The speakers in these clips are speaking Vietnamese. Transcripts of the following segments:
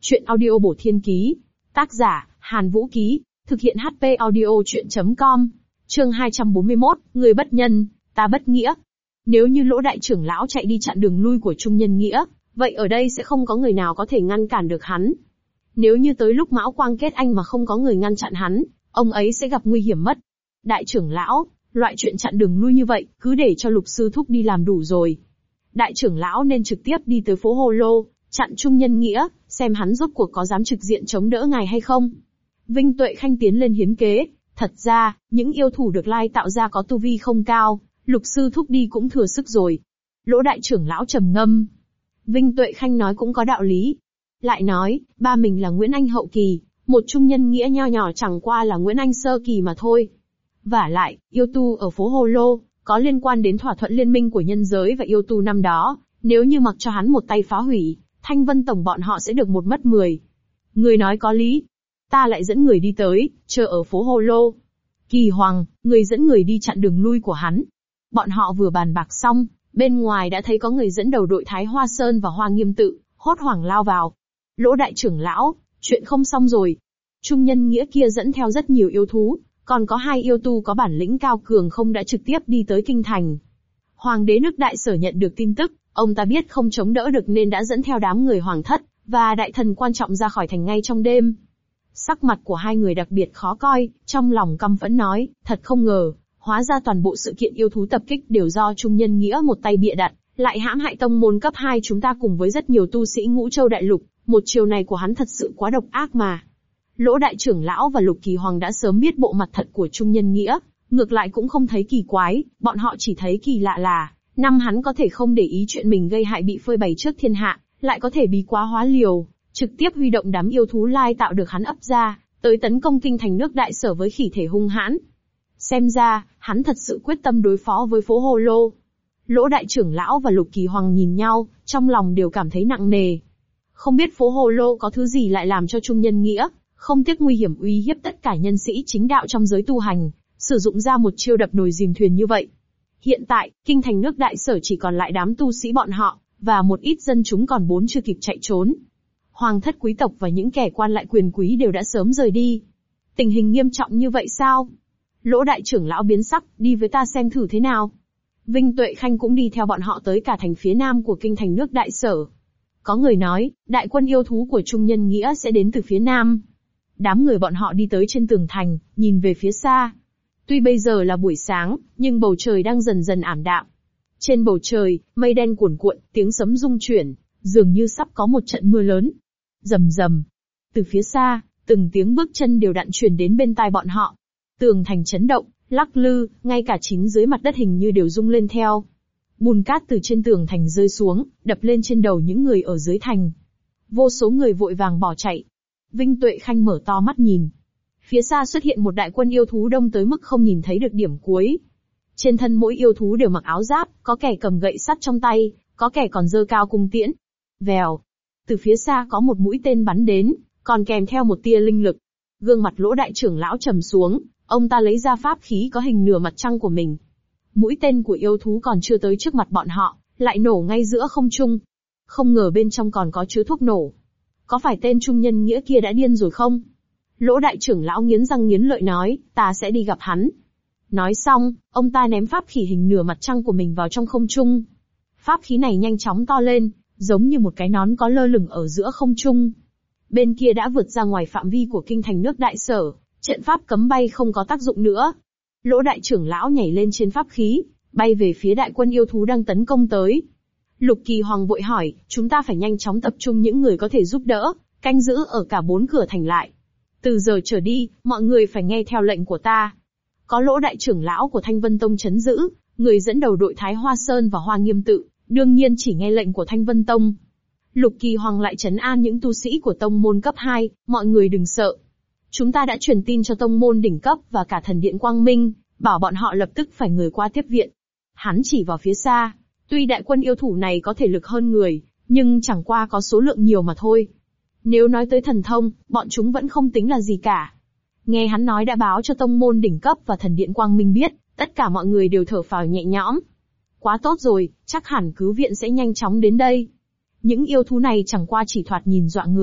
Chuyện audio bổ thiên ký. Tác giả, Hàn Vũ Ký. Thực hiện HP audio chuyện.com. Chương 241, người bất nhân, ta bất nghĩa. Nếu như Lỗ đại trưởng lão chạy đi chặn đường lui của Trung Nhân Nghĩa, vậy ở đây sẽ không có người nào có thể ngăn cản được hắn. Nếu như tới lúc Mão Quang kết anh mà không có người ngăn chặn hắn, ông ấy sẽ gặp nguy hiểm mất. Đại trưởng lão, loại chuyện chặn đường lui như vậy, cứ để cho Lục sư thúc đi làm đủ rồi. Đại trưởng lão nên trực tiếp đi tới phố Hồ Lô, chặn Trung Nhân Nghĩa, xem hắn rốt cuộc có dám trực diện chống đỡ ngài hay không. Vinh Tuệ Khanh tiến lên hiến kế, thật ra, những yêu thủ được lai tạo ra có tu vi không cao, Lục sư thúc đi cũng thừa sức rồi. Lỗ đại trưởng lão trầm ngâm. Vinh Tuệ Khanh nói cũng có đạo lý. Lại nói, ba mình là Nguyễn Anh hậu kỳ, một Trung Nhân Nghĩa nho nhỏ chẳng qua là Nguyễn Anh sơ kỳ mà thôi. Vả lại, yêu tu ở phố Hồ Lô, có liên quan đến thỏa thuận liên minh của nhân giới và yêu tu năm đó, nếu như mặc cho hắn một tay phá hủy, Thanh Vân Tổng bọn họ sẽ được một mất 10. Người nói có lý. Ta lại dẫn người đi tới, chờ ở phố Hồ Lô. Kỳ Hoàng, người dẫn người đi chặn đường lui của hắn. Bọn họ vừa bàn bạc xong, bên ngoài đã thấy có người dẫn đầu đội Thái Hoa Sơn và Hoa Nghiêm Tự, hốt hoảng lao vào. Lỗ đại trưởng lão, chuyện không xong rồi. Trung Nhân Nghĩa kia dẫn theo rất nhiều yêu thú, còn có 2 yêu tu có bản lĩnh cao cường không đã trực tiếp đi tới kinh thành. Hoàng đế nước Đại Sở nhận được tin tức, ông ta biết không chống đỡ được nên đã dẫn theo đám người hoàng thất và đại thần quan trọng ra khỏi thành ngay trong đêm. Sắc mặt của 2 người đặc biệt khó coi, trong lòng căm phẫn nói, thật không ngờ, hóa ra toàn bộ sự kiện yêu thú tập kích đều do Trung Nhân Nghĩa một tay bịa đặt, lại hãm hại tông môn cấp 2 chúng ta cùng với rất nhiều tu sĩ Ngũ Châu Đại Lục, một chiều này của hắn thật sự quá độc ác mà. Lỗ đại trưởng lão và Lục Kỳ Hoàng đã sớm biết bộ mặt thật của Trung Nhân Nghĩa, ngược lại cũng không thấy kỳ quái, bọn họ chỉ thấy kỳ lạ là, năm hắn có thể không để ý chuyện mình gây hại bị phơi bày trước thiên hạ, lại có thể bí quá hóa liều, trực tiếp huy động đám yêu thú lai tạo được hắn ấp ra, tới tấn công kinh thành nước Đại Sở với khỉ thể hung hãn. Xem ra, hắn thật sự quyết tâm đối phó với phố Hồ Lô. Lỗ đại trưởng lão và Lục Kỳ Hoàng nhìn nhau, trong lòng đều cảm thấy nặng nề. Không biết phố Hồ Lô có thứ gì lại làm cho Trung Nhân Nghĩa không tiếc nguy hiểm uy hiếp tất cả nhân sĩ chính đạo trong giới tu hành, sử dụng ra một chiêu đập nồi dìm thuyền như vậy. Hiện tại, kinh thành nước Đại Sở chỉ còn lại đám tu sĩ bọn họ, và một ít dân chúng còn 4 chưa kịp chạy trốn. Hoàng thất quý tộc và những kẻ quan lại quyền quý đều đã sớm rời đi. Tình hình nghiêm trọng như vậy sao? Lỗ đại trưởng lão biến sắc, đi với ta xem thử thế nào. Vinh Tuệ Khanh cũng đi theo bọn họ tới cả thành phía nam của kinh thành nước Đại Sở. Có người nói, đại quân yêu thú của Trung Nhân Nghĩa sẽ đến từ phía nam. Đám người bọn họ đi tới trên tường thành, nhìn về phía xa. Tuy bây giờ là buổi sáng, nhưng bầu trời đang dần dần ảm đạm. Trên bầu trời, mây đen cuồn cuộn, tiếng sấm rung chuyển, dường như sắp có một trận mưa lớn. Rầm rầm. Từ phía xa, từng tiếng bước chân đều đặn truyền đến bên tai bọn họ. Tường thành chấn động, lắc lư, ngay cả chính dưới mặt đất hình như đều rung lên theo. Bùn cát từ trên tường thành rơi xuống, đập lên trên đầu những người ở dưới thành. Vô số người vội vàng bỏ chạy. Vinh Tuệ Khanh mở to mắt nhìn. Phía xa xuất hiện một đại quân yêu thú đông tới mức không nhìn thấy được điểm cuối. Trên thân mỗi yêu thú đều mặc áo giáp, có kẻ cầm gậy sắt trong tay, có kẻ còn giơ cao cung tiễn. Vèo. Từ phía xa có một mũi tên bắn đến, còn kèm theo một tia linh lực. Gương mặt Lỗ đại trưởng lão trầm xuống, ông ta lấy ra pháp khí có hình nửa mặt trăng của mình. Mũi tên của yêu thú còn chưa tới trước mặt bọn họ, lại nổ ngay giữa không trung. Không ngờ bên trong còn có chứa thuốc nổ. Có phải tên Trung Nhân Nghĩa kia đã điên rồi không? Lỗ đại trưởng lão nghiến răng nghiến lợi nói, ta sẽ đi gặp hắn. Nói xong, ông ta ném pháp khí hình nửa mặt trăng của mình vào trong không trung. Pháp khí này nhanh chóng to lên, giống như một cái nón có lơ lửng ở giữa không trung. Bên kia đã vượt ra ngoài phạm vi của kinh thành nước Đại Sở, trận pháp cấm bay không có tác dụng nữa. Lỗ đại trưởng lão nhảy lên trên pháp khí, bay về phía đại quân yêu thú đang tấn công tới. Lục Kỳ Hoàng vội hỏi, chúng ta phải nhanh chóng tập trung những người có thể giúp đỡ, canh giữ ở cả 4 cửa thành lại. Từ giờ trở đi, mọi người phải nghe theo lệnh của ta. Có Lỗ đại trưởng lão của Thanh Vân Tông trấn giữ, người dẫn đầu đội Thái Hoa Sơn và Hoa Nghiêm Tự, đương nhiên chỉ nghe lệnh của Thanh Vân Tông. Lục Kỳ Hoàng lại trấn an những tu sĩ của tông môn cấp 2, mọi người đừng sợ. Chúng ta đã truyền tin cho tông môn đỉnh cấp và cả thần điện Quang Minh, bảo bọn họ lập tức phải người qua tiếp viện. Hắn chỉ vào phía xa. Tuy đại quân yêu thủ này có thể lực hơn người, nhưng chẳng qua có số lượng nhiều mà thôi. Nếu nói tới thần thông, bọn chúng vẫn không tính là gì cả. Nghe hắn nói đã báo cho tông môn đỉnh cấp và thần điện Quang Minh biết, tất cả mọi người đều thở phào nhẹ nhõm. Quá tốt rồi, chắc hẳn cứu viện sẽ nhanh chóng đến đây. Những yêu thú này chẳng qua chỉ thoạt nhìn dọa người,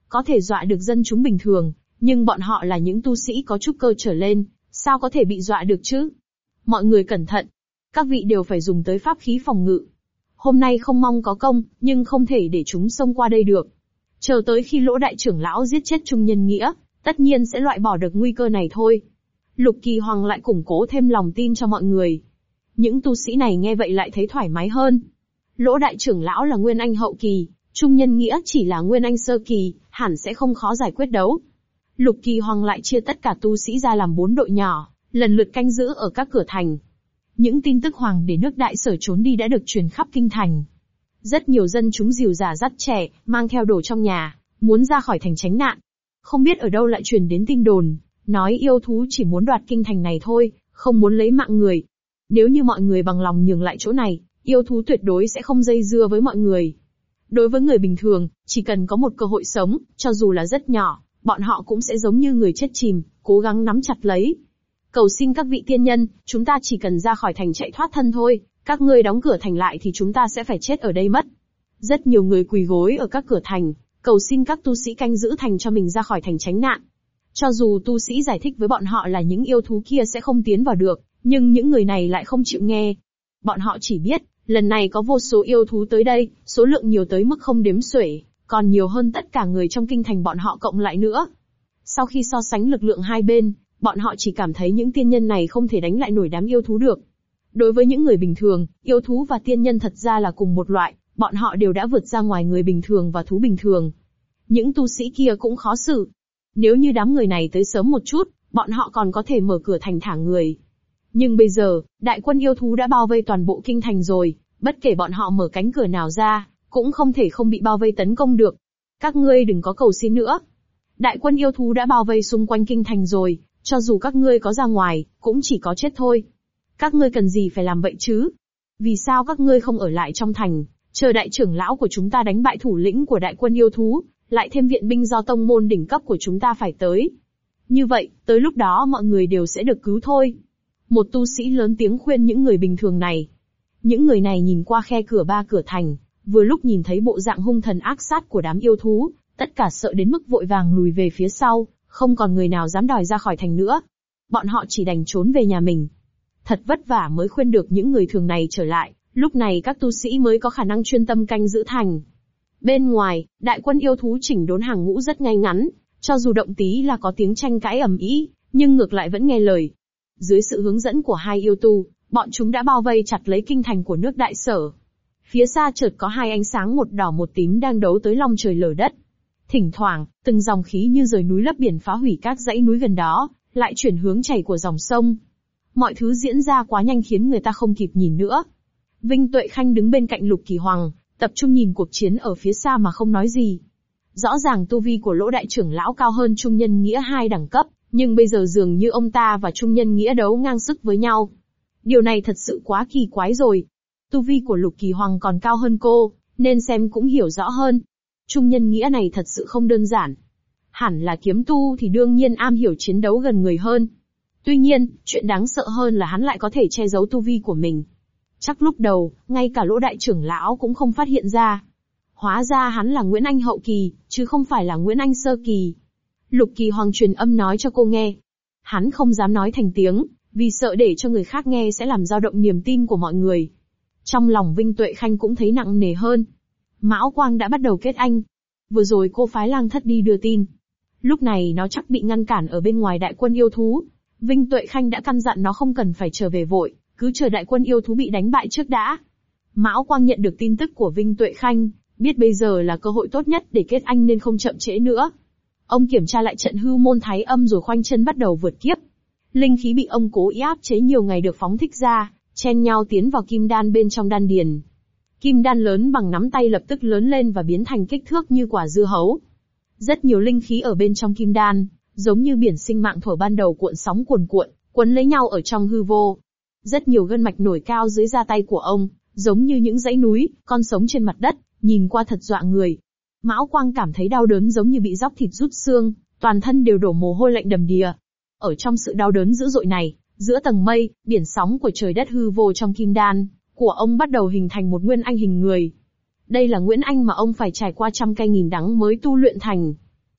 có thể dọa được dân chúng bình thường, nhưng bọn họ là những tu sĩ có trúc cơ trở lên, sao có thể bị dọa được chứ? Mọi người cẩn thận, các vị đều phải dùng tới pháp khí phòng ngự. Hôm nay không mong có công, nhưng không thể để chúng xông qua đây được. Chờ tới khi Lỗ đại trưởng lão giết chết Trung Nhân Nghĩa, tất nhiên sẽ loại bỏ được nguy cơ này thôi. Lục Kỳ Hoàng lại củng cố thêm lòng tin cho mọi người. Những tu sĩ này nghe vậy lại thấy thoải mái hơn. Lỗ đại trưởng lão là Nguyên Anh hậu kỳ, Trung Nhân Nghĩa chỉ là Nguyên Anh sơ kỳ, hẳn sẽ không khó giải quyết đấu. Lục Kỳ Hoàng lại chia tất cả tu sĩ ra làm 4 đội nhỏ, lần lượt canh giữ ở các cửa thành. Những tin tức Hoàng để nước Đại Sở trốn đi đã được truyền khắp kinh thành. Rất nhiều dân chúng dìu dả dắt trẻ, mang theo đồ trong nhà, muốn ra khỏi thành tránh nạn. Không biết ở đâu lại truyền đến tin đồn, nói yêu thú chỉ muốn đoạt kinh thành này thôi, không muốn lấy mạng người. Nếu như mọi người bằng lòng nhường lại chỗ này, yêu thú tuyệt đối sẽ không dây dưa với mọi người. Đối với người bình thường, chỉ cần có một cơ hội sống, cho dù là rất nhỏ, bọn họ cũng sẽ giống như người chết chìm, cố gắng nắm chặt lấy. Cầu xin các vị tiên nhân, chúng ta chỉ cần ra khỏi thành chạy thoát thân thôi, các ngươi đóng cửa thành lại thì chúng ta sẽ phải chết ở đây mất. Rất nhiều người quỳ gối ở các cửa thành, cầu xin các tu sĩ canh giữ thành cho mình ra khỏi thành tránh nạn. Cho dù tu sĩ giải thích với bọn họ là những yêu thú kia sẽ không tiến vào được, nhưng những người này lại không chịu nghe. Bọn họ chỉ biết, lần này có vô số yêu thú tới đây, số lượng nhiều tới mức không đếm xuể, còn nhiều hơn tất cả người trong kinh thành bọn họ cộng lại nữa. Sau khi so sánh lực lượng hai bên, bọn họ chỉ cảm thấy những tiên nhân này không thể đánh lại nổi đám yêu thú được. Đối với những người bình thường, yêu thú và tiên nhân thật ra là cùng một loại, bọn họ đều đã vượt ra ngoài người bình thường và thú bình thường. Những tu sĩ kia cũng khó xử. Nếu như đám người này tới sớm một chút, bọn họ còn có thể mở cửa thành thả người. Nhưng bây giờ, đại quân yêu thú đã bao vây toàn bộ kinh thành rồi, bất kể bọn họ mở cánh cửa nào ra, cũng không thể không bị bao vây tấn công được. Các ngươi đừng có cầu xin nữa. Đại quân yêu thú đã bao vây xung quanh kinh thành rồi, cho dù các ngươi có ra ngoài, cũng chỉ có chết thôi. Các ngươi cần gì phải làm vậy chứ? Vì sao các ngươi không ở lại trong thành, chờ đại trưởng lão của chúng ta đánh bại thủ lĩnh của đại quân yêu thú, lại thêm viện binh do tông môn đỉnh cấp của chúng ta phải tới. Như vậy, tới lúc đó mọi người đều sẽ được cứu thôi. Một tu sĩ lớn tiếng khuyên những người bình thường này. Những người này nhìn qua khe cửa ba cửa thành, vừa lúc nhìn thấy bộ dạng hung thần ác sát của đám yêu thú, tất cả sợ đến mức vội vàng lùi về phía sau, không còn người nào dám đòi ra khỏi thành nữa. Bọn họ chỉ đành trốn về nhà mình. Thật vất vả mới khuyên được những người thường này trở lại, lúc này các tu sĩ mới có khả năng chuyên tâm canh giữ thành. Bên ngoài, đại quân yêu thú chỉnh đốn hàng ngũ rất ngay ngắn, cho dù động tí là có tiếng tranh cãi ầm ĩ, nhưng ngược lại vẫn nghe lời. Dưới sự hướng dẫn của hai yêu tu, bọn chúng đã bao vây chặt lấy kinh thành của nước Đại Sở. Phía xa chợt có hai ánh sáng một đỏ một tím đang đấu tới long trời lở đất. Thỉnh thoảng, từng dòng khí như rời núi lấp biển phá hủy các dãy núi gần đó, lại chuyển hướng chảy của dòng sông. Mọi thứ diễn ra quá nhanh khiến người ta không kịp nhìn nữa. Vinh Tuệ Khanh đứng bên cạnh Lục Kỳ Hoàng, tập trung nhìn cuộc chiến ở phía xa mà không nói gì. Rõ ràng tu vi của Lỗ đại trưởng lão cao hơn Trung Nhân Nghĩa 2 đẳng cấp, nhưng bây giờ dường như ông ta và Trung Nhân Nghĩa đấu ngang sức với nhau. Điều này thật sự quá kỳ quái rồi. Tu vi của Lục Kỳ Hoàng còn cao hơn cô, nên xem cũng hiểu rõ hơn. Trung Nhân Nghĩa này thật sự không đơn giản. Hẳn là kiếm tu thì đương nhiên am hiểu chiến đấu gần người hơn. Tuy nhiên, chuyện đáng sợ hơn là hắn lại có thể che giấu tu vi của mình. Chắc lúc đầu, ngay cả Lỗ đại trưởng lão cũng không phát hiện ra. Hóa ra hắn là Nguyễn Anh hậu kỳ, chứ không phải là Nguyễn Anh sơ kỳ. Lục Kỳ Hoàng truyền âm nói cho cô nghe. Hắn không dám nói thành tiếng, vì sợ để cho người khác nghe sẽ làm dao động niềm tin của mọi người. Trong lòng Vinh Tuệ Khanh cũng thấy nặng nề hơn. Mão Quang đã bắt đầu kết anh. Vừa rồi cô phái Lang Thất đi đưa tin. Lúc này nó chắc bị ngăn cản ở bên ngoài đại quân yêu thú. Vinh Tuệ Khanh đã căn dặn nó không cần phải trở về vội, cứ chờ đại quân yêu thú bị đánh bại trước đã. Mão Quang nhận được tin tức của Vinh Tuệ Khanh, biết bây giờ là cơ hội tốt nhất để kết anh nên không chậm trễ nữa. Ông kiểm tra lại trận hư môn thái âm rồi khoanh chân bắt đầu vượt kiếp. Linh khí bị ông cố ý áp chế nhiều ngày được phóng thích ra, chen nhau tiến vào kim đan bên trong đan điền. Kim đan lớn bằng nắm tay lập tức lớn lên và biến thành kích thước như quả dưa hấu. Rất nhiều linh khí ở bên trong kim đan, giống như biển sinh mạng thuở ban đầu cuộn sóng cuồn cuộn, quấn lấy nhau ở trong hư vô. Rất nhiều gân mạch nổi cao dưới da tay của ông, giống như những dãy núi, con sống trên mặt đất, nhìn qua thật dọa người. Mão Quang cảm thấy đau đớn giống như bị róc thịt rút xương, toàn thân đều đổ mồ hôi lạnh đầm đìa. Ở trong sự đau đớn dữ dội này, giữa tầng mây, biển sóng của trời đất hư vô trong kim đan của ông bắt đầu hình thành một Nguyên Anh hình người. Đây là Nguyễn Anh mà ông phải trải qua trăm cây nghìn đắng mới tu luyện thành.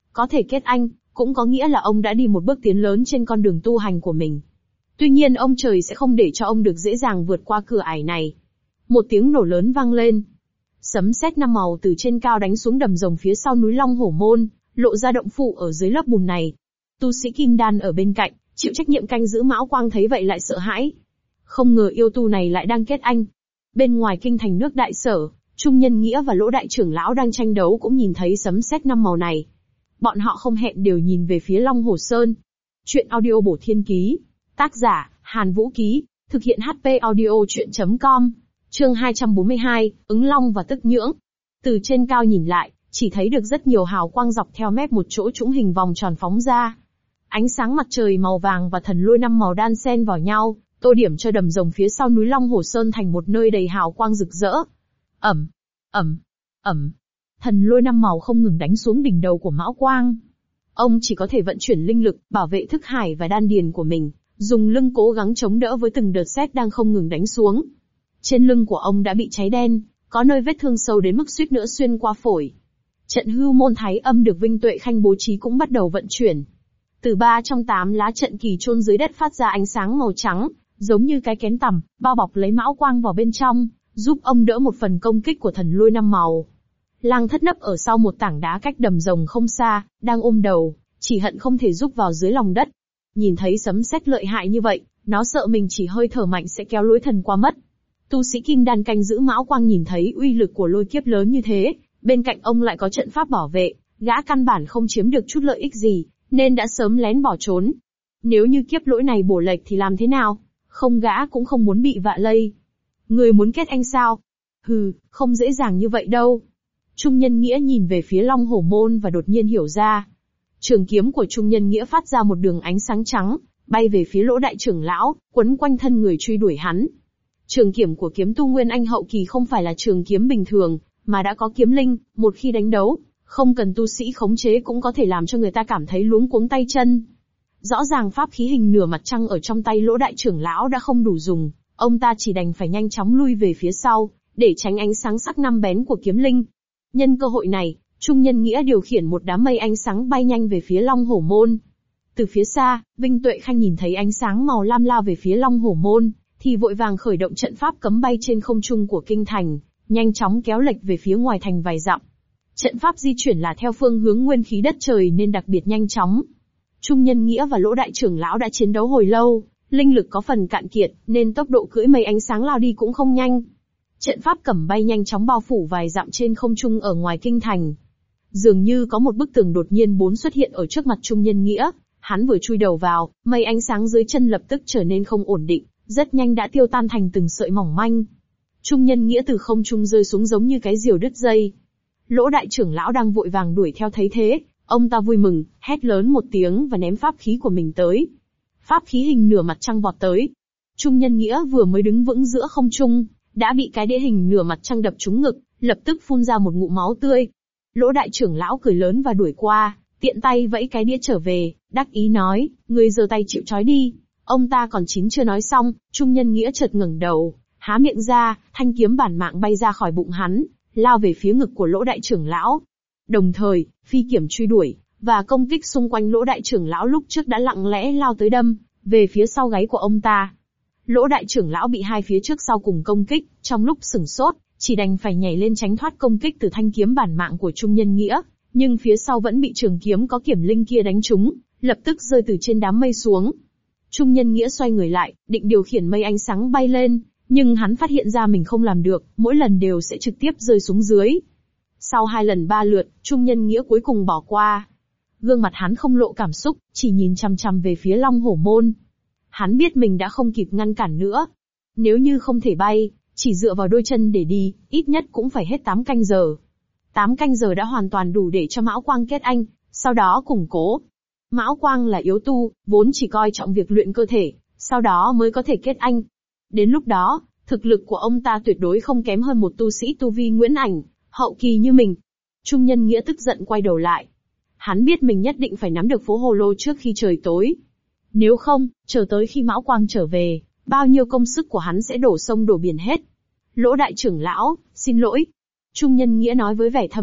Có thể kết anh, cũng có nghĩa là ông đã đi một bước tiến lớn trên con đường tu hành của mình. Tuy nhiên ông trời sẽ không để cho ông được dễ dàng vượt qua cửa ải này. Một tiếng nổ lớn vang lên. Sấm sét 5 màu từ trên cao đánh xuống đầm rồng phía sau núi Long Hổ Môn, lộ ra động phủ ở dưới lớp bùn này. Tu sĩ Kim Đan ở bên cạnh, chịu trách nhiệm canh giữ Mão Quang thấy vậy lại sợ hãi. Không ngờ yêu tu này lại đang kết anh. Bên ngoài kinh thành nước Đại Sở, Trung Nhân Nghĩa và Lỗ đại trưởng lão đang tranh đấu cũng nhìn thấy sấm sét 5 màu này. Bọn họ không hẹn đều nhìn về phía Long Hồ Sơn. Chuyện audio bổ thiên ký. Tác giả, Hàn Vũ Ký. Thực hiện HP audio chuyện.com. Chương 242, ứng long và tức nhưỡng. Từ trên cao nhìn lại, chỉ thấy được rất nhiều hào quang dọc theo mép một chỗ trũng hình vòng tròn phóng ra. Ánh sáng mặt trời màu vàng và thần lôi 5 màu đan xen vào nhau, tô điểm cho đầm rồng phía sau núi Long Hồ Sơn thành một nơi đầy hào quang rực rỡ. Ẩm, ẩm, ẩm. Thần lôi 5 màu không ngừng đánh xuống đỉnh đầu của Mão Quang. Ông chỉ có thể vận chuyển linh lực, bảo vệ thức hải và đan điền của mình, dùng lưng cố gắng chống đỡ với từng đợt sét đang không ngừng đánh xuống. Trên lưng của ông đã bị cháy đen, có nơi vết thương sâu đến mức suýt nữa xuyên qua phổi. Trận hưu môn thái âm được Vinh Tuệ Khanh bố trí cũng bắt đầu vận chuyển. Từ 3 trong 8 lá trận kỳ chôn dưới đất phát ra ánh sáng màu trắng, giống như cái kén tằm, bao bọc lấy Mão Quang vào bên trong, giúp ông đỡ một phần công kích của thần lôi 5 màu. Lang Thất nấp ở sau một tảng đá cách đầm rồng không xa, đang ôm đầu, chỉ hận không thể rúc vào dưới lòng đất. Nhìn thấy sấm sét lợi hại như vậy, nó sợ mình chỉ hơi thở mạnh sẽ kéo lối thần qua mất. Tu sĩ Kim Đan canh giữ Mão Quang nhìn thấy uy lực của lôi kiếp lớn như thế, bên cạnh ông lại có trận pháp bảo vệ, gã căn bản không chiếm được chút lợi ích gì, nên đã sớm lén bỏ trốn. Nếu như kiếp lỗi này bổ lệch thì làm thế nào? Không, gã cũng không muốn bị vạ lây. Người muốn kết anh sao? Hừ, không dễ dàng như vậy đâu. Trung Nhân Nghĩa nhìn về phía Long Hổ Môn và đột nhiên hiểu ra. Trường kiếm của Trung Nhân Nghĩa phát ra một đường ánh sáng trắng, bay về phía Lỗ đại trưởng lão, quấn quanh thân người truy đuổi hắn. Trường kiếm của kiếm tu Nguyên Anh hậu kỳ không phải là trường kiếm bình thường, mà đã có kiếm linh, một khi đánh đấu, không cần tu sĩ khống chế cũng có thể làm cho người ta cảm thấy luống cuống tay chân. Rõ ràng pháp khí hình nửa mặt trăng ở trong tay Lỗ đại trưởng lão đã không đủ dùng, ông ta chỉ đành phải nhanh chóng lui về phía sau, để tránh ánh sáng sắc năm bén của kiếm linh. Nhân cơ hội này, Trung Nhân Nghĩa điều khiển một đám mây ánh sáng bay nhanh về phía Long Hổ Môn. Từ phía xa, Vinh Tuệ Khanh nhìn thấy ánh sáng màu lam lao về phía Long Hổ Môn, thì vội vàng khởi động trận pháp cấm bay trên không trung của kinh thành, nhanh chóng kéo lệch về phía ngoài thành vài dặm. Trận pháp di chuyển là theo phương hướng nguyên khí đất trời nên đặc biệt nhanh chóng. Trung Nhân Nghĩa và Lỗ đại trưởng lão đã chiến đấu hồi lâu, linh lực có phần cạn kiệt, nên tốc độ cưỡi mây ánh sáng lao đi cũng không nhanh. Trận pháp cẩm bay nhanh chóng bao phủ vài dặm trên không trung ở ngoài kinh thành. Dường như có một bức tường đột nhiên xuất hiện ở trước mặt Trung Nhân Nghĩa, hắn vừa chui đầu vào, mây ánh sáng dưới chân lập tức trở nên không ổn định, rất nhanh đã tiêu tan thành từng sợi mỏng manh. Trung Nhân Nghĩa từ không trung rơi xuống giống như cái diều đứt dây. Lỗ đại trưởng lão đang vội vàng đuổi theo thấy thế, ông ta vui mừng, hét lớn một tiếng và ném pháp khí của mình tới. Pháp khí hình nửa mặt trăng vọt tới. Trung Nhân Nghĩa vừa mới đứng vững giữa không trung, đã bị cái đĩa hình nửa mặt trăng đập trúng ngực, lập tức phun ra một ngụm máu tươi. Lỗ đại trưởng lão cười lớn và đuổi qua, tiện tay vẫy cái đĩa trở về, đắc ý nói, ngươi giơ tay chịu trói đi. Ông ta còn chưa nói xong, Trung Nhân Nghĩa chợt ngẩng đầu, há miệng ra, thanh kiếm bản mạng bay ra khỏi bụng hắn, lao về phía ngực của Lỗ đại trưởng lão. Đồng thời, phi kiếm truy đuổi và công kích xung quanh Lỗ đại trưởng lão lúc trước đã lặng lẽ lao tới đâm về phía sau gáy của ông ta. Lỗ đại trưởng lão bị hai phía trước sau cùng công kích, trong lúc sửng sốt, chỉ đành phải nhảy lên tránh thoát công kích từ thanh kiếm bản mạng của Trung Nhân Nghĩa, nhưng phía sau vẫn bị trường kiếm có kiểm linh kia đánh trúng, lập tức rơi từ trên đám mây xuống. Trung Nhân Nghĩa xoay người lại, định điều khiển mây ánh sáng bay lên, nhưng hắn phát hiện ra mình không làm được, mỗi lần đều sẽ trực tiếp rơi xuống dưới. Sau 2 lần 3 lượt, Trung Nhân Nghĩa cuối cùng bỏ qua. Gương mặt hắn không lộ cảm xúc, chỉ nhìn chằm chằm về phía Long Hổ Môn. Hắn biết mình đã không kịp ngăn cản nữa. Nếu như không thể bay, chỉ dựa vào đôi chân để đi, ít nhất cũng phải hết 8 canh giờ. 8 canh giờ đã hoàn toàn đủ để cho Mão Quang kết anh, sau đó củng cố. Mão Quang là yếu tu, vốn chỉ coi trọng việc luyện cơ thể, sau đó mới có thể kết anh. Đến lúc đó, thực lực của ông ta tuyệt đối không kém hơn một tu sĩ tu vi Nguyên Anh hậu kỳ như mình. Trung Nhân Nghĩa tức giận quay đầu lại. Hắn biết mình nhất định phải nắm được phố Hồ Lô trước khi trời tối. Nếu không, chờ tới khi Mão Quang trở về, bao nhiêu công sức của hắn sẽ đổ sông đổ biển hết. Lỗ đại trưởng lão, xin lỗi. Trung Nhân Nghĩa nói với vẻ thâm độc,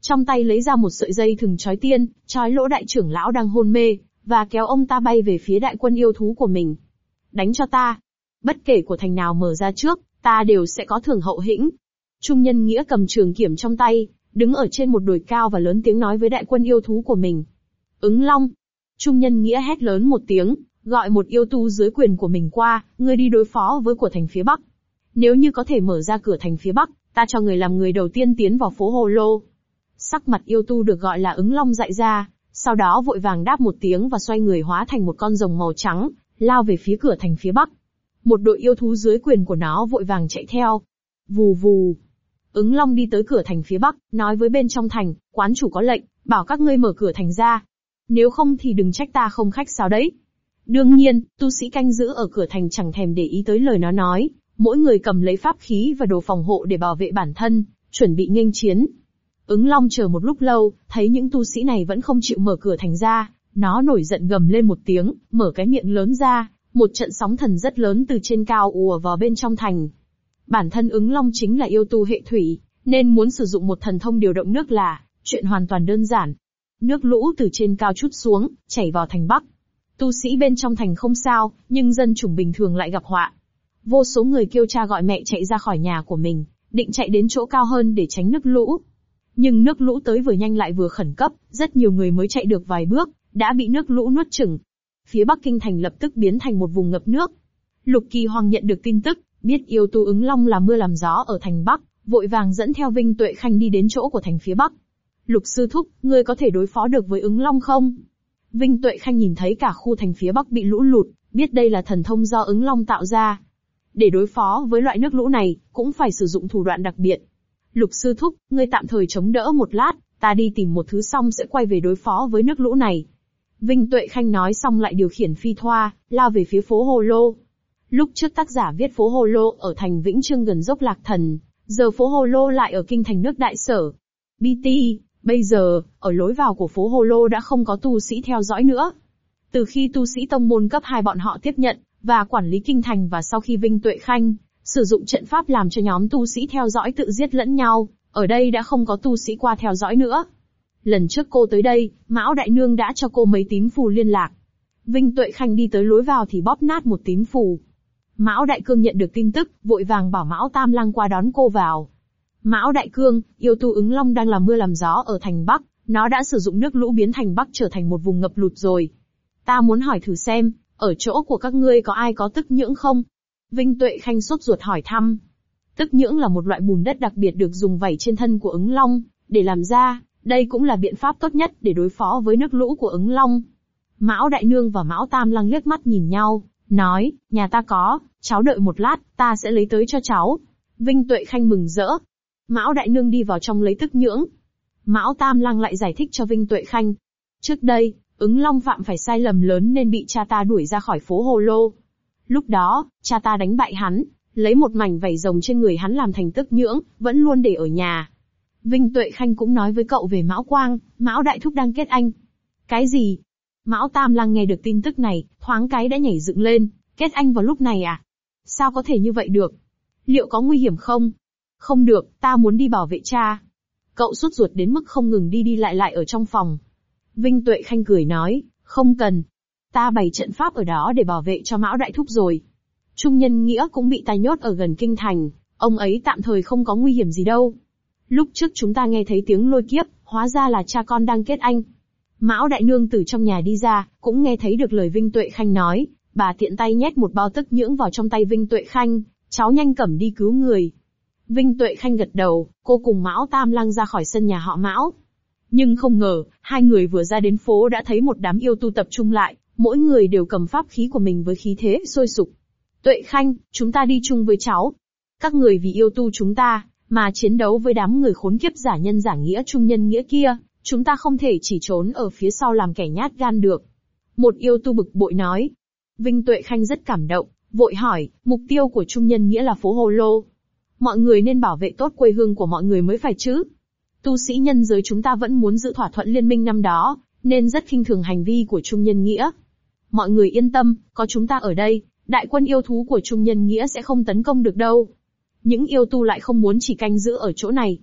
Trong tay lấy ra một sợi dây thừng trói tiên, trói Lỗ đại trưởng lão đang hôn mê, và kéo ông ta bay về phía đại quân yêu thú của mình. Đánh cho ta. Bất kể của thành nào mở ra trước, ta đều sẽ có thưởng hậu hĩnh. Trung Nhân Nghĩa cầm trường kiểm trong tay, đứng ở trên một đồi cao và lớn tiếng nói với đại quân yêu thú của mình. Ứng Long. Trung Nhân Nghĩa hét lớn một tiếng, gọi một yêu tu dưới quyền của mình qua, ngươi đi đối phó với của thành phía Bắc. Nếu như có thể mở ra cửa thành phía Bắc, ta cho người làm người đầu tiên tiến vào phố Hồ Lô. Sắc mặt yêu tu được gọi là Ứng Long dại ra, sau đó vội vàng đáp một tiếng và xoay người hóa thành một con rồng màu trắng, lao về phía cửa thành phía Bắc. Một đội yêu thú dưới quyền của nó vội vàng chạy theo. Vù vù. Ứng Long đi tới cửa thành phía Bắc, nói với bên trong thành, quán chủ có lệnh, bảo các ngươi mở cửa thành ra. Nếu không thì đừng trách ta không khách sáo đấy. Đương nhiên, tu sĩ canh giữ ở cửa thành chẳng thèm để ý tới lời nó nói, mỗi người cầm lấy pháp khí và đồ phòng hộ để bảo vệ bản thân, chuẩn bị nghênh chiến. Ứng Long chờ một lúc lâu, thấy những tu sĩ này vẫn không chịu mở cửa thành ra, nó nổi giận gầm lên một tiếng, mở cái miệng lớn ra, một trận sóng thần rất lớn từ trên cao ùa vào bên trong thành. Bản thân Ứng Long chính là yêu tu hệ thủy, nên muốn sử dụng một thần thông điều động nước là chuyện hoàn toàn đơn giản. Nước lũ từ trên cao trút xuống, chảy vào thành Bắc. Tu sĩ bên trong thành không sao, nhưng dân chủng bình thường lại gặp họa. Vô số người kêu cha gọi mẹ chạy ra khỏi nhà của mình, định chạy đến chỗ cao hơn để tránh nước lũ. Nhưng nước lũ tới vừa nhanh lại vừa khẩn cấp, rất nhiều người mới chạy được vài bước, đã bị nước lũ nuốt chửng. Phía Bắc Kinh thành lập tức biến thành một vùng ngập nước. Lục Kỳ Hoàng nhận được tin tức, biết yêu tu Ứng Long làm mưa làm gió ở thành Bắc, vội vàng dẫn theo Vinh Tuệ Khanh đi đến chỗ của thành phía Bắc. Lục sư thúc, ngươi có thể đối phó được với Ứng Long không? Vinh Tuệ Khanh nhìn thấy cả khu thành phía Bắc bị lũ lụt, biết đây là thần thông do Ứng Long tạo ra. Để đối phó với loại nước lũ này, cũng phải sử dụng thủ đoạn đặc biệt. Lục sư thúc, ngươi tạm thời chống đỡ một lát, ta đi tìm một thứ xong sẽ quay về đối phó với nước lũ này. Vinh Tuệ Khanh nói xong lại điều khiển phi thoa, lao về phía phố Hồ Lô. Lúc trước tác giả viết phố Hồ Lô ở thành Vĩnh Chương gần dốc Lạc Thần, giờ phố Hồ Lô lại ở kinh thành nước Đại Sở. BT, bây giờ, ở lối vào của phố Hồ Lô đã không có tu sĩ theo dõi nữa. Từ khi tu sĩ tông môn cấp 2 bọn họ tiếp nhận và quản lý kinh thành và sau khi Vinh Tuệ Khanh sử dụng trận pháp làm cho nhóm tu sĩ theo dõi tự giết lẫn nhau, ở đây đã không có tu sĩ qua theo dõi nữa. Lần trước cô tới đây, Mão Đại Nương đã cho cô mấy tín phù liên lạc. Vinh Tuệ Khanh đi tới lối vào thì bóp nát một tín phù. Mão Đại Cương nhận được tin tức, vội vàng bảo Mão Tam Lăng qua đón cô vào. Mão Đại Cương, yêu tu Ứng Long đang làm mưa làm gió ở thành Bắc, nó đã sử dụng nước lũ biến thành Bắc trở thành một vùng ngập lụt rồi. Ta muốn hỏi thử xem, ở chỗ của các ngươi có ai có tức nhưỡng không? Vinh Tuệ Khanh sốt ruột hỏi thăm. Tức nhưỡng là một loại bùn đất đặc biệt được dùng vẩy trên thân của Ứng Long, để làm ra, đây cũng là biện pháp tốt nhất để đối phó với nước lũ của Ứng Long. Mão Đại Nương và Mão Tam Lăng liếc mắt nhìn nhau, nói, nhà ta có, cháu đợi một lát, ta sẽ lấy tới cho cháu. Vinh Tuệ Khanh mừng rỡ. Mão Đại Nương đi vào trong lấy tức nhưỡng. Mão Tam Lăng lại giải thích cho Vinh Tuệ Khanh. Trước đây, Ứng Long phạm phải sai lầm lớn nên bị cha ta đuổi ra khỏi phố Hồ Lô. Lúc đó, cha ta đánh bại hắn, lấy một mảnh vảy rồng trên người hắn làm thành tức nhưỡng, vẫn luôn để ở nhà. Vinh Tuệ Khanh cũng nói với cậu về Mão Quang, Mão Đại Thúc đang kết anh. Cái gì? Mão Tam Lăng nghe được tin tức này, thoáng cái đã nhảy dựng lên, kết anh vào lúc này à? Sao có thể như vậy được? Liệu có nguy hiểm không? Không được, ta muốn đi bảo vệ cha. Cậu sốt ruột đến mức không ngừng đi đi lại ở trong phòng. Vinh Tuệ Khanh cười nói, không cần. Ta bày trận pháp ở đó để bảo vệ cho Mão Đại Thúc rồi. Trung Nhân Nghĩa cũng bị ta nhốt ở gần kinh thành, ông ấy tạm thời không có nguy hiểm gì đâu. Lúc trước chúng ta nghe thấy tiếng lôi kiếp, hóa ra là cha con đang kết anh. Mão Đại Nương từ trong nhà đi ra, cũng nghe thấy được lời Vinh Tuệ Khanh nói, bà tiện tay nhét một bao tức nhưỡng vào trong tay Vinh Tuệ Khanh, cháu nhanh cầm đi cứu người. Vinh Tuệ Khanh gật đầu, cô cùng Mão Tam Lăng ra khỏi sân nhà họ Mão. Nhưng không ngờ, hai người vừa ra đến phố đã thấy một đám yêu tu tập trung lại, mỗi người đều cầm pháp khí của mình với khí thế sôi sục. Tuệ Khanh, chúng ta đi chung với cháu. Các người vì yêu tu chúng ta, mà chiến đấu với đám người khốn kiếp giả nhân giả nghĩa Trung Nhân Nghĩa kia, chúng ta không thể chỉ trốn ở phía sau làm kẻ nhát gan được. Một yêu tu bực bội nói. Vinh Tuệ Khanh rất cảm động, vội hỏi, mục tiêu của Trung Nhân Nghĩa là phố Hồ Lô. Mọi người nên bảo vệ tốt quê hương của mọi người mới phải chứ. Tu sĩ nhân giới chúng ta vẫn muốn giữ thỏa thuận liên minh năm đó, nên rất khinh thường hành vi của Trung Nhân Nghĩa. Mọi người yên tâm, có chúng ta ở đây, đại quân yêu thú của Trung Nhân Nghĩa sẽ không tấn công được đâu. Những yêu tu lại không muốn chỉ canh giữ ở chỗ này.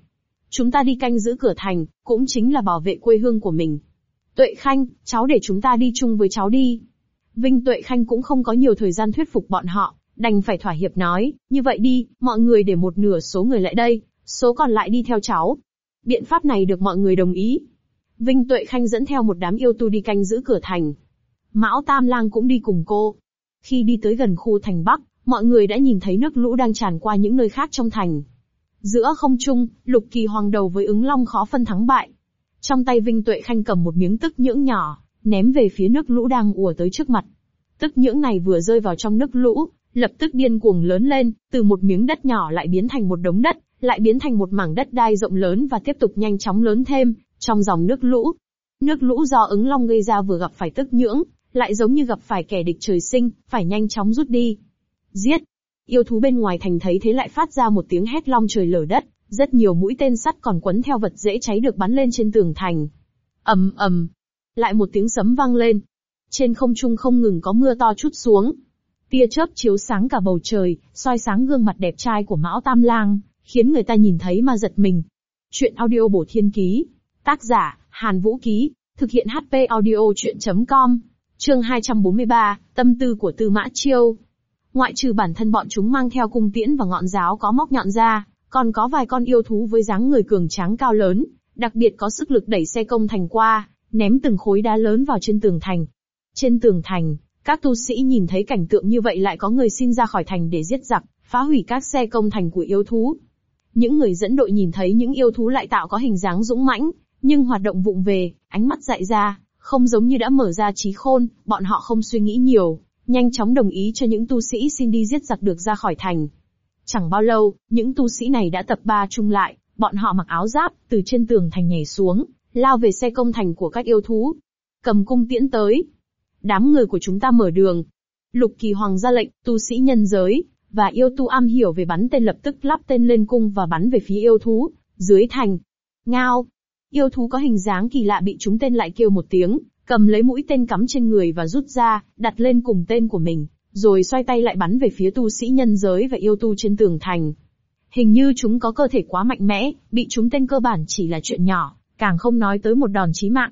Chúng ta đi canh giữ cửa thành, cũng chính là bảo vệ quê hương của mình. Tuệ Khanh, cháu để chúng ta đi chung với cháu đi. Vinh Tuệ Khanh cũng không có nhiều thời gian thuyết phục bọn họ, đành phải thỏa hiệp nói, như vậy đi, mọi người để một nửa số người lại đây, số còn lại đi theo cháu. Biện pháp này được mọi người đồng ý. Vinh Tuệ Khanh dẫn theo một đám yêu tu đi canh giữ cửa thành. Mão Tam Lang cũng đi cùng cô. Khi đi tới gần khu thành Bắc, mọi người đã nhìn thấy nước lũ đang tràn qua những nơi khác trong thành. Giữa không trung, Lục Kỳ Hoàng đầu với Ứng Long khó phân thắng bại. Trong tay Vinh Tuệ Khanh cầm một miếng tức nhưỡng nhỏ, ném về phía nước lũ đang ùa tới trước mặt. Tức nhưỡng này vừa rơi vào trong nước lũ, lập tức điên cuồng lớn lên, từ một miếng đất nhỏ lại biến thành một đống đất, lại biến thành một mảng đất đai rộng lớn và tiếp tục nhanh chóng lớn thêm, trong dòng nước lũ. Nước lũ do Ứng Long gây ra vừa gặp phải tức nhưỡng, lại giống như gặp phải kẻ địch trời sinh, phải nhanh chóng rút đi. Giết! Yêu thú bên ngoài thành thấy thế lại phát ra một tiếng hét long trời lở đất, rất nhiều mũi tên sắt còn quấn theo vật dễ cháy được bắn lên trên tường thành. Ầm ầm! Lại một tiếng sấm vang lên. Trên không trung không ngừng có mưa to trút xuống. Tia chớp chiếu sáng cả bầu trời, soi sáng gương mặt đẹp trai của Mão Tam Lang, khiến người ta nhìn thấy mà giật mình. Chuyện audio Bổ Thiên Ký. Tác giả, Hàn Vũ Ký. Thực hiện HP audio chuyện.com. Chương 243, Tâm tư của Tư Mã Chiêu. Ngoại trừ bản thân bọn chúng mang theo cung tiễn và ngọn giáo có móc nhọn ra, còn có vài con yêu thú với dáng người cường tráng cao lớn, đặc biệt có sức lực đẩy xe công thành qua, ném từng khối đá lớn vào trên tường thành. Trên tường thành, các tu sĩ nhìn thấy cảnh tượng như vậy lại có người xin ra khỏi thành để giết giặc, phá hủy các xe công thành của yêu thú. Những người dẫn đội nhìn thấy những yêu thú lại tạo có hình dáng dũng mãnh, nhưng hoạt động vụng về, ánh mắt dại ra, không giống như đã mở ra trí khôn, bọn họ không suy nghĩ nhiều, nhanh chóng đồng ý cho những tu sĩ xin đi giết giặc được ra khỏi thành. Chẳng bao lâu, những tu sĩ này đã tập ba chung lại, bọn họ mặc áo giáp, từ trên tường thành nhảy xuống, lao về xe công thành của các yêu thú. Cầm cung tiễn tới. Đám người của chúng ta mở đường. Lục Kỳ Hoàng ra lệnh, tu sĩ nhân giới, và yêu tu am hiểu về bắn tên lập tức lắp tên lên cung và bắn về phía yêu thú, dưới thành. Ngao! Yêu thú có hình dáng kỳ lạ bị trúng tên lại kêu một tiếng, cầm lấy mũi tên cắm trên người và rút ra, đặt lên cùng tên của mình, rồi xoay tay lại bắn về phía tu sĩ nhân giới và yêu tu trên tường thành. Hình như chúng có cơ thể quá mạnh mẽ, bị trúng tên cơ bản chỉ là chuyện nhỏ, càng không nói tới một đòn chí mạng.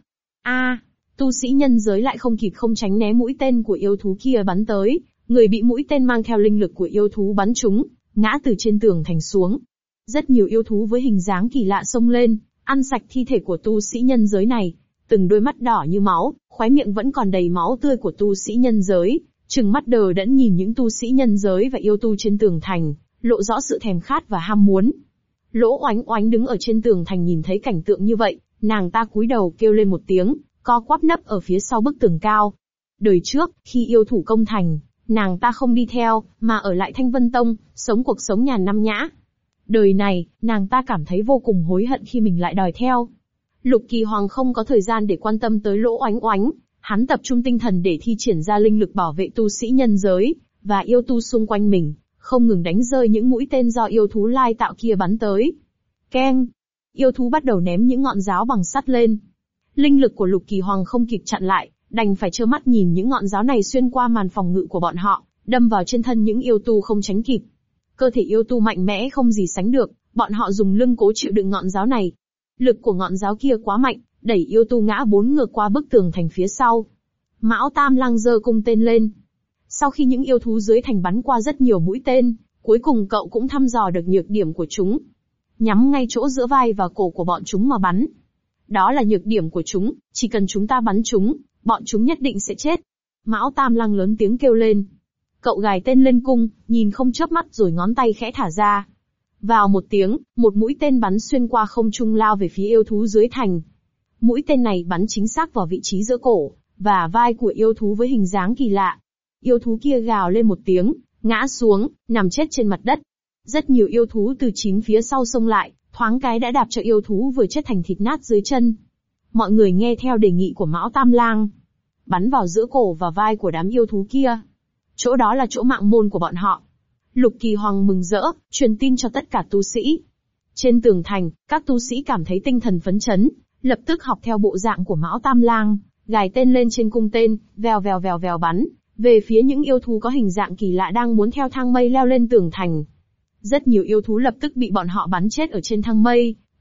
Tu sĩ nhân giới lại không kịp không tránh né mũi tên của yêu thú kia bắn tới, người bị mũi tên mang theo linh lực của yêu thú bắn trúng, ngã từ trên tường thành xuống. Rất nhiều yêu thú với hình dáng kỳ lạ xông lên, ăn sạch thi thể của tu sĩ nhân giới này. Từng đôi mắt đỏ như máu, khóe miệng vẫn còn đầy máu tươi của tu sĩ nhân giới, trừng mắt đờ đẫn nhìn những tu sĩ nhân giới và yêu tu trên tường thành, lộ rõ sự thèm khát và ham muốn. Lỗ Oánh Oánh đứng ở trên tường thành nhìn thấy cảnh tượng như vậy, nàng ta cúi đầu kêu lên một tiếng, co quắp nấp ở phía sau bức tường cao. Đời trước, khi yêu thủ công thành, nàng ta không đi theo, mà ở lại Thanh Vân Tông, sống cuộc sống nhàn năm nhã. Đời này, nàng ta cảm thấy vô cùng hối hận khi mình lại đòi theo. Lục Kỳ Hoàng không có thời gian để quan tâm tới Lỗ Oánh Oánh, hắn tập trung tinh thần để thi triển ra linh lực bảo vệ tu sĩ nhân giới, và yêu tu xung quanh mình, không ngừng đánh rơi những mũi tên do yêu thú lai tạo kia bắn tới. Keng! Yêu thú bắt đầu ném những ngọn giáo bằng sắt lên. Linh lực của Lục Kỳ Hoàng không kịp chặn lại, đành phải trơ mắt nhìn những ngọn giáo này xuyên qua màn phòng ngự của bọn họ, đâm vào trên thân những yêu tu không tránh kịp. Cơ thể yêu tu mạnh mẽ không gì sánh được, bọn họ dùng lưng cố chịu đựng ngọn giáo này. Lực của ngọn giáo kia quá mạnh, đẩy yêu tu ngã bốn ngược qua bức tường thành phía sau. Mão Tam Lang giơ cung tên lên. Sau khi những yêu thú dưới thành bắn qua rất nhiều mũi tên, cuối cùng cậu cũng thăm dò được nhược điểm của chúng. Nhắm ngay chỗ giữa vai và cổ của bọn chúng mà bắn. Đó là nhược điểm của chúng, chỉ cần chúng ta bắn chúng, bọn chúng nhất định sẽ chết. Mão Tam Lang lớn tiếng kêu lên. Cậu gài tên lên cung, nhìn không chớp mắt rồi ngón tay khẽ thả ra. Vào một tiếng, một mũi tên bắn xuyên qua không trung lao về phía yêu thú dưới thành. Mũi tên này bắn chính xác vào vị trí giữa cổ và vai của yêu thú với hình dáng kỳ lạ. Yêu thú kia gào lên một tiếng, ngã xuống, nằm chết trên mặt đất. Rất nhiều yêu thú từ chín phía sau xông lại, thoáng cái đã đạp cho yêu thú vừa chết thành thịt nát dưới chân. Mọi người nghe theo đề nghị của Mão Tam Lang, bắn vào giữa cổ và vai của đám yêu thú kia. Chỗ đó là chỗ mạng môn của bọn họ. Lục Kỳ Hoàng mừng rỡ, truyền tin cho tất cả tu sĩ. Trên tường thành, các tu sĩ cảm thấy tinh thần phấn chấn, lập tức học theo bộ dạng của Mão Tam Lang, gài tên lên trên cung tên, vèo vèo vèo vèo bắn về phía những yêu thú có hình dạng kỳ lạ đang muốn theo thang mây leo lên tường thành. Rất nhiều yêu thú lập tức bị bọn họ bắn chết ở trên thang mây,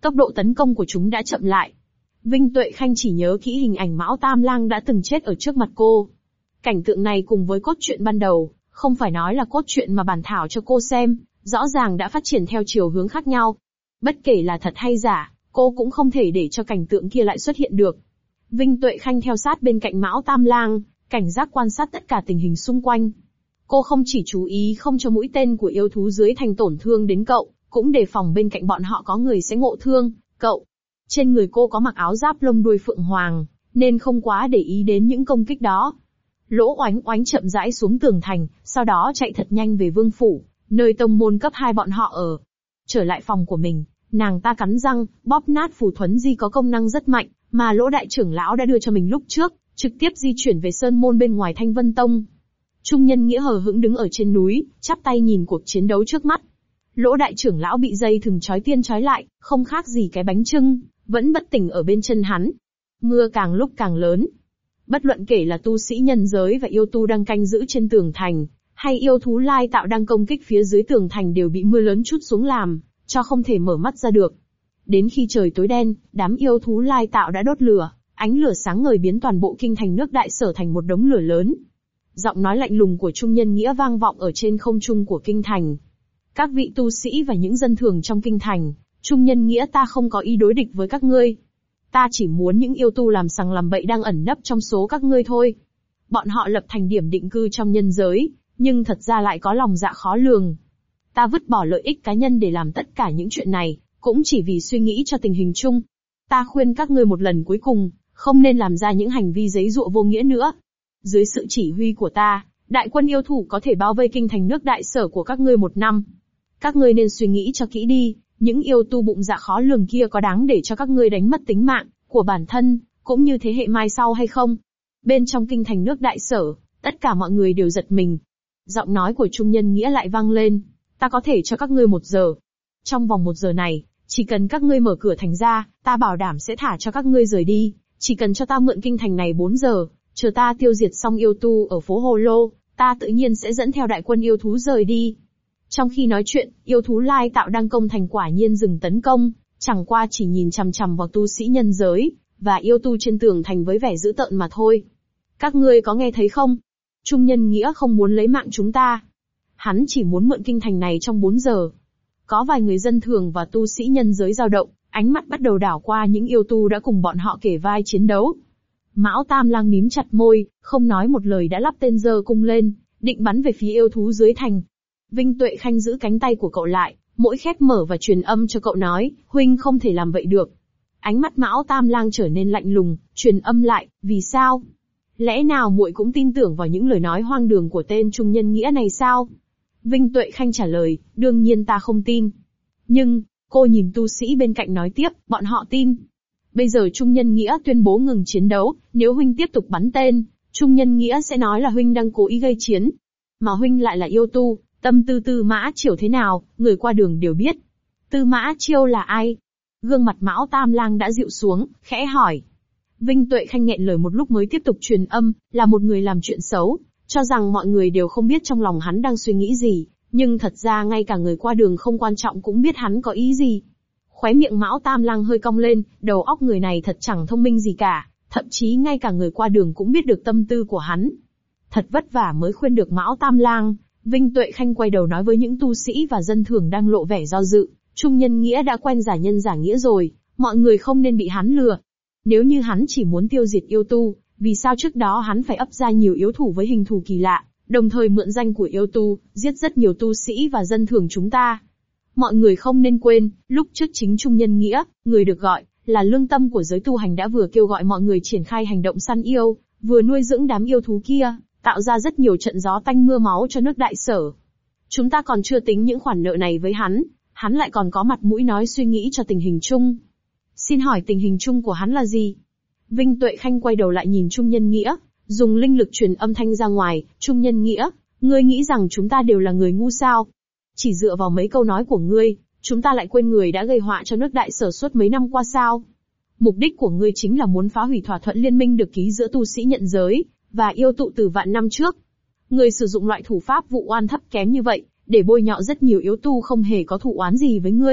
tốc độ tấn công của chúng đã chậm lại. Vinh Tuệ Khanh chỉ nhớ kỹ hình ảnh Mão Tam Lang đã từng chết ở trước mặt cô. Cảnh tượng này cùng với cốt truyện ban đầu, không phải nói là cốt truyện mà bản thảo cho cô xem, rõ ràng đã phát triển theo chiều hướng khác nhau. Bất kể là thật hay giả, cô cũng không thể để cho cảnh tượng kia lại xuất hiện được. Vinh Tuệ Khanh theo sát bên cạnh Mão Tam Lang, cảnh giác quan sát tất cả tình hình xung quanh. Cô không chỉ chú ý không cho mũi tên của yêu thú dưới thành tổn thương đến cậu, cũng đề phòng bên cạnh bọn họ có người sẽ ngộ thương cậu. Trên người cô có mặc áo giáp lông đuôi phượng hoàng, nên không quá để ý đến những công kích đó. Lỗ Oánh Oánh chậm rãi xuống tường thành, sau đó chạy thật nhanh về vương phủ, nơi tông môn cấp 2 bọn họ ở. Trở lại phòng của mình, nàng ta cắn răng, bóp nát phù thuấn di có công năng rất mạnh, mà Lỗ đại trưởng lão đã đưa cho mình lúc trước, trực tiếp di chuyển về sơn môn bên ngoài Thanh Vân Tông. Trung Nhân Nghĩa hờ hững đứng ở trên núi, chắp tay nhìn cuộc chiến đấu trước mắt. Lỗ đại trưởng lão bị dây thừng trói tiên trói lại, không khác gì cái bánh chưng, vẫn bất tỉnh ở bên chân hắn. Mưa càng lúc càng lớn. Bất luận kể là tu sĩ nhân giới và yêu tu đang canh giữ trên tường thành, hay yêu thú lai tạo đang công kích phía dưới tường thành đều bị mưa lớn trút xuống làm, cho không thể mở mắt ra được. Đến khi trời tối đen, đám yêu thú lai tạo đã đốt lửa, ánh lửa sáng ngời biến toàn bộ kinh thành nước Đại Sở thành một đống lửa lớn. Giọng nói lạnh lùng của Trung Nhân Nghĩa vang vọng ở trên không trung của kinh thành. Các vị tu sĩ và những dân thường trong kinh thành, Trung Nhân Nghĩa ta không có ý đối địch với các ngươi. Ta chỉ muốn những yêu tu làm sằng làm bậy đang ẩn nấp trong số các ngươi thôi. Bọn họ lập thành điểm định cư trong nhân giới, nhưng thật ra lại có lòng dạ khó lường. Ta vứt bỏ lợi ích cá nhân để làm tất cả những chuyện này, cũng chỉ vì suy nghĩ cho tình hình chung. Ta khuyên các ngươi một lần cuối cùng, không nên làm ra những hành vi giấy dụa vô nghĩa nữa. Dưới sự chỉ huy của ta, đại quân yêu thủ có thể bao vây kinh thành nước Đại Sở của các ngươi 1 năm. Các ngươi nên suy nghĩ cho kỹ đi, những yêu tu bụng dạ khó lường kia có đáng để cho các ngươi đánh mất tính mạng của bản thân, cũng như thế hệ mai sau hay không? Bên trong kinh thành nước Đại Sở, tất cả mọi người đều giật mình. Giọng nói của Trung Nhân Nghĩa lại vang lên, ta có thể cho các ngươi 1 giờ. Trong vòng 1 giờ này, chỉ cần các ngươi mở cửa thành ra, ta bảo đảm sẽ thả cho các ngươi rời đi. Chỉ cần cho ta mượn kinh thành này 4 giờ, chờ ta tiêu diệt xong yêu tu ở phố Hồ Lô, ta tự nhiên sẽ dẫn theo đại quân yêu thú rời đi. Trong khi nói chuyện, yêu thú lai tạo đang công thành quả nhiên dừng tấn công, chẳng qua chỉ nhìn chằm chằm vào tu sĩ nhân giới, và yêu tu trên tường thành với vẻ dữ tợn mà thôi. Các ngươi có nghe thấy không? Trung Nhân Nghĩa không muốn lấy mạng chúng ta. Hắn chỉ muốn mượn kinh thành này trong 4 giờ. Có vài người dân thường và tu sĩ nhân giới dao động, ánh mắt bắt đầu đảo qua những yêu tu đã cùng bọn họ kể vai chiến đấu. Mão Tam Lang mím chặt môi, không nói một lời đã lắp tên giơ cung lên, định bắn về phía yêu thú dưới thành. Vinh Tuệ Khanh giữ cánh tay của cậu lại, mỗi khép mở và truyền âm cho cậu nói, huynh không thể làm vậy được. Ánh mắt Mão Tam Lang trở nên lạnh lùng, truyền âm lại, vì sao? Lẽ nào muội cũng tin tưởng vào những lời nói hoang đường của tên Trung Nhân Nghĩa này sao? Vinh Tuệ Khanh trả lời, đương nhiên ta không tin. Nhưng, cô nhìn tu sĩ bên cạnh nói tiếp, bọn họ tin. Bây giờ Trung Nhân Nghĩa tuyên bố ngừng chiến đấu, nếu huynh tiếp tục bắn tên, Trung Nhân Nghĩa sẽ nói là huynh đang cố ý gây chiến. Mà huynh lại là yêu tu, tâm tư Tư Mã Chiêu thế nào, người qua đường đều biết. Tư Mã Chiêu là ai? Gương mặt Mão Tam Lang đã dịu xuống, khẽ hỏi. Vinh Tuệ Khanh nghẹn lời một lúc mới tiếp tục truyền âm, là một người làm chuyện xấu, cho rằng mọi người đều không biết trong lòng hắn đang suy nghĩ gì, nhưng thật ra ngay cả người qua đường không quan trọng cũng biết hắn có ý gì. Khóe miệng Mão Tam Lang hơi cong lên, đầu óc người này thật chẳng thông minh gì cả, thậm chí ngay cả người qua đường cũng biết được tâm tư của hắn. Thật vất vả mới khuyên được Mão Tam Lang, Vinh Tuệ Khanh quay đầu nói với những tu sĩ và dân thường đang lộ vẻ do dự, Trung Nhân Nghĩa đã quen giả nhân giả nghĩa rồi, mọi người không nên bị hắn lừa. Nếu như hắn chỉ muốn tiêu diệt yêu tu, vì sao trước đó hắn phải ấp ra nhiều yếu thủ với hình thù kỳ lạ, đồng thời mượn danh của yêu tu, giết rất nhiều tu sĩ và dân thường chúng ta? Mọi người không nên quên, lúc trước chính Trung Nhân Nghĩa, người được gọi là lương tâm của giới tu hành đã vừa kêu gọi mọi người triển khai hành động săn yêu, vừa nuôi dưỡng đám yêu thú kia, tạo ra rất nhiều trận gió tanh mưa máu cho nước Đại Sở. Chúng ta còn chưa tính những khoản nợ này với hắn lại còn có mặt mũi nói suy nghĩ cho tình hình chung. Xin hỏi tình hình chung của hắn là gì? Vinh Tuệ Khanh quay đầu lại nhìn Trung Nhân Nghĩa, dùng linh lực truyền âm thanh ra ngoài, Trung Nhân Nghĩa, ngươi nghĩ rằng chúng ta đều là người ngu sao? Chỉ dựa vào mấy câu nói của ngươi, chúng ta lại quên người đã gây họa cho nước Đại Sở suốt mấy năm qua sao? Mục đích của ngươi chính là muốn phá hủy thỏa thuận liên minh được ký giữa tu sĩ nhận giới và yêu tụ từ vạn năm trước. Ngươi sử dụng loại thủ pháp vụ oan thấp kém như vậy, để bôi nhọ rất nhiều yếu tu không hề có thù oán gì với ngươi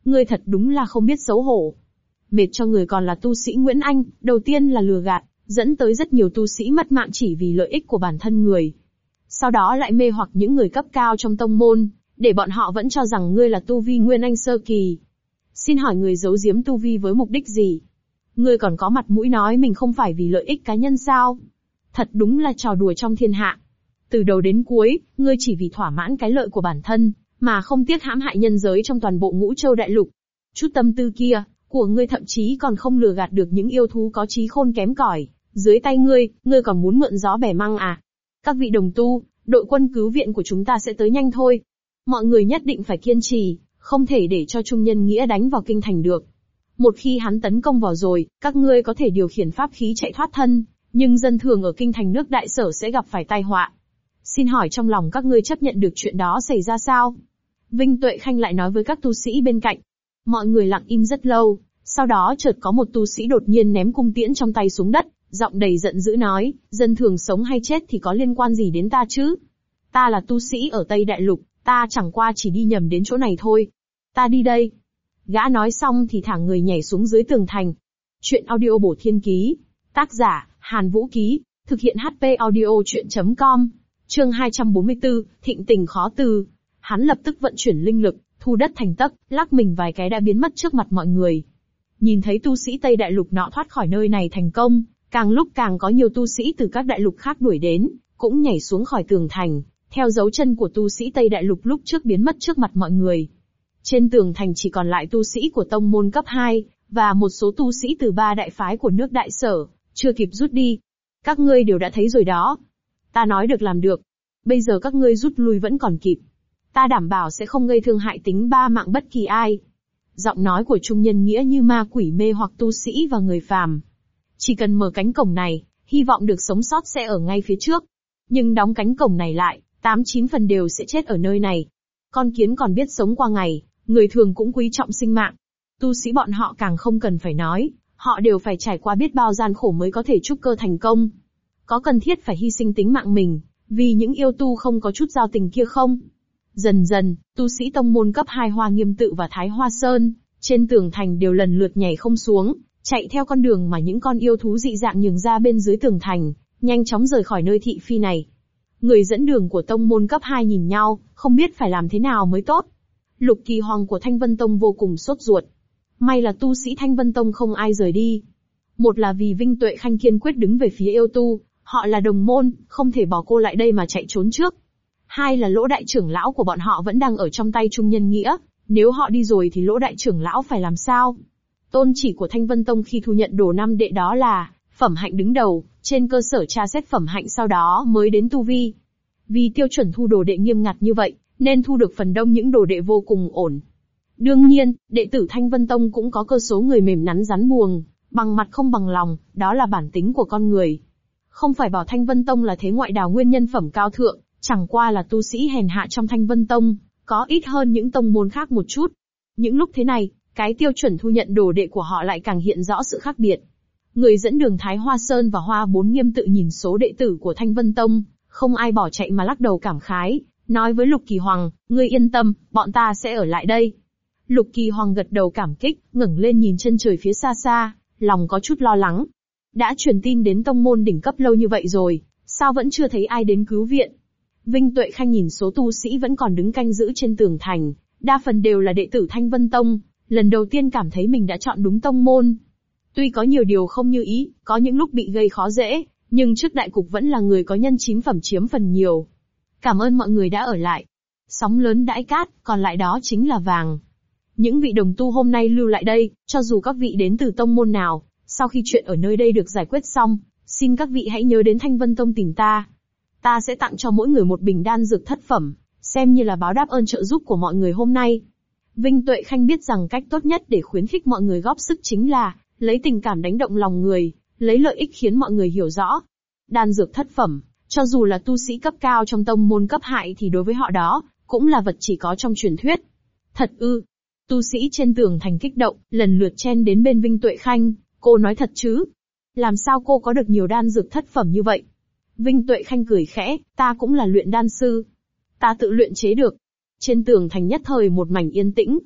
Ngươi thật đúng là không biết xấu hổ. Mệt cho người còn là tu sĩ Nguyễn Anh, đầu tiên là lừa gạt, dẫn tới rất nhiều tu sĩ mất mạng chỉ vì lợi ích của bản thân người. Sau đó lại mê hoặc những người cấp cao trong tông môn, để bọn họ vẫn cho rằng ngươi là tu vi Nguyên Anh sơ kỳ. Xin hỏi người giấu giếm tu vi với mục đích gì? Ngươi còn có mặt mũi nói mình không phải vì lợi ích cá nhân sao? Thật đúng là trò đùa trong thiên hạ. Từ đầu đến cuối, ngươi chỉ vì thỏa mãn cái lợi của bản thân, mà không tiếc hãm hại nhân giới trong toàn bộ Ngũ Châu Đại Lục. Chút tâm tư kia, của ngươi thậm chí còn không lừa gạt được những yêu thú có trí khôn kém cỏi. Dưới tay ngươi còn muốn mượn gió bẻ măng à? Các vị đồng tu, đội quân cứu viện của chúng ta sẽ tới nhanh thôi. Mọi người nhất định phải kiên trì, không thể để cho Trung Nhân Nghĩa đánh vào kinh thành được. Một khi hắn tấn công vào rồi, các ngươi có thể điều khiển pháp khí chạy thoát thân, nhưng dân thường ở kinh thành nước Đại Sở sẽ gặp phải tai họa. Xin hỏi trong lòng các ngươi chấp nhận được chuyện đó xảy ra sao? Vinh Tuệ Khanh lại nói với các tu sĩ bên cạnh. Mọi người lặng im rất lâu, sau đó chợt có một tu sĩ đột nhiên ném cung tiễn trong tay xuống đất, giọng đầy giận dữ nói, dân thường sống hay chết thì có liên quan gì đến ta chứ? Ta là tu sĩ ở Tây Đại Lục, ta chẳng qua chỉ đi nhầm đến chỗ này thôi. Ta đi đây. Gã nói xong thì thả người nhảy xuống dưới tường thành. Chuyện audio bổ thiên ký. Tác giả, Hàn Vũ Ký. Thực hiện HP audio chuyện.com. Chương 244, thịnh tình khó từ. Hắn lập tức vận chuyển linh lực, thu đất thành tấc, lắc mình vài cái đã biến mất trước mặt mọi người. Nhìn thấy tu sĩ Tây Đại Lục nọ thoát khỏi nơi này thành công, càng lúc càng có nhiều tu sĩ từ các đại lục khác đuổi đến, cũng nhảy xuống khỏi tường thành, theo dấu chân của tu sĩ Tây Đại Lục lúc trước biến mất trước mặt mọi người. Trên tường thành chỉ còn lại tu sĩ của tông môn cấp 2, và một số tu sĩ từ 3 đại phái của nước Đại Sở, chưa kịp rút đi. Các ngươi đều đã thấy rồi đó. Ta nói được làm được. Bây giờ các ngươi rút lui vẫn còn kịp. Ta đảm bảo sẽ không gây thương hại tính ba mạng bất kỳ ai. Giọng nói của Trung Nhân Nghĩa như ma quỷ mê hoặc tu sĩ và người phàm. Chỉ cần mở cánh cổng này, hy vọng được sống sót sẽ ở ngay phía trước. Nhưng đóng cánh cổng này lại, 8-9 phần đều sẽ chết ở nơi này. Con kiến còn biết sống qua ngày, người thường cũng quý trọng sinh mạng. Tu sĩ bọn họ càng không cần phải nói, họ đều phải trải qua biết bao gian khổ mới có thể trúc cơ thành công. Có cần thiết phải hy sinh tính mạng mình, vì những yêu tu không có chút giao tình kia không? Dần dần, tu sĩ tông môn cấp 2 Hoa Nghiêm Tự và Thái Hoa Sơn, trên tường thành đều lần lượt nhảy không xuống, chạy theo con đường mà những con yêu thú dị dạng nhường ra bên dưới tường thành, nhanh chóng rời khỏi nơi thị phi này. Người dẫn đường của tông môn cấp 2 nhìn nhau, không biết phải làm thế nào mới tốt. Lục Kỳ Hoàng của Thanh Vân Tông vô cùng sốt ruột. May là tu sĩ Thanh Vân Tông không ai rời đi. Một là vì Vinh Tuệ Khanh kiên quyết đứng về phía yêu tu, họ là đồng môn, không thể bỏ cô lại đây mà chạy trốn trước. Hai là Lỗ đại trưởng lão của bọn họ vẫn đang ở trong tay Trung Nhân Nghĩa, nếu họ đi rồi thì Lỗ đại trưởng lão phải làm sao? Tôn chỉ của Thanh Vân Tông khi thu nhận đồ năm đệ đó là phẩm hạnh đứng đầu, trên cơ sở tra xét phẩm hạnh sau đó mới đến tu vi. Vì tiêu chuẩn thu đồ đệ nghiêm ngặt như vậy, nên thu được phần đông những đồ đệ vô cùng ổn. Đương nhiên, đệ tử Thanh Vân Tông cũng có cơ số người mềm nắn rắn buồng, bằng mặt không bằng lòng, đó là bản tính của con người. Không phải bảo Thanh Vân Tông là thế ngoại đào nguyên nhân phẩm cao thượng, chẳng qua là tu sĩ hèn hạ trong Thanh Vân Tông, có ít hơn những tông môn khác một chút. Những lúc thế này, cái tiêu chuẩn thu nhận đồ đệ của họ lại càng hiện rõ sự khác biệt. Người dẫn đường Thái Hoa Sơn và Hoa Bốn Nghiêm Tự nhìn số đệ tử của Thanh Vân Tông, không ai bỏ chạy mà lắc đầu cảm khái, nói với Lục Kỳ Hoàng, ngươi yên tâm, bọn ta sẽ ở lại đây. Lục Kỳ Hoàng gật đầu cảm kích, ngẩng lên nhìn chân trời phía xa xa, lòng có chút lo lắng. Đã truyền tin đến tông môn đỉnh cấp lâu như vậy rồi, sao vẫn chưa thấy ai đến cứu viện? Vinh Tuệ Khanh nhìn số tu sĩ vẫn còn đứng canh giữ trên tường thành, đa phần đều là đệ tử Thanh Vân Tông, lần đầu tiên cảm thấy mình đã chọn đúng tông môn. Tuy có nhiều điều không như ý, có những lúc bị gây khó dễ, nhưng trước đại cục vẫn là người có nhân chín phẩm chiếm phần nhiều. Cảm ơn mọi người đã ở lại. Sóng lớn đãi cát, còn lại đó chính là vàng. Những vị đồng tu hôm nay lưu lại đây, cho dù các vị đến từ tông môn nào, sau khi chuyện ở nơi đây được giải quyết xong, xin các vị hãy nhớ đến Thanh Vân Tông tìm ta. Ta sẽ tặng cho mỗi người một bình đan dược thất phẩm, xem như là báo đáp ơn trợ giúp của mọi người hôm nay. Vinh Tuệ Khanh biết rằng cách tốt nhất để khuyến khích mọi người góp sức chính là lấy tình cảm đánh động lòng người, lấy lợi ích khiến mọi người hiểu rõ. Đan dược thất phẩm, cho dù là tu sĩ cấp cao trong tông môn cấp hại thì đối với họ đó, cũng là vật chỉ có trong truyền thuyết. Thật ư? Tu sĩ trên tường thành kích động, lần lượt chen đến bên Vinh Tuệ Khanh, cô nói thật chứ? Làm sao cô có được nhiều đan dược thất phẩm như vậy? Vinh Tuệ Khanh cười khẽ, ta cũng là luyện đan sư. Ta tự luyện chế được. Trên tường thành nhất thời một mảnh yên tĩnh.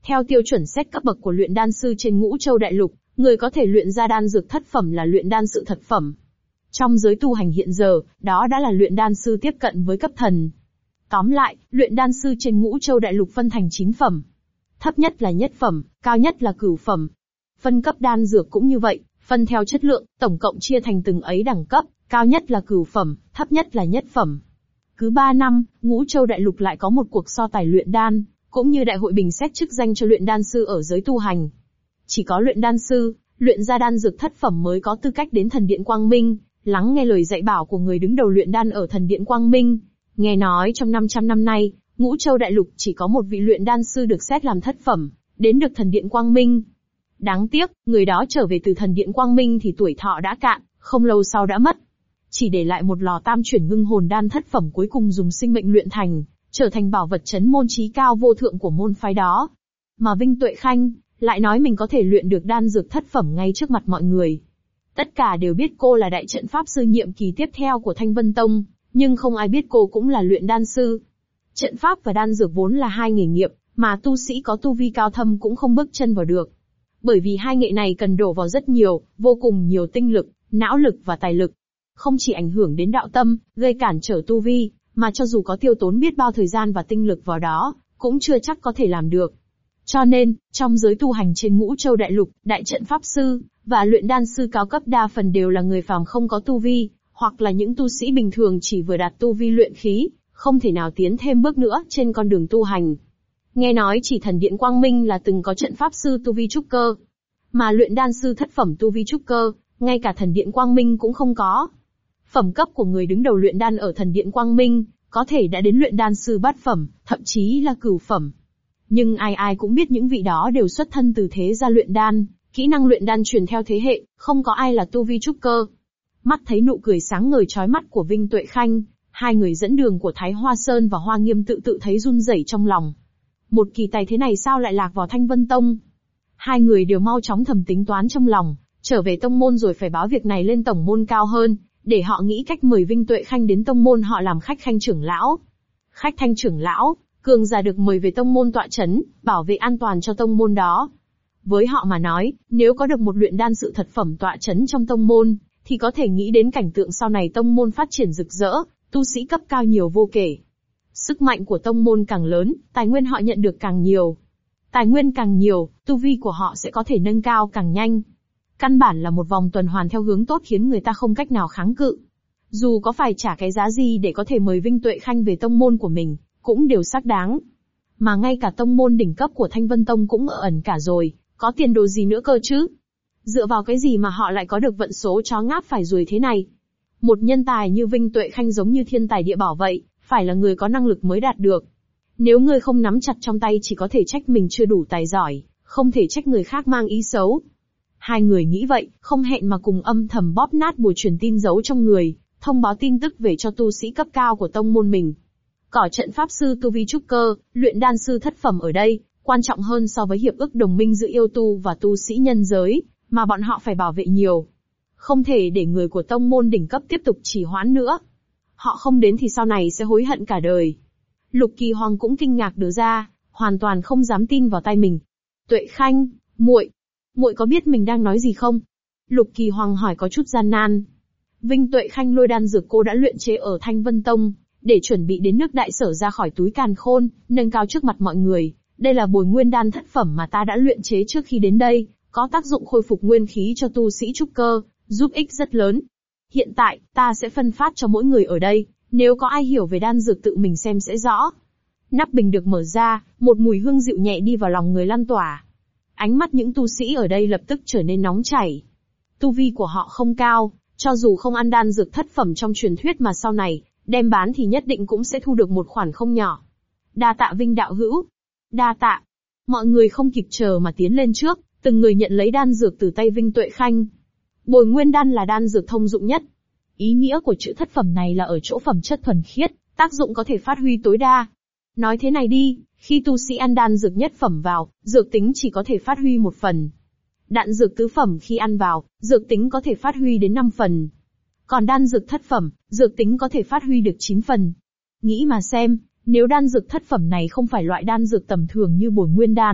Theo tiêu chuẩn xét cấp bậc của luyện đan sư trên Ngũ Châu Đại Lục, người có thể luyện ra đan dược thất phẩm là luyện đan sư thật phẩm. Trong giới tu hành hiện giờ, đó đã là luyện đan sư tiếp cận với cấp thần. Tóm lại, luyện đan sư trên Ngũ Châu Đại Lục phân thành 9 phẩm. Thấp nhất là nhất phẩm, cao nhất là cửu phẩm. Phân cấp đan dược cũng như vậy, phân theo chất lượng, tổng cộng chia thành từng ấy đẳng cấp, cao nhất là cửu phẩm, thấp nhất là nhất phẩm. Cứ 3 năm, Ngũ Châu Đại Lục lại có một cuộc so tài luyện đan, cũng như đại hội bình xét chức danh cho luyện đan sư ở giới tu hành. Chỉ có luyện đan sư, luyện ra đan dược thất phẩm mới có tư cách đến Thần Điện Quang Minh, lắng nghe lời dạy bảo của người đứng đầu luyện đan ở Thần Điện Quang Minh. Nghe nói trong 500 năm nay, Ngũ Châu Đại Lục chỉ có một vị luyện đan sư được xét làm thất phẩm, đến được Thần Điện Quang Minh. Đáng tiếc, người đó trở về từ Thần Điện Quang Minh thì tuổi thọ đã cạn, không lâu sau đã mất. Chỉ để lại một lò tam chuyển ngưng hồn đan thất phẩm cuối cùng dùng sinh mệnh luyện thành, trở thành bảo vật chấn môn chí cao vô thượng của môn phái đó. Mà Vinh Tuệ Khanh lại nói mình có thể luyện được đan dược thất phẩm ngay trước mặt mọi người. Tất cả đều biết cô là đại trận pháp sư nhiệm kỳ tiếp theo của Thanh Vân Tông, nhưng không ai biết cô cũng là luyện đan sư. Trận pháp và đan dược vốn là hai nghề nghiệp, mà tu sĩ có tu vi cao thâm cũng không bước chân vào được. Bởi vì hai nghệ này cần đổ vào rất nhiều, vô cùng nhiều tinh lực, não lực và tài lực. Không chỉ ảnh hưởng đến đạo tâm, gây cản trở tu vi, mà cho dù có tiêu tốn biết bao thời gian và tinh lực vào đó, cũng chưa chắc có thể làm được. Cho nên, trong giới tu hành trên Ngũ Châu Đại Lục, đại trận pháp sư và luyện đan sư cao cấp đa phần đều là người phàm không có tu vi, hoặc là những tu sĩ bình thường chỉ vừa đạt tu vi luyện khí, không thể nào tiến thêm bước nữa trên con đường tu hành. Nghe nói chỉ Thần Điện Quang Minh là từng có trận pháp sư tu vi trúc cơ, mà luyện đan sư thất phẩm tu vi trúc cơ, ngay cả Thần Điện Quang Minh cũng không có. Phẩm cấp của người đứng đầu luyện đan ở Thần Điện Quang Minh, có thể đã đến luyện đan sư bát phẩm, thậm chí là cửu phẩm. Nhưng ai ai cũng biết những vị đó đều xuất thân từ thế gia luyện đan, kỹ năng luyện đan truyền theo thế hệ, không có ai là tu vi trúc cơ. Mắt thấy nụ cười sáng ngời chói mắt của Vinh Tuệ Khanh, hai người dẫn đường của Thái Hoa Sơn và Hoa Nghiêm tự thấy run rẩy trong lòng. Một kỳ tài thế này sao lại lạc vào Thanh Vân Tông? Hai người đều mau chóng thầm tính toán trong lòng, trở về tông môn rồi phải báo việc này lên tổng môn cao hơn, để họ nghĩ cách mời Vinh Tuệ Khanh đến tông môn họ làm khách khanh trưởng lão. Khách khanh trưởng lão, cường giả được mời về tông môn tọa chấn, bảo vệ an toàn cho tông môn đó. Với họ mà nói, nếu có được một luyện đan sự thật phẩm tọa chấn trong tông môn, thì có thể nghĩ đến cảnh tượng sau này tông môn phát triển rực rỡ, tu sĩ cấp cao nhiều vô kể. Sức mạnh của tông môn càng lớn, tài nguyên họ nhận được càng nhiều. Tài nguyên càng nhiều, tu vi của họ sẽ có thể nâng cao càng nhanh. Căn bản là một vòng tuần hoàn theo hướng tốt khiến người ta không cách nào kháng cự. Dù có phải trả cái giá gì để có thể mời Vinh Tuệ Khanh về tông môn của mình, cũng đều xác đáng. Mà ngay cả tông môn đỉnh cấp của Thanh Vân Tông cũng ở ẩn cả rồi, có tiền đồ gì nữa cơ chứ? Dựa vào cái gì mà họ lại có được vận số chó ngáp phải ruồi thế này? Một nhân tài như Vinh Tuệ Khanh giống như thiên tài địa bảo vậy, phải là người có năng lực mới đạt được. Nếu ngươi không nắm chặt trong tay chỉ có thể trách mình chưa đủ tài giỏi, không thể trách người khác mang ý xấu. Hai người nghĩ vậy, không hẹn mà cùng âm thầm bóp nát bùa truyền tin giấu trong người, thông báo tin tức về cho tu sĩ cấp cao của tông môn mình. Cỏ trận pháp sư tu vi trúc cơ, luyện đan sư thất phẩm ở đây, quan trọng hơn so với hiệp ước đồng minh giữa yêu tu và tu sĩ nhân giới, mà bọn họ phải bảo vệ nhiều. Không thể để người của tông môn đỉnh cấp tiếp tục trì hoãn nữa. Họ không đến thì sau này sẽ hối hận cả đời. Lục Kỳ Hoàng cũng kinh ngạc đờ ra, hoàn toàn không dám tin vào tai mình. Tuệ Khanh, muội có biết mình đang nói gì không? Lục Kỳ Hoàng hỏi có chút gian nan. Vinh Tuệ Khanh lôi đan dược cô đã luyện chế ở Thanh Vân Tông, để chuẩn bị đến nước đại sở ra khỏi túi càn khôn, nâng cao trước mặt mọi người. Đây là bồi nguyên đan thất phẩm mà ta đã luyện chế trước khi đến đây, có tác dụng khôi phục nguyên khí cho tu sĩ trúc cơ, giúp ích rất lớn. Hiện tại, ta sẽ phân phát cho mỗi người ở đây, nếu có ai hiểu về đan dược tự mình xem sẽ rõ. Nắp bình được mở ra, một mùi hương dịu nhẹ đi vào lòng người lan tỏa. Ánh mắt những tu sĩ ở đây lập tức trở nên nóng chảy. Tu vi của họ không cao, cho dù không ăn đan dược thất phẩm trong truyền thuyết mà sau này, đem bán thì nhất định cũng sẽ thu được một khoản không nhỏ. Đa tạ Vinh đạo hữu. Đa tạ. Mọi người không kịp chờ mà tiến lên trước, từng người nhận lấy đan dược từ tay Vinh Tuệ Khanh. Bồi nguyên đan là đan dược thông dụng nhất. Ý nghĩa của chữ thất phẩm này là ở chỗ phẩm chất thuần khiết, tác dụng có thể phát huy tối đa. Nói thế này đi, khi tu sĩ ăn đan dược nhất phẩm vào, dược tính chỉ có thể phát huy 1 phần. Đan dược tứ phẩm khi ăn vào, dược tính có thể phát huy đến 5 phần. Còn đan dược thất phẩm, dược tính có thể phát huy được 9 phần. Nghĩ mà xem, nếu đan dược thất phẩm này không phải loại đan dược tầm thường như bồi nguyên đan,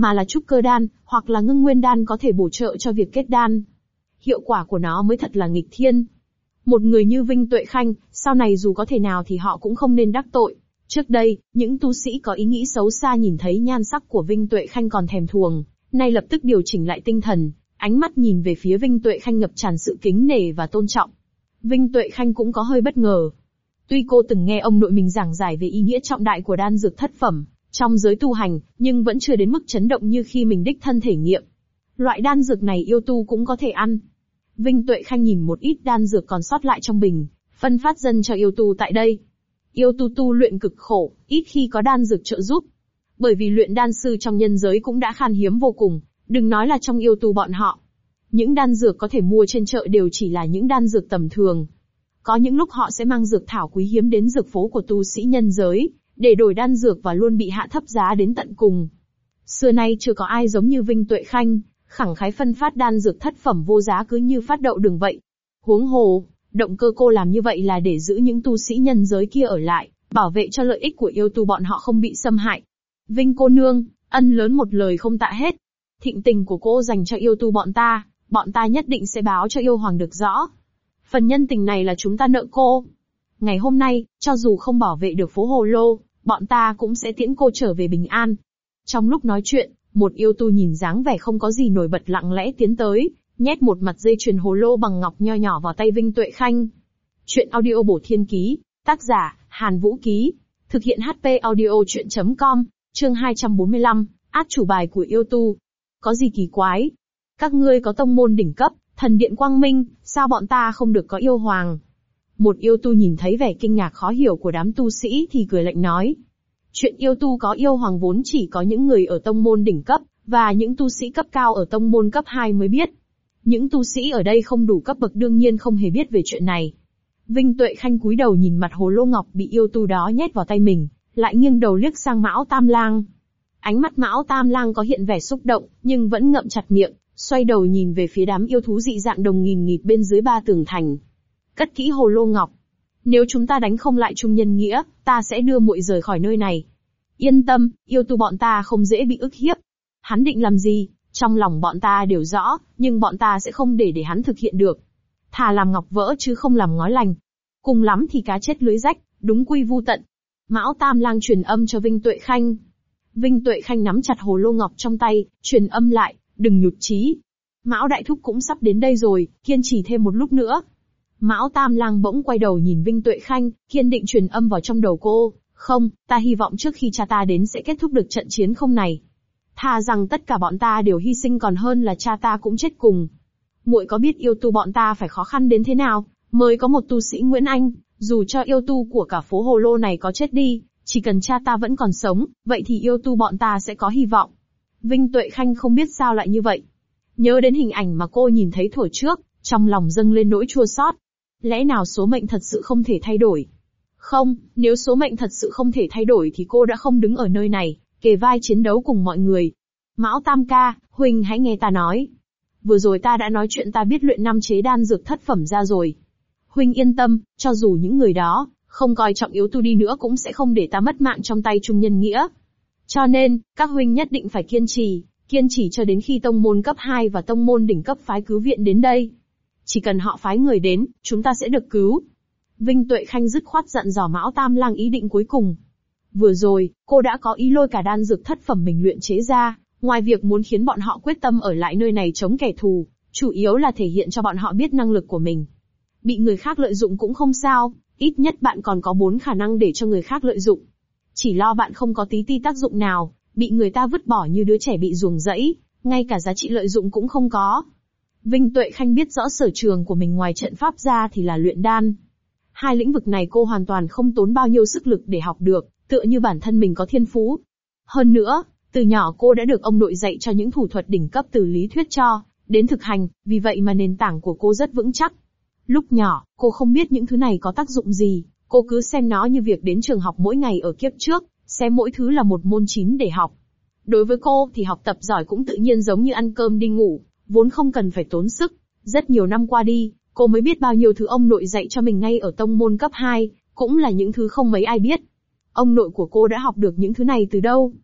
mà là trúc cơ đan, hoặc là ngưng nguyên đan có thể bổ trợ cho việc kết đan. Hiệu quả của nó mới thật là nghịch thiên. Một người như Vinh Tuệ Khanh, sau này dù có thể nào thì họ cũng không nên đắc tội. Trước đây, những tu sĩ có ý nghĩ xấu xa nhìn thấy nhan sắc của Vinh Tuệ Khanh còn thèm thuồng, nay lập tức điều chỉnh lại tinh thần, ánh mắt nhìn về phía Vinh Tuệ Khanh ngập tràn sự kính nể và tôn trọng. Vinh Tuệ Khanh cũng có hơi bất ngờ. Tuy cô từng nghe ông nội mình giảng giải về ý nghĩa trọng đại của đan dược thất phẩm trong giới tu hành, nhưng vẫn chưa đến mức chấn động như khi mình đích thân thể nghiệm. Loại đan dược này yêu tu cũng có thể ăn. Vinh Tuệ Khanh nhìn một ít đan dược còn sót lại trong bình, phân phát dần cho yêu tu tại đây. Yêu tu tu luyện cực khổ, ít khi có đan dược trợ giúp. Bởi vì luyện đan sư trong nhân giới cũng đã khan hiếm vô cùng, đừng nói là trong yêu tu bọn họ. Những đan dược có thể mua trên chợ đều chỉ là những đan dược tầm thường. Có những lúc họ sẽ mang dược thảo quý hiếm đến dược phố của tu sĩ nhân giới, để đổi đan dược và luôn bị hạ thấp giá đến tận cùng. Xưa nay chưa có ai giống như Vinh Tuệ Khanh, khẳng khái phân phát đan dược thất phẩm vô giá cứ như phát đậu đường vậy. Huống hồ, động cơ cô làm như vậy là để giữ những tu sĩ nhân giới kia ở lại, bảo vệ cho lợi ích của yêu tu bọn họ không bị xâm hại. Vinh cô nương, ân lớn một lời không tạ hết. Thịnh tình của cô dành cho yêu tu bọn ta nhất định sẽ báo cho yêu hoàng được rõ. Phần nhân tình này là chúng ta nợ cô. Ngày hôm nay, cho dù không bảo vệ được phố Hồ Lô, bọn ta cũng sẽ tiễn cô trở về bình an. Trong lúc nói chuyện, một yêu tu nhìn dáng vẻ không có gì nổi bật lặng lẽ tiến tới, nhét một mặt dây chuyền hồ lô bằng ngọc nho nhỏ vào tay Vinh Tuệ Khanh. Chuyện audio bổ thiên ký, tác giả, Hàn Vũ Ký. Thực hiện HP audio chuyện.com, chương 245, át chủ bài của yêu tu. Có gì kỳ quái? Các ngươi có tông môn đỉnh cấp, thần điện quang minh, sao bọn ta không được có yêu hoàng? Một yêu tu nhìn thấy vẻ kinh ngạc khó hiểu của đám tu sĩ thì cười lạnh nói. Chuyện yêu tu có yêu hoàng vốn chỉ có những người ở tông môn đỉnh cấp, và những tu sĩ cấp cao ở tông môn cấp 2 mới biết. Những tu sĩ ở đây không đủ cấp bậc đương nhiên không hề biết về chuyện này. Vinh Tuệ Khanh cúi đầu nhìn mặt hồ lô ngọc bị yêu tu đó nhét vào tay mình, lại nghiêng đầu liếc sang Mão Tam Lang. Ánh mắt Mão Tam Lang có hiện vẻ xúc động, nhưng vẫn ngậm chặt miệng, xoay đầu nhìn về phía đám yêu thú dị dạng đồng nghìn nghịt bên dưới ba tường thành. Cất kỹ hồ lô ngọc. Nếu chúng ta đánh không lại Trung Nhân Nghĩa, ta sẽ đưa muội rời khỏi nơi này. Yên tâm, yêu tu bọn ta không dễ bị ức hiếp. Hắn định làm gì, trong lòng bọn ta đều rõ, nhưng bọn ta sẽ không để hắn thực hiện được. Thà làm ngọc vỡ chứ không làm ngói lành. Cùng lắm thì cá chết lưới rách, đúng quy vu tận. Mão Tam Lang truyền âm cho Vinh Tuệ Khanh. Vinh Tuệ Khanh nắm chặt hồ lô ngọc trong tay, truyền âm lại, đừng nhụt chí. Mão Đại Thúc cũng sắp đến đây rồi, kiên trì thêm một lúc nữa. Mão Tam Lang bỗng quay đầu nhìn Vinh Tuệ Khanh, kiên định truyền âm vào trong đầu cô. Không, ta hy vọng trước khi cha ta đến sẽ kết thúc được trận chiến không này. Thà rằng tất cả bọn ta đều hy sinh còn hơn là cha ta cũng chết cùng. Muội có biết yêu tu bọn ta phải khó khăn đến thế nào, mới có một tu sĩ Nguyễn Anh, dù cho yêu tu của cả phố Hồ Lô này có chết đi, chỉ cần cha ta vẫn còn sống, vậy thì yêu tu bọn ta sẽ có hy vọng. Vinh Tuệ Khanh không biết sao lại như vậy. Nhớ đến hình ảnh mà cô nhìn thấy thuở trước, trong lòng dâng lên nỗi chua xót. Lẽ nào số mệnh thật sự không thể thay đổi? Không, nếu số mệnh thật sự không thể thay đổi thì cô đã không đứng ở nơi này, kề vai chiến đấu cùng mọi người. Mão Tam ca, huynh hãy nghe ta nói. Vừa rồi ta đã nói chuyện ta biết luyện 5 chế đan dược thất phẩm ra rồi. Huynh yên tâm, cho dù những người đó không coi trọng yếu tu đi nữa cũng sẽ không để ta mất mạng trong tay Trung Nhân Nghĩa. Cho nên, các huynh nhất định phải kiên trì cho đến khi tông môn cấp 2 và tông môn đỉnh cấp phái cứu viện đến đây. Chỉ cần họ phái người đến, chúng ta sẽ được cứu. Vinh Tuệ Khanh dứt khoát dặn dò Mão Tam Lang ý định cuối cùng. Vừa rồi, cô đã có ý lôi cả đan dược thất phẩm mình luyện chế ra, ngoài việc muốn khiến bọn họ quyết tâm ở lại nơi này chống kẻ thù, chủ yếu là thể hiện cho bọn họ biết năng lực của mình. Bị người khác lợi dụng cũng không sao, ít nhất bạn còn có 4 khả năng để cho người khác lợi dụng. Chỉ lo bạn không có tí ti tác dụng nào, bị người ta vứt bỏ như đứa trẻ bị ruồng rẫy, ngay cả giá trị lợi dụng cũng không có. Vinh Tuệ Khanh biết rõ sở trường của mình ngoài trận pháp ra thì là luyện đan. Hai lĩnh vực này cô hoàn toàn không tốn bao nhiêu sức lực để học được, tựa như bản thân mình có thiên phú. Hơn nữa, từ nhỏ cô đã được ông nội dạy cho những thủ thuật đỉnh cấp từ lý thuyết cho đến thực hành, vì vậy mà nền tảng của cô rất vững chắc. Lúc nhỏ, cô không biết những thứ này có tác dụng gì, cô cứ xem nó như việc đến trường học mỗi ngày ở kiếp trước, xem mỗi thứ là một môn chín để học. Đối với cô thì học tập giỏi cũng tự nhiên giống như ăn cơm đi ngủ, vốn không cần phải tốn sức. Rất nhiều năm qua đi, cô mới biết bao nhiêu thứ ông nội dạy cho mình ngay ở tông môn cấp 2, cũng là những thứ không mấy ai biết. Ông nội của cô đã học được những thứ này từ đâu?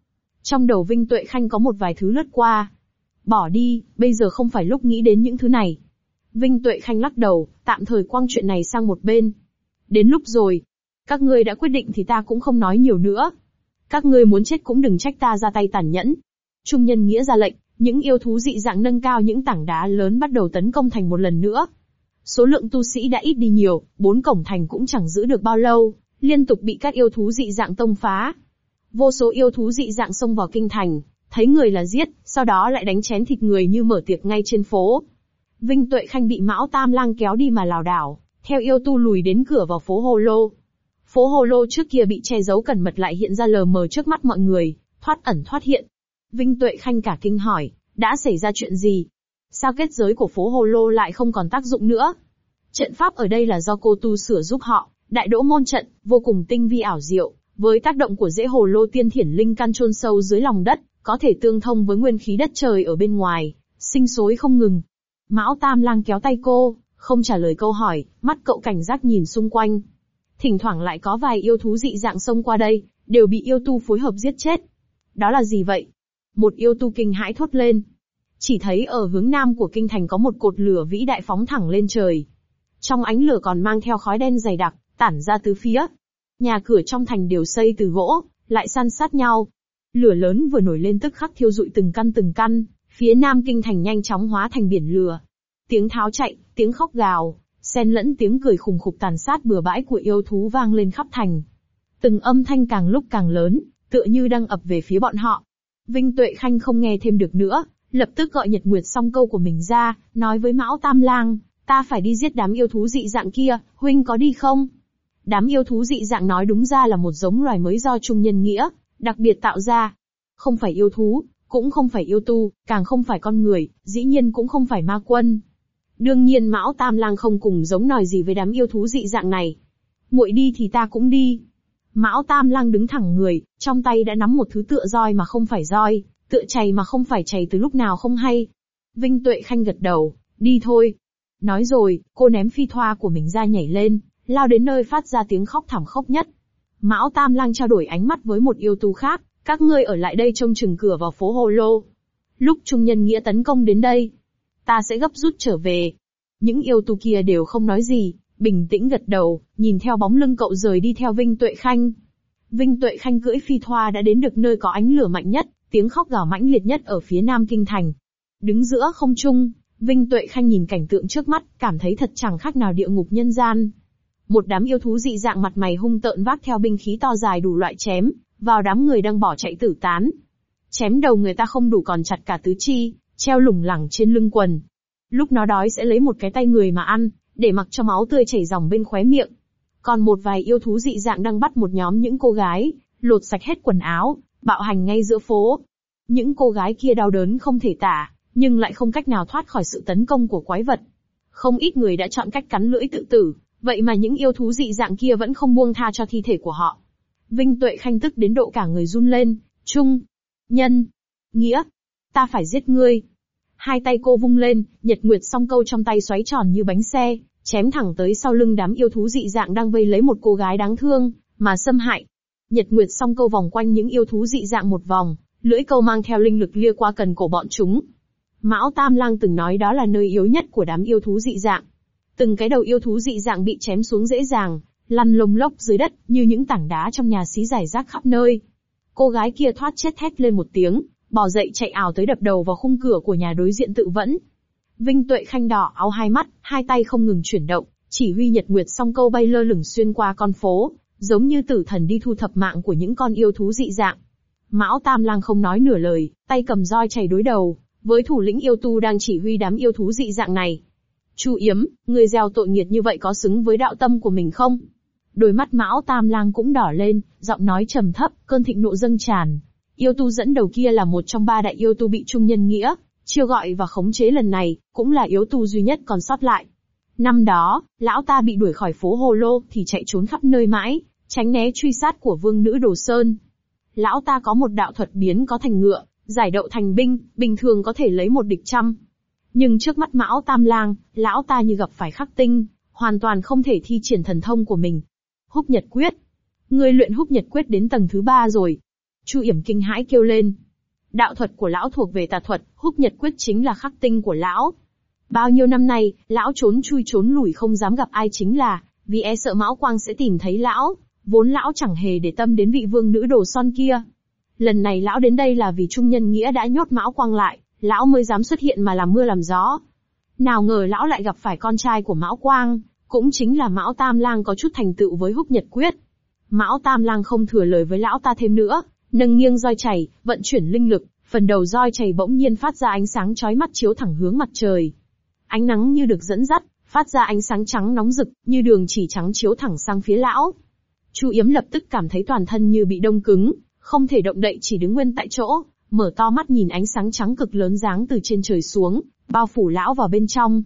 Trong đầu Vinh Tuệ Khanh có một vài thứ lướt qua. Bỏ đi, bây giờ không phải lúc nghĩ đến những thứ này. Vinh Tuệ Khanh lắc đầu, tạm thời quăng chuyện này sang một bên. Đến lúc rồi. Các ngươi đã quyết định thì ta cũng không nói nhiều nữa. Các ngươi muốn chết cũng đừng trách ta ra tay tàn nhẫn. Trung Nhân Nghĩa ra lệnh, những yêu thú dị dạng nâng cao những tảng đá lớn bắt đầu tấn công thành một lần nữa. Số lượng tu sĩ đã ít đi nhiều, 4 cổng thành cũng chẳng giữ được bao lâu, liên tục bị các yêu thú dị dạng tông phá. Vô số yêu thú dị dạng xông vào kinh thành, thấy người là giết, sau đó lại đánh chén thịt người như mở tiệc ngay trên phố. Vinh Tuệ Khanh bị Mão Tam Lang kéo đi mà lảo đảo, theo yêu tu lùi đến cửa vào phố Hồ Lô. Phố Hồ Lô trước kia bị che giấu cẩn mật lại hiện ra lờ mờ trước mắt mọi người, thoát ẩn thoát hiện. Vinh Tuệ Khanh cả kinh hỏi, đã xảy ra chuyện gì? Sao kết giới của phố Hồ Lô lại không còn tác dụng nữa? Trận pháp ở đây là do cô tu sửa giúp họ, Đại Đỗ môn trận, vô cùng tinh vi ảo diệu, với tác động của rễ Hồ Lô tiên thiển linh căn chôn sâu dưới lòng đất, có thể tương thông với nguyên khí đất trời ở bên ngoài, sinh sôi không ngừng. Mão Tam Lang kéo tay cô, không trả lời câu hỏi, mắt cậu cảnh giác nhìn xung quanh. Thỉnh thoảng lại có vài yêu thú dị dạng xông qua đây, đều bị yêu tu phối hợp giết chết. Đó là gì vậy? Một yêu tu kinh hãi thốt lên. Chỉ thấy ở hướng nam của kinh thành có một cột lửa vĩ đại phóng thẳng lên trời. Trong ánh lửa còn mang theo khói đen dày đặc, tản ra tứ phía. Nhà cửa trong thành đều xây từ gỗ, lại san sát nhau. Lửa lớn vừa nổi lên tức khắc thiêu rụi từng căn, phía nam kinh thành nhanh chóng hóa thành biển lửa. Tiếng tháo chạy, tiếng khóc gào, xen lẫn tiếng cười khùng khục tàn sát bừa bãi của yêu thú vang lên khắp thành. Từng âm thanh càng lúc càng lớn, tựa như đang ập về phía bọn họ. Vinh Tuệ Khanh không nghe thêm được nữa, lập tức gọi Nhật Nguyệt Song Câu của mình ra, nói với Mão Tam Lang, ta phải đi giết đám yêu thú dị dạng kia, huynh có đi không? Đám yêu thú dị dạng nói đúng ra là một giống loài mới do Trung Nhân Nghĩa đặc biệt tạo ra. Không phải yêu thú, cũng không phải yêu tu, càng không phải con người, dĩ nhiên cũng không phải ma quân. Đương nhiên Mão Tam Lang không cùng giống nòi gì với đám yêu thú dị dạng này. Muội đi thì ta cũng đi. Mão Tam Lang đứng thẳng người, trong tay đã nắm một thứ tựa roi mà không phải roi, tựa chày mà không phải chày từ lúc nào không hay. Vinh Tuệ Khanh gật đầu, đi thôi. Nói rồi, cô ném phi thoa của mình ra nhảy lên, lao đến nơi phát ra tiếng khóc thảm khốc nhất. Mão Tam Lang trao đổi ánh mắt với một yêu tu khác, các ngươi ở lại đây trông chừng cửa vào phố Hồ Lô. Lúc Trung Nhân Nghĩa tấn công đến đây, ta sẽ gấp rút trở về. Những yêu tu kia đều không nói gì, bình tĩnh gật đầu, nhìn theo bóng lưng cậu rời đi theo Vinh Tuệ Khanh. Vinh Tuệ Khanh cưỡi phi thoa đã đến được nơi có ánh lửa mạnh nhất, tiếng khóc gào mãnh liệt nhất ở phía nam kinh thành. Đứng giữa không trung, Vinh Tuệ Khanh nhìn cảnh tượng trước mắt, cảm thấy thật chẳng khác nào địa ngục nhân gian. Một đám yêu thú dị dạng mặt mày hung tợn vác theo binh khí to dài đủ loại chém vào đám người đang bỏ chạy tử tán. Chém đầu người ta không đủ còn chặt cả tứ chi, treo lủng lẳng trên lưng quần. Lúc nó đói sẽ lấy một cái tay người mà ăn, để mặc cho máu tươi chảy ròng bên khóe miệng. Còn một vài yêu thú dị dạng đang bắt một nhóm những cô gái, lột sạch hết quần áo, bạo hành ngay giữa phố. Những cô gái kia đau đớn không thể tả, nhưng lại không cách nào thoát khỏi sự tấn công của quái vật. Không ít người đã chọn cách cắn lưỡi tự tử, vậy mà những yêu thú dị dạng kia vẫn không buông tha cho thi thể của họ. Vinh Tuệ Khanh tức đến độ cả người run lên, Trung, Nhân, Nghĩa, ta phải giết ngươi. Hai tay cô vung lên, Nhật Nguyệt Song Câu trong tay xoáy tròn như bánh xe, chém thẳng tới sau lưng đám yêu thú dị dạng đang vây lấy một cô gái đáng thương, mà xâm hại. Nhật Nguyệt Song Câu vòng quanh những yêu thú dị dạng một vòng, lưỡi câu mang theo linh lực lia qua cần cổ bọn chúng. Mão Tam Lang từng nói đó là nơi yếu nhất của đám yêu thú dị dạng. Từng cái đầu yêu thú dị dạng bị chém xuống dễ dàng, lăn lông lốc dưới đất, như những tảng đá trong nhà xí rải rác khắp nơi. Cô gái kia thoát chết thét lên một tiếng, bò dậy chạy ảo tới đập đầu vào khung cửa của nhà đối diện tự vẫn. Vinh Tuệ Khanh đỏ áo hai mắt, hai tay không ngừng chuyển động, chỉ huy Nhật Nguyệt Song Câu bay lơ lửng xuyên qua con phố, giống như tử thần đi thu thập mạng của những con yêu thú dị dạng. Mão Tam Lang không nói nửa lời, tay cầm roi chày đối đầu với thủ lĩnh yêu tu đang chỉ huy đám yêu thú dị dạng này. Chu Yếm, người gieo tội nghiệt như vậy có xứng với đạo tâm của mình không? Đôi mắt Mão Tam Lang cũng đỏ lên, giọng nói trầm thấp, cơn thịnh nộ dâng tràn. Yêu tu dẫn đầu kia là một trong 3 đại yêu tu bị Trung Nhân Nghĩa chiêu gọi và khống chế lần này, cũng là yêu tu duy nhất còn sót lại. Năm đó, lão ta bị đuổi khỏi phố Hồ Lô thì chạy trốn khắp nơi mãi, tránh né truy sát của vương nữ Đồ Sơn. Lão ta có một đạo thuật biến có thành ngựa, giải đậu thành binh, bình thường có thể lấy một địch trăm. Nhưng trước mắt Mão Tam Lang, lão ta như gặp phải khắc tinh, hoàn toàn không thể thi triển thần thông của mình. Húc Nhật Quyết. Ngươi luyện Húc Nhật Quyết đến tầng thứ 3 rồi. Chu Yểm kinh hãi kêu lên. Đạo thuật của lão thuộc về tà thuật, Húc Nhật Quyết chính là khắc tinh của lão. Bao nhiêu năm nay, lão trốn chui trốn lủi không dám gặp ai chính là vì e sợ Mão Quang sẽ tìm thấy lão, vốn lão chẳng hề để tâm đến vị vương nữ đồ son kia. Lần này lão đến đây là vì Trung Nhân Nghĩa đã nhốt Mão Quang lại, lão mới dám xuất hiện mà làm mưa làm gió. Nào ngờ lão lại gặp phải con trai của Mão Quang, cũng chính là Mão Tam Lang có chút thành tựu với Húc Nhật Quyết. Mão Tam Lang không thừa lời với lão ta thêm nữa, nâng nghiêng roi chày, vận chuyển linh lực, phần đầu roi chày bỗng nhiên phát ra ánh sáng chói mắt chiếu thẳng hướng mặt trời. Ánh nắng như được dẫn dắt, phát ra ánh sáng trắng nóng rực, như đường chỉ trắng chiếu thẳng sang phía lão. Chu Yếm lập tức cảm thấy toàn thân như bị đông cứng, không thể động đậy, chỉ đứng nguyên tại chỗ, mở to mắt nhìn ánh sáng trắng cực lớn giáng từ trên trời xuống, bao phủ lão vào bên trong.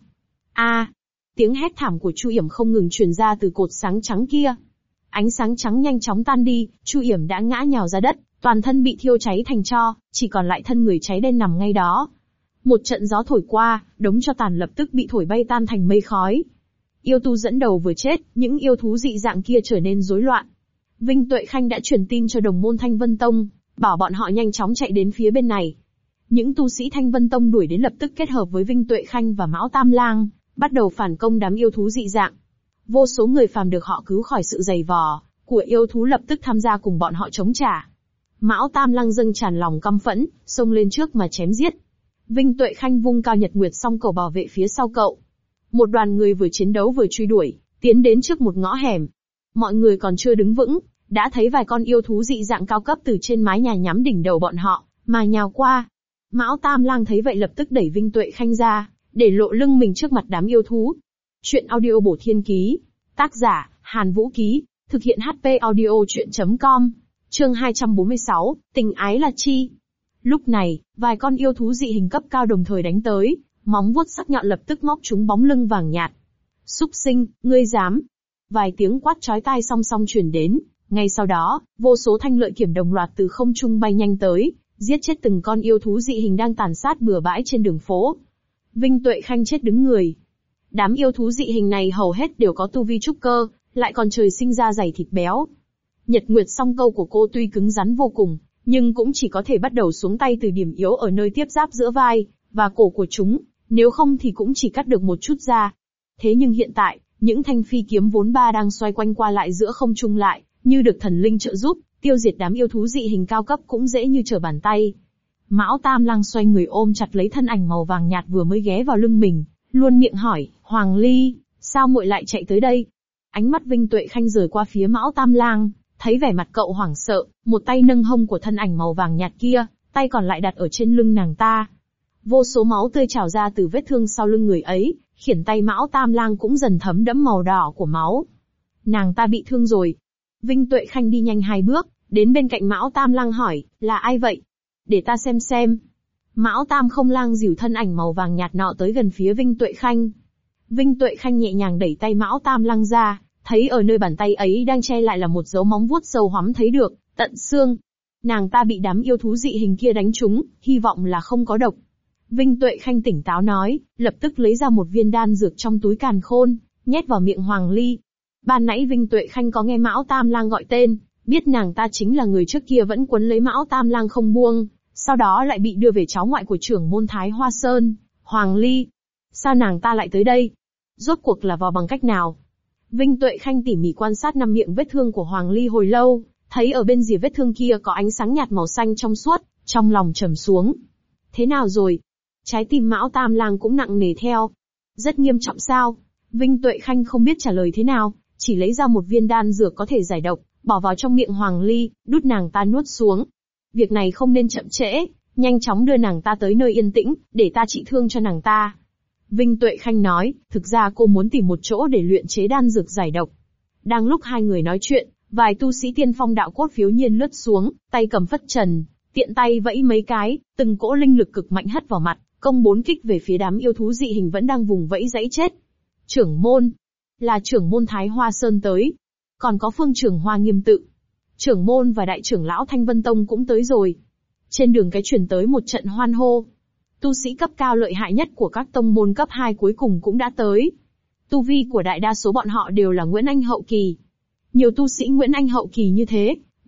Tiếng hét thảm của Chu Yểm không ngừng truyền ra từ cột sáng trắng kia. Ánh sáng trắng nhanh chóng tan đi, Chu Yểm đã ngã nhào ra đất, toàn thân bị thiêu cháy thành tro, chỉ còn lại thân người cháy đen nằm ngay đó. Một trận gió thổi qua, đống tro tàn lập tức bị thổi bay tan thành mây khói. Yêu tu dẫn đầu vừa chết, những yêu thú dị dạng kia trở nên rối loạn. Vinh Tuệ Khanh đã truyền tin cho đồng môn Thanh Vân Tông, bảo bọn họ nhanh chóng chạy đến phía bên này. Những tu sĩ Thanh Vân Tông đuổi đến lập tức kết hợp với Vinh Tuệ Khanh và Mão Tam Lang, bắt đầu phản công đám yêu thú dị dạng. Vô số người phàm được họ cứu khỏi sự giày vò của yêu thú lập tức tham gia cùng bọn họ chống trả. Mão Tam Lang dâng tràn lòng căm phẫn, xông lên trước mà chém giết. Vinh Tuệ Khanh vung cao nhật nguyệt song cầu bảo vệ phía sau cậu. Một đoàn người vừa chiến đấu vừa truy đuổi, tiến đến trước một ngõ hẻm. Mọi người còn chưa đứng vững, đã thấy vài con yêu thú dị dạng cao cấp từ trên mái nhà nhắm đỉnh đầu bọn họ, mà nhào qua. Mão Tam Lang thấy vậy lập tức đẩy Vinh Tuệ Khanh ra, để lộ lưng mình trước mặt đám yêu thú. Chuyện audio bổ thiên ký. Tác giả, Hàn Vũ Ký. Thực hiện HP audio chuyện.com. Chương 246, tình ái là chi? Lúc này, vài con yêu thú dị hình cấp cao đồng thời đánh tới, móng vuốt sắc nhọn lập tức móc trúng bóng lưng vàng nhạt. Súc sinh, ngươi dám? Vài tiếng quát chói tai song song truyền đến, ngay sau đó, vô số thanh lợi kiểm đồng loạt từ không trung bay nhanh tới, giết chết từng con yêu thú dị hình đang tàn sát bừa bãi trên đường phố. Vinh Tuệ Khanh chết đứng người. Đám yêu thú dị hình này hầu hết đều có tu vi trúc cơ, lại còn trời sinh ra dày thịt béo. Nhật Nguyệt song câu của cô tuy cứng rắn vô cùng, nhưng cũng chỉ có thể bắt đầu xuống tay từ điểm yếu ở nơi tiếp giáp giữa vai và cổ của chúng, nếu không thì cũng chỉ cắt được một chút da. Thế nhưng hiện tại, những thanh phi kiếm vốn ba đang xoay quanh qua lại giữa không trung lại, như được thần linh trợ giúp, tiêu diệt đám yêu thú dị hình cao cấp cũng dễ như trở bàn tay. Mão Tam Lang xoay người ôm chặt lấy thân ảnh màu vàng nhạt vừa mới ghé vào lưng mình, luôn miệng hỏi, Hoàng Ly, sao muội lại chạy tới đây? Ánh mắt Vinh Tuệ Khanh rời qua phía Mão Tam Lang, thấy vẻ mặt cậu hoảng sợ, một tay nâng hông của thân ảnh màu vàng nhạt kia, tay còn lại đặt ở trên lưng nàng ta. Vô số máu tươi trào ra từ vết thương sau lưng người ấy, khiến tay Mão Tam Lang cũng dần thấm đẫm màu đỏ của máu. Nàng ta bị thương rồi. Vinh Tuệ Khanh đi nhanh 2 bước, đến bên cạnh Mão Tam Lang hỏi, là ai vậy? Để ta xem. Mão Tam không lang dìu thân ảnh màu vàng nhạt nọ tới gần phía Vinh Tuệ Khanh. Vinh Tuệ Khanh nhẹ nhàng đẩy tay Mão Tam Lang ra, thấy ở nơi bàn tay ấy đang che lại là một dấu móng vuốt sâu hoắm thấy được, tận xương. Nàng ta bị đám yêu thú dị hình kia đánh trúng, hy vọng là không có độc. Vinh Tuệ Khanh tỉnh táo nói, lập tức lấy ra một viên đan dược trong túi càn khôn, nhét vào miệng Hoàng Ly. Ban nãy Vinh Tuệ Khanh có nghe Mão Tam Lang gọi tên, biết nàng ta chính là người trước kia vẫn quấn lấy Mão Tam Lang không buông, sau đó lại bị đưa về cháu ngoại của trưởng môn Thái Hoa Sơn, Hoàng Ly. Sao nàng ta lại tới đây? Rốt cuộc là vào bằng cách nào? Vinh Tuệ Khanh tỉ mỉ quan sát 5 miệng vết thương của Hoàng Ly hồi lâu, thấy ở bên rìa vết thương kia có ánh sáng nhạt màu xanh trong suốt, trong lòng trầm xuống. Thế nào rồi? Trái tim Mão Tam Lang cũng nặng nề theo. Rất nghiêm trọng sao? Vinh Tuệ Khanh không biết trả lời thế nào, chỉ lấy ra một viên đan dược có thể giải độc, bỏ vào trong miệng Hoàng Ly, đút nàng ta nuốt xuống. Việc này không nên chậm trễ, nhanh chóng đưa nàng ta tới nơi yên tĩnh, để ta trị thương cho nàng ta. Vinh Tuệ Khanh nói, thực ra cô muốn tìm một chỗ để luyện chế đan dược giải độc. Đang lúc hai người nói chuyện, vài tu sĩ tiên phong đạo cốt phiếu nhiên lướt xuống, tay cầm phất trần, tiện tay vẫy mấy cái, từng cỗ linh lực cực mạnh hất vào mặt, công 4 kích về phía đám yêu thú dị hình vẫn đang vùng vẫy giãy chết. Trưởng môn, là trưởng môn Thái Hoa Sơn tới, còn có Phương trưởng Hoa Nghiêm Tự, trưởng môn và đại trưởng lão Thanh Vân Tông cũng tới rồi. Trên đường cái truyền tới một trận hoan hô. Tu sĩ cấp cao lợi hại nhất của các tông môn cấp 2 cuối cùng cũng đã tới. Tu vi của đại đa số bọn họ đều là Nguyễn Anh hậu kỳ. Nhiều tu sĩ Nguyễn Anh hậu kỳ như thế,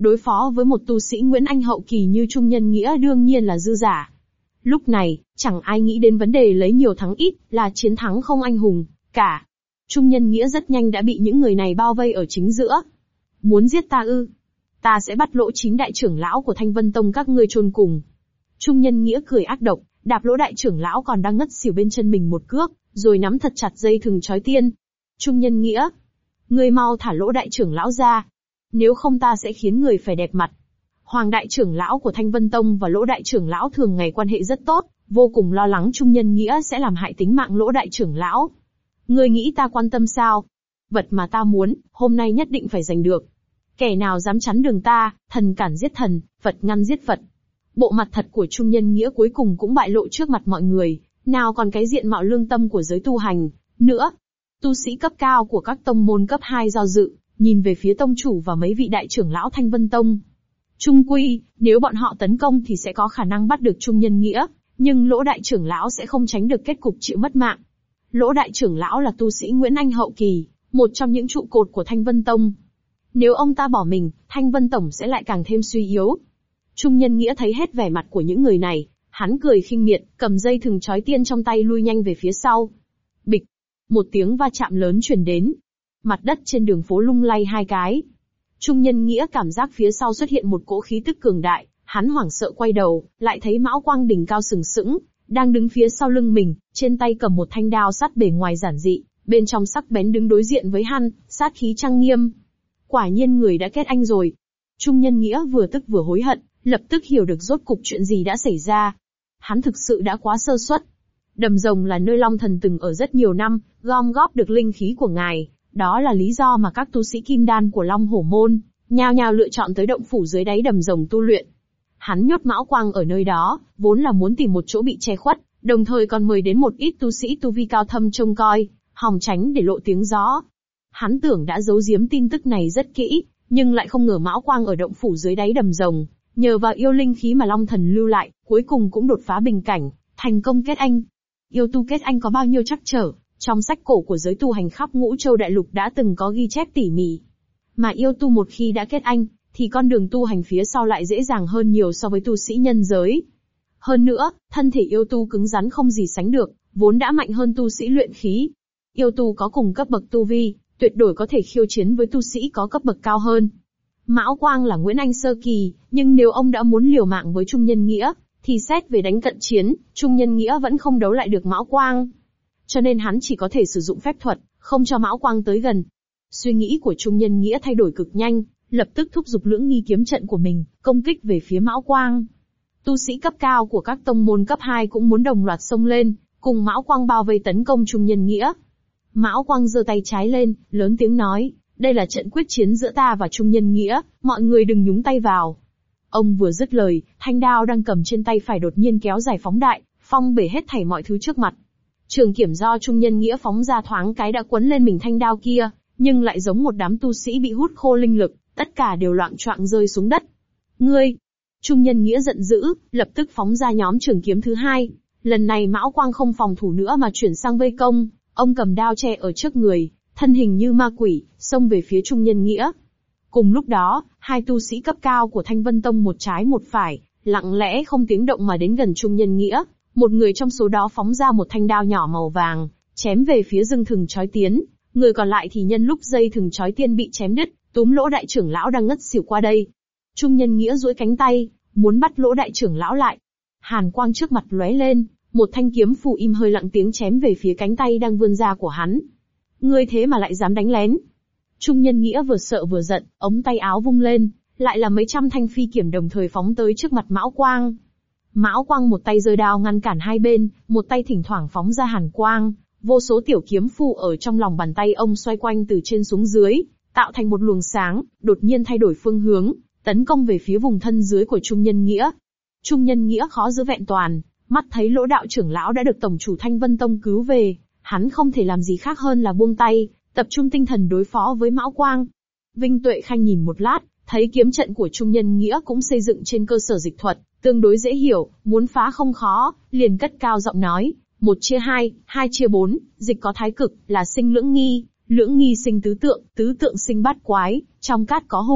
đối phó với một tu sĩ Nguyễn Anh hậu kỳ như Trung Nhân Nghĩa đương nhiên là dư giả. Lúc này, chẳng ai nghĩ đến vấn đề lấy nhiều thắng ít, là chiến thắng không anh hùng, cả. Trung Nhân Nghĩa rất nhanh đã bị những người này bao vây ở chính giữa. Muốn giết ta ư? Ta sẽ bắt lỗ 9 đại trưởng lão của Thanh Vân Tông các ngươi chôn cùng. Trung Nhân Nghĩa cười ác độc, đạp lỗ đại trưởng lão còn đang ngất xỉu bên chân mình một cước, rồi nắm thật chặt dây thừng trói tiên. Trung Nhân Nghĩa, ngươi mau thả lỗ đại trưởng lão ra. Nếu không ta sẽ khiến người phải đẹp mặt. Hoàng đại trưởng lão của Thanh Vân Tông và lỗ đại trưởng lão thường ngày quan hệ rất tốt, vô cùng lo lắng Trung Nhân Nghĩa sẽ làm hại tính mạng lỗ đại trưởng lão. Ngươi nghĩ ta quan tâm sao? Vật mà ta muốn, hôm nay nhất định phải giành được. Kẻ nào dám chắn đường ta, thần cản giết thần, Phật ngăn giết Phật. Bộ mặt thật của Trung Nhân Nghĩa cuối cùng cũng bại lộ trước mặt mọi người, nào còn cái diện mạo lương tâm của giới tu hành, nữa. Tu sĩ cấp cao của các tông môn cấp 2 do dự, nhìn về phía tông chủ và mấy vị đại trưởng lão Thanh Vân Tông. Trung quy, nếu bọn họ tấn công thì sẽ có khả năng bắt được Trung Nhân Nghĩa, nhưng lỗ đại trưởng lão sẽ không tránh được kết cục chịu mất mạng. Lỗ đại trưởng lão là tu sĩ Nguyễn Anh hậu kỳ, một trong những trụ cột của Thanh Vân Tông. Nếu ông ta bỏ mình, Thanh Vân Tổng sẽ lại càng thêm suy yếu. Trung Nhân Nghĩa thấy hết vẻ mặt của những người này, hắn cười khinh miệt, cầm dây thừng trói tiên trong tay lui nhanh về phía sau. Bịch, một tiếng va chạm lớn truyền đến. Mặt đất trên đường phố lung lay hai cái. Trung Nhân Nghĩa cảm giác phía sau xuất hiện một cỗ khí tức cường đại, hắn hoảng sợ quay đầu, lại thấy Mão Quang đỉnh cao sừng sững, đang đứng phía sau lưng mình, trên tay cầm một thanh đao sắt bề ngoài giản dị, bên trong sắc bén đứng đối diện với hắn, sát khí trang nghiêm. Quả nhiên người đã kết anh rồi. Trung Nhân Nghĩa vừa tức vừa hối hận, lập tức hiểu được rốt cục chuyện gì đã xảy ra. Hắn thực sự đã quá sơ suất. Đầm Rồng là nơi Long Thần từng ở rất nhiều năm, gom góp được linh khí của ngài, đó là lý do mà các tu sĩ kim đan của Long Hổ Môn nhao nhao lựa chọn tới động phủ dưới đáy Đầm Rồng tu luyện. Hắn nhốt Mão Quang ở nơi đó, vốn là muốn tìm một chỗ bị che khuất, đồng thời còn mời đến một ít tu sĩ tu vi cao thâm trông coi, hòng tránh để lộ tiếng gió. Hắn tưởng đã giấu giếm tin tức này rất kỹ, nhưng lại không ngờ Mão Quang ở động phủ dưới đáy Đầm Rồng, nhờ vào yêu linh khí mà Long Thần lưu lại, cuối cùng cũng đột phá bình cảnh, thành công kết anh. Yêu tu kết anh có bao nhiêu trắc trở, trong sách cổ của giới tu hành khắp Ngũ Châu Đại Lục đã từng có ghi chép tỉ mỉ. Mà yêu tu một khi đã kết anh, thì con đường tu hành phía sau lại dễ dàng hơn nhiều so với tu sĩ nhân giới. Hơn nữa, thân thể yêu tu cứng rắn không gì sánh được, vốn đã mạnh hơn tu sĩ luyện khí. Yêu tu có cùng cấp bậc tu vi, tuyệt đối có thể khiêu chiến với tu sĩ có cấp bậc cao hơn. Mão Quang là Nguyễn Anh sơ kỳ, nhưng nếu ông đã muốn liều mạng với Trung Nhân Nghĩa, thì xét về đánh cận chiến, Trung Nhân Nghĩa vẫn không đấu lại được Mão Quang. Cho nên hắn chỉ có thể sử dụng phép thuật, không cho Mão Quang tới gần. Suy nghĩ của Trung Nhân Nghĩa thay đổi cực nhanh, lập tức thúc giục lưỡng nghi kiếm trận của mình, công kích về phía Mão Quang. Tu sĩ cấp cao của các tông môn cấp 2 cũng muốn đồng loạt xông lên, cùng Mão Quang bao vây tấn công Trung Nhân Nghĩa. Mão Quang giơ tay trái lên, lớn tiếng nói, đây là trận quyết chiến giữa ta và Trung Nhân Nghĩa, mọi người đừng nhúng tay vào. Ông vừa dứt lời, thanh đao đang cầm trên tay phải đột nhiên kéo dài phóng đại, phong bể hết thảy mọi thứ trước mặt. Trường kiếm do Trung Nhân Nghĩa phóng ra thoáng cái đã quấn lên mình thanh đao kia, nhưng lại giống một đám tu sĩ bị hút khô linh lực, tất cả đều loạng choạng rơi xuống đất. Ngươi! Trung Nhân Nghĩa giận dữ, lập tức phóng ra nhóm trường kiếm thứ hai. Lần này Mão Quang không phòng thủ nữa mà chuyển sang vây công, ông cầm đao che ở trước người, thân hình như ma quỷ, xông về phía Trung Nhân Nghĩa. Cùng lúc đó, hai tu sĩ cấp cao của Thanh Vân Tông một trái một phải, lặng lẽ không tiếng động mà đến gần Trung Nhân Nghĩa. Một người trong số đó phóng ra một thanh đao nhỏ màu vàng, chém về phía dây thừng trói tiến. Người còn lại thì nhân lúc dây thừng trói tiên bị chém đứt, túm lỗ đại trưởng lão đang ngất xỉu qua đây. Trung Nhân Nghĩa duỗi cánh tay, muốn bắt lỗ đại trưởng lão lại. Hàn quang trước mặt lóe lên, một thanh kiếm phù im hơi lặng tiếng chém về phía cánh tay đang vươn ra của hắn. Ngươi thế mà lại dám đánh lén. Trung Nhân Nghĩa vừa sợ vừa giận, ống tay áo vung lên, lại là mấy trăm thanh phi kiếm đồng thời phóng tới trước mặt Mão Quang. Mão Quang một tay giơ đao ngăn cản hai bên, một tay thỉnh thoảng phóng ra hàn quang, vô số tiểu kiếm phù ở trong lòng bàn tay ông xoay quanh từ trên xuống dưới, tạo thành một luồng sáng, đột nhiên thay đổi phương hướng, tấn công về phía vùng thân dưới của Trung Nhân Nghĩa. Trung Nhân Nghĩa khó giữ vẹn toàn, mắt thấy lỗ đạo trưởng lão đã được tổng chủ Thanh Vân Tông cứu về, hắn không thể làm gì khác hơn là buông tay, tập trung tinh thần đối phó với Mão Quang. Vinh Tuệ Khanh nhìn một lát, thấy kiếm trận của Trung Nhân Nghĩa cũng xây dựng trên cơ sở dịch thuật, tương đối dễ hiểu, muốn phá không khó, liền cất cao giọng nói, 1 chia 2, 2 chia 4, dịch có thái cực, là sinh lưỡng nghi sinh tứ tượng sinh bát quái, trong cát có hung,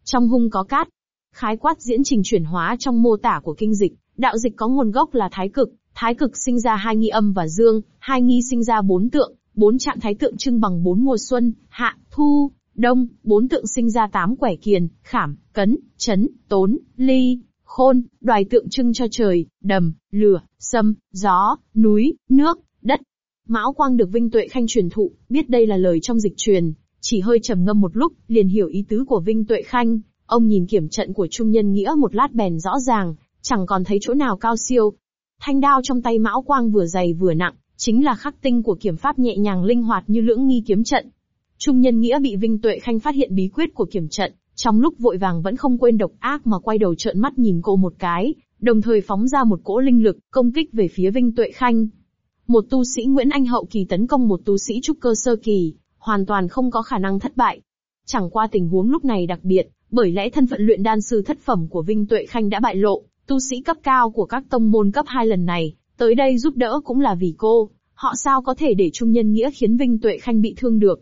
Trong hung có cát. Khái quát diễn trình chuyển hóa trong mô tả của kinh dịch, đạo dịch có nguồn gốc là thái cực sinh ra hai nghi âm và dương, hai nghi sinh ra bốn tượng, bốn trạng thái tượng trưng bằng bốn mùa xuân, hạ, thu, đông, bốn tượng sinh ra tám quẻ kiền, khảm, cấn, chấn, tốn, ly, khôn, đoài tượng trưng cho trời, đầm, lửa, sâm, gió, núi, nước, đất. Mão Quang được Vinh Tuệ Khanh truyền thụ, biết đây là lời trong dịch truyền, chỉ hơi trầm ngâm một lúc, liền hiểu ý tứ của Vinh Tuệ Khanh. Ông nhìn kiểm trận của Trung Nhân Nghĩa một lát bèn rõ ràng, chẳng còn thấy chỗ nào cao siêu. Thanh đao trong tay Mão Quang vừa dày vừa nặng, chính là khắc tinh của kiểm pháp nhẹ nhàng linh hoạt như lưỡng nghi kiếm trận. Trung Nhân Nghĩa bị Vinh Tuệ Khanh phát hiện bí quyết của kiểm trận, trong lúc vội vàng vẫn không quên độc ác mà quay đầu trợn mắt nhìn cô một cái, đồng thời phóng ra một cỗ linh lực, công kích về phía Vinh Tuệ Khanh. Một tu sĩ Nguyễn Anh hậu kỳ tấn công một tu sĩ trúc cơ sơ kỳ, hoàn toàn không có khả năng thất bại. Chẳng qua tình huống lúc này đặc biệt, bởi lẽ thân phận luyện đan sư thất phẩm của Vinh Tuệ Khanh đã bại lộ, tu sĩ cấp cao của các tông môn cấp 2 lần này, tới đây giúp đỡ cũng là vì cô, họ sao có thể để Trung Nhân Nghĩa khiến Vinh Tuệ Khanh bị thương được.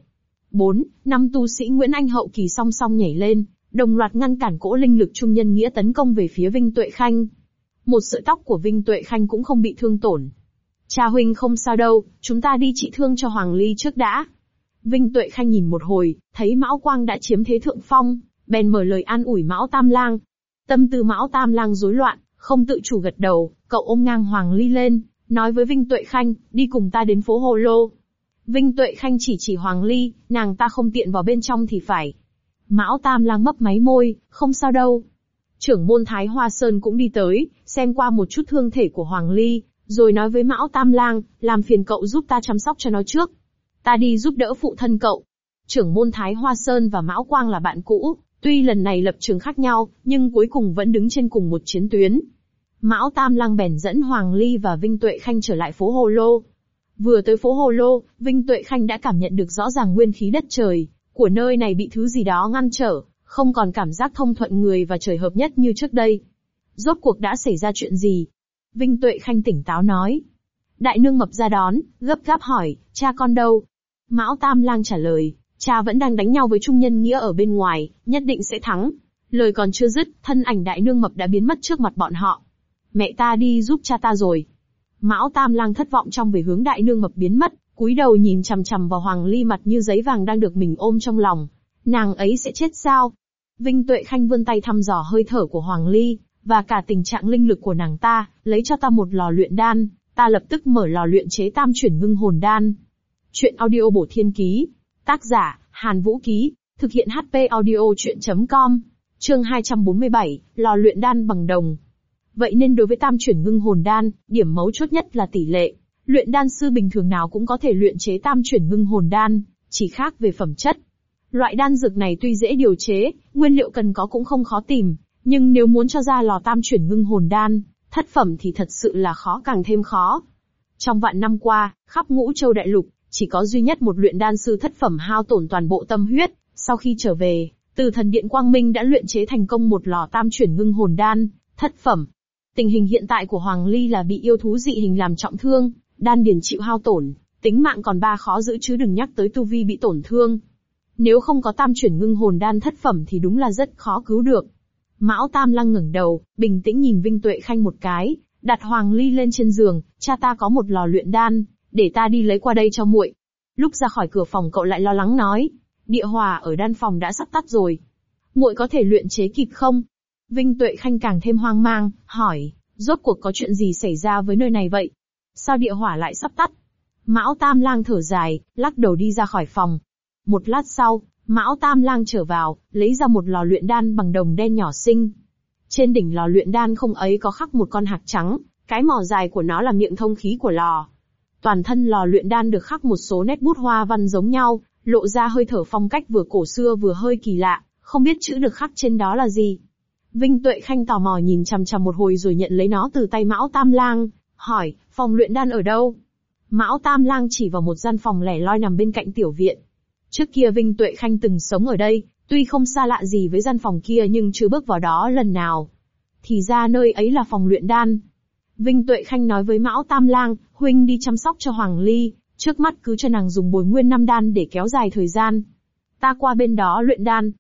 4-5 tu sĩ Nguyễn Anh hậu kỳ song song nhảy lên, đồng loạt ngăn cản cỗ linh lực Trung Nhân Nghĩa tấn công về phía Vinh Tuệ Khanh. Một sợi tóc của Vinh Tuệ Khanh cũng không bị thương tổn. Cha huynh không sao đâu, chúng ta đi trị thương cho Hoàng Ly trước đã. Vinh Tuệ Khanh nhìn một hồi, thấy Mão Quang đã chiếm thế thượng phong, bèn mở lời an ủi Mão Tam Lang. Tâm tư Mão Tam Lang rối loạn, không tự chủ gật đầu, cậu ôm ngang Hoàng Ly lên, nói với Vinh Tuệ Khanh, đi cùng ta đến phố Hồ Lô. Vinh Tuệ Khanh chỉ Hoàng Ly, nàng ta không tiện vào bên trong thì phải. Mão Tam Lang mấp máy môi, không sao đâu. Trưởng môn Thái Hoa Sơn cũng đi tới, xem qua một chút thương thể của Hoàng Ly, rồi nói với Mão Tam Lang, làm phiền cậu giúp ta chăm sóc cho nó trước. Ta đi giúp đỡ phụ thân cậu. Trưởng môn Thái Hoa Sơn và Mão Quang là bạn cũ, tuy lần này lập trường khác nhau, nhưng cuối cùng vẫn đứng trên cùng một chiến tuyến. Mão Tam Lang bèn dẫn Hoàng Ly và Vinh Tuệ Khanh trở lại phố Hồ Lô. Vừa tới phố Hồ Lô, Vinh Tuệ Khanh đã cảm nhận được rõ ràng nguyên khí đất trời của nơi này bị thứ gì đó ngăn trở, không còn cảm giác thông thuận người và trời hợp nhất như trước đây. Rốt cuộc đã xảy ra chuyện gì? Vinh Tuệ Khanh tỉnh táo nói. Đại nương mập ra đón, gấp gáp hỏi, cha con đâu? Mão Tam Lang trả lời, cha vẫn đang đánh nhau với Trung Nhân Nghĩa ở bên ngoài, nhất định sẽ thắng. Lời còn chưa dứt, thân ảnh đại nương mập đã biến mất trước mặt bọn họ. Mẹ ta đi giúp cha ta rồi. Mão Tam Lang thất vọng trong về hướng đại nương mập biến mất, cúi đầu nhìn chằm chằm vào Hoàng Ly mặt như giấy vàng đang được mình ôm trong lòng. Nàng ấy sẽ chết sao? Vinh Tuệ Khanh vươn tay thăm dò hơi thở của Hoàng Ly, và cả tình trạng linh lực của nàng ta, lấy cho ta một lò luyện đan, ta lập tức mở lò luyện chế tam chuyển ngưng hồn đan. Chuyện audio bổ thiên ký. Tác giả, Hàn Vũ Ký. Thực hiện HP audio chuyện.com. Chương 247, lò luyện đan bằng đồng. Vậy nên đối với tam chuyển ngưng hồn đan, điểm mấu chốt nhất là tỷ lệ. Luyện đan sư bình thường nào cũng có thể luyện chế tam chuyển ngưng hồn đan, chỉ khác về phẩm chất. Loại đan dược này tuy dễ điều chế, nguyên liệu cần có cũng không khó tìm, nhưng nếu muốn cho ra lò tam chuyển ngưng hồn đan, thất phẩm thì thật sự là khó càng thêm khó. Trong vạn năm qua, khắp Ngũ Châu đại lục, chỉ có duy nhất một luyện đan sư thất phẩm hao tổn toàn bộ tâm huyết, sau khi trở về, từ thần điện Quang Minh đã luyện chế thành công một lò tam chuyển ngưng hồn đan, thất phẩm. Tình hình hiện tại của Hoàng Ly là bị yêu thú dị hình làm trọng thương, đan điền chịu hao tổn, tính mạng còn ba khó giữ chứ đừng nhắc tới tu vi bị tổn thương. Nếu không có tam chuyển ngưng hồn đan thất phẩm thì đúng là rất khó cứu được. Mão Tam Lang ngẩng đầu, bình tĩnh nhìn Vinh Tuệ Khanh một cái, đặt Hoàng Ly lên trên giường, cha ta có một lò luyện đan, để ta đi lấy qua đây cho muội. Lúc ra khỏi cửa phòng cậu lại lo lắng nói, địa hỏa ở đan phòng đã sắp tắt rồi. Muội có thể luyện chế kịp không? Vinh Tuệ Khanh càng thêm hoang mang, hỏi, rốt cuộc có chuyện gì xảy ra với nơi này vậy? Sao địa hỏa lại sắp tắt? Mão Tam Lang thở dài, lắc đầu đi ra khỏi phòng. Một lát sau, Mão Tam Lang trở vào, lấy ra một lò luyện đan bằng đồng đen nhỏ xinh. Trên đỉnh lò luyện đan không ấy có khắc một con hạc trắng, cái mỏ dài của nó là miệng thông khí của lò. Toàn thân lò luyện đan được khắc một số nét bút hoa văn giống nhau, lộ ra hơi thở phong cách vừa cổ xưa vừa hơi kỳ lạ, không biết chữ được khắc trên đó là gì. Vinh Tuệ Khanh tò mò nhìn chằm chằm một hồi rồi nhận lấy nó từ tay Mão Tam Lang, hỏi, phòng luyện đan ở đâu? Mão Tam Lang chỉ vào một gian phòng lẻ loi nằm bên cạnh tiểu viện. Trước kia Vinh Tuệ Khanh từng sống ở đây, tuy không xa lạ gì với gian phòng kia nhưng chưa bước vào đó lần nào. Thì ra nơi ấy là phòng luyện đan. Vinh Tuệ Khanh nói với Mão Tam Lang, huynh đi chăm sóc cho Hoàng Ly, trước mắt cứ cho nàng dùng bồi nguyên 5 đan để kéo dài thời gian. Ta qua bên đó luyện đan.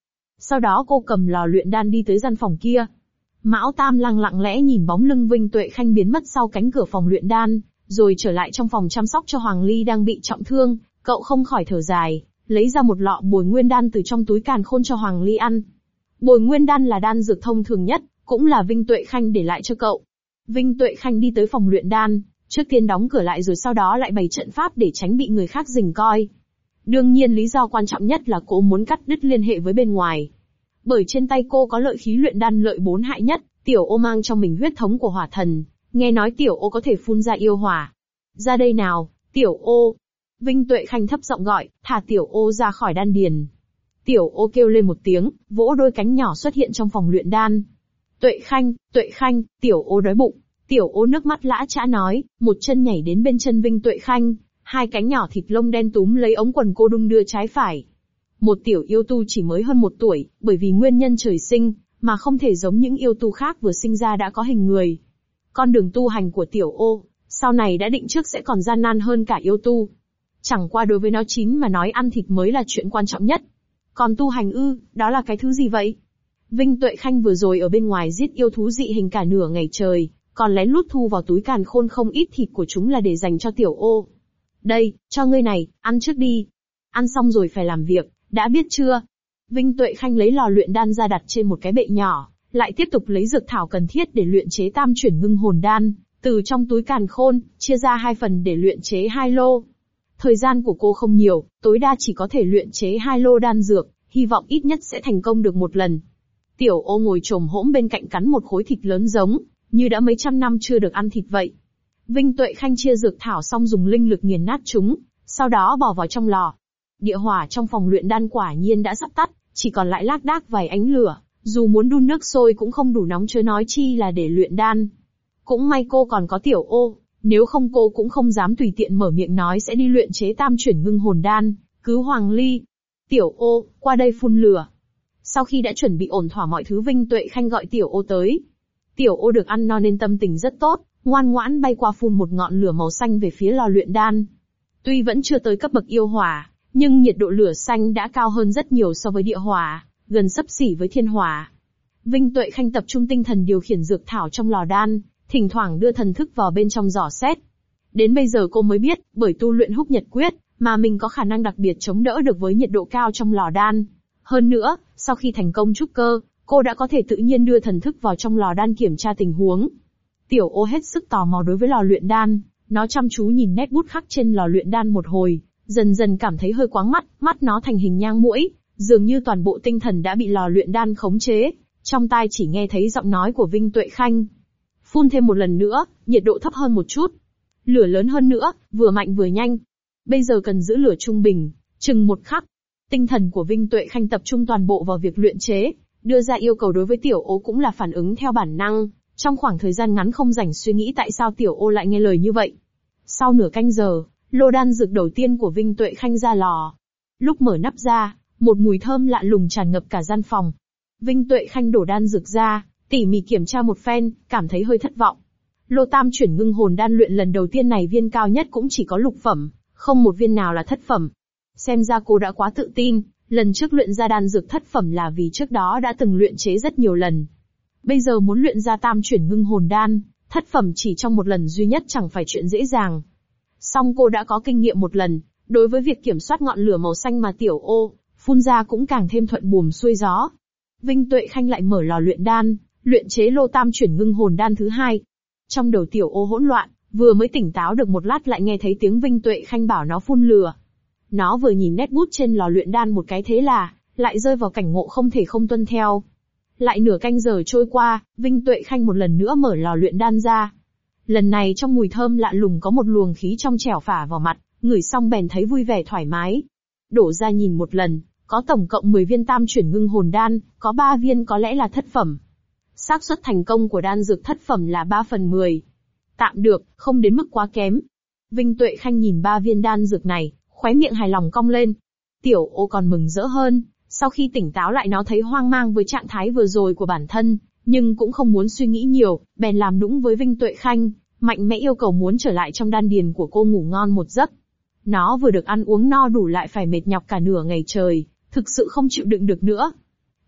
Sau đó cô cầm lò luyện đan đi tới gian phòng kia. Mão Tam Lăng lặng lẽ nhìn bóng lưng Vinh Tuệ Khanh biến mất sau cánh cửa phòng luyện đan, rồi trở lại trong phòng chăm sóc cho Hoàng Ly đang bị trọng thương, cậu không khỏi thở dài, lấy ra một lọ bồi nguyên đan từ trong túi càn khôn cho Hoàng Ly ăn. Bồi nguyên đan là đan dược thông thường nhất, cũng là Vinh Tuệ Khanh để lại cho cậu. Vinh Tuệ Khanh đi tới phòng luyện đan, trước tiên đóng cửa lại rồi sau đó lại bày trận pháp để tránh bị người khác rình coi. Đương nhiên lý do quan trọng nhất là cô muốn cắt đứt liên hệ với bên ngoài. Bởi trên tay cô có lợi khí luyện đan lợi 4 hại nhất, Tiểu Ô mang trong mình huyết thống của hỏa thần, nghe nói Tiểu Ô có thể phun ra yêu hỏa. Ra đây nào, Tiểu Ô. Vinh Tuệ Khanh thấp giọng gọi, thả Tiểu Ô ra khỏi đan điền. Tiểu Ô kêu lên một tiếng, vỗ đôi cánh nhỏ xuất hiện trong phòng luyện đan. Tuệ Khanh, Tiểu Ô đói bụng. Tiểu Ô nước mắt lã chã nói, một chân nhảy đến bên chân Vinh Tuệ Khanh, hai cánh nhỏ thịt lông đen túm lấy ống quần cô đung đưa trái phải. Một tiểu yêu tu chỉ mới hơn 1 tuổi, bởi vì nguyên nhân trời sinh, mà không thể giống những yêu tu khác vừa sinh ra đã có hình người. Con đường tu hành của Tiểu Ô, sau này đã định trước sẽ còn gian nan hơn cả yêu tu. Chẳng qua đối với nó chín mà nói ăn thịt mới là chuyện quan trọng nhất. Còn tu hành đó là cái thứ gì vậy? Vinh Tuệ Khanh vừa rồi ở bên ngoài giết yêu thú dị hình cả nửa ngày trời, còn lén lút thu vào túi càn khôn không ít thịt của chúng là để dành cho Tiểu Ô. Đây, cho ngươi này, ăn trước đi. Ăn xong rồi phải làm việc, đã biết chưa? Vinh Tuệ Khanh lấy lò luyện đan ra đặt trên một cái bệ nhỏ, lại tiếp tục lấy dược thảo cần thiết để luyện chế tam chuyển ngưng hồn đan, từ trong túi càn khôn, chia ra 2 phần để luyện chế 2 lô. Thời gian của cô không nhiều, tối đa chỉ có thể luyện chế 2 lô đan dược, hy vọng ít nhất sẽ thành công được một lần. Tiểu Ô ngồi chồm hỗn bên cạnh cắn một khối thịt lớn giống như đã mấy trăm năm chưa được ăn thịt vậy. Vinh Tuệ Khanh chia dược thảo xong dùng linh lực nghiền nát chúng, sau đó bỏ vào trong lò. Địa hỏa trong phòng luyện đan quả nhiên đã sắp tắt, chỉ còn lại lác đác vài ánh lửa, dù muốn đun nước sôi cũng không đủ nóng chớ nói chi là để luyện đan. Cũng may cô còn có Tiểu Ô, nếu không cô cũng không dám tùy tiện mở miệng nói sẽ đi luyện chế tam chuyển ngưng hồn đan, cứu Hoàng Ly. Tiểu Ô, qua đây phun lửa. Sau khi đã chuẩn bị ổn thỏa mọi thứ Vinh Tuệ Khanh gọi Tiểu Ô tới. Tiểu Ô được ăn no nên tâm tình rất tốt, ngoan ngoãn bay qua phun một ngọn lửa màu xanh về phía lò luyện đan. Tuy vẫn chưa tới cấp bậc yêu hỏa, nhưng nhiệt độ lửa xanh đã cao hơn rất nhiều so với địa hỏa, gần xấp xỉ với thiên hỏa. Vinh Tuệ Khanh tập trung tinh thần điều khiển dược thảo trong lò đan, thỉnh thoảng đưa thần thức vào bên trong dò xét. Đến bây giờ cô mới biết, bởi tu luyện Húc Nhật Quyết, mà mình có khả năng đặc biệt chống đỡ được với nhiệt độ cao trong lò đan. Hơn nữa, sau khi thành công trúc cơ, cô đã có thể tự nhiên đưa thần thức vào trong lò đan kiểm tra tình huống. Tiểu Ô hết sức tò mò đối với lò luyện đan, nó chăm chú nhìn nét bút khắc trên lò luyện đan một hồi, dần dần cảm thấy hơi quáng mắt, mắt nó thành hình nhang muỗi, dường như toàn bộ tinh thần đã bị lò luyện đan khống chế, trong tai chỉ nghe thấy giọng nói của Vinh Tuệ Khanh. Phun thêm một lần nữa, nhiệt độ thấp hơn một chút. Lửa lớn hơn nữa, vừa mạnh vừa nhanh. Bây giờ cần giữ lửa trung bình, chừng 1 khắc. Tinh thần của Vinh Tuệ Khanh tập trung toàn bộ vào việc luyện chế, đưa ra yêu cầu đối với Tiểu Ô cũng là phản ứng theo bản năng, trong khoảng thời gian ngắn không rảnh suy nghĩ tại sao Tiểu Ô lại nghe lời như vậy. Sau nửa canh giờ, lô đan dược đầu tiên của Vinh Tuệ Khanh ra lò. Lúc mở nắp ra, một mùi thơm lạ lùng tràn ngập cả gian phòng. Vinh Tuệ Khanh đổ đan dược ra, tỉ mỉ kiểm tra một phen, cảm thấy hơi thất vọng. Lô tam chuyển ngưng hồn đan luyện lần đầu tiên này viên cao nhất cũng chỉ có lục phẩm, không một viên nào là thất phẩm. Xem ra cô đã quá tự tin, lần trước luyện ra đan dược thất phẩm là vì trước đó đã từng luyện chế rất nhiều lần. Bây giờ muốn luyện ra tam chuyển ngưng hồn đan, thất phẩm chỉ trong một lần duy nhất chẳng phải chuyện dễ dàng. Song cô đã có kinh nghiệm một lần, đối với việc kiểm soát ngọn lửa màu xanh mà Tiểu Ô phun ra cũng càng thêm thuận buồm xuôi gió. Vinh Tuệ Khanh lại mở lò luyện đan, luyện chế lô tam chuyển ngưng hồn đan thứ 2. Trong đầu Tiểu Ô hỗn loạn, vừa mới tỉnh táo được một lát lại nghe thấy tiếng Vinh Tuệ Khanh bảo nó phun lửa. Nó vừa nhìn nét bút trên lò luyện đan một cái thế là, lại rơi vào cảnh ngộ không thể không tuân theo. Lại nửa canh giờ trôi qua, Vinh Tuệ Khanh một lần nữa mở lò luyện đan ra. Lần này trong mùi thơm lạ lùng có một luồng khí trong trẻo phả vào mặt, ngửi xong bèn thấy vui vẻ thoải mái. Đổ ra nhìn một lần, có tổng cộng 10 viên tam chuyển ngưng hồn đan, có 3 viên có lẽ là thất phẩm. Xác suất thành công của đan dược thất phẩm là 3/10. Tạm được, không đến mức quá kém. Vinh Tuệ Khanh nhìn 3 viên đan dược này, khóe miệng hài lòng cong lên. Tiểu Ô còn mừng rỡ hơn, sau khi tỉnh táo lại nó thấy hoang mang với trạng thái vừa rồi của bản thân, nhưng cũng không muốn suy nghĩ nhiều, bèn làm nũng với Vinh Tuệ Khanh, mạnh mẽ yêu cầu muốn trở lại trong đan điền của cô ngủ ngon một giấc. Nó vừa được ăn uống no đủ lại phải mệt nhọc cả nửa ngày trời, thực sự không chịu đựng được nữa.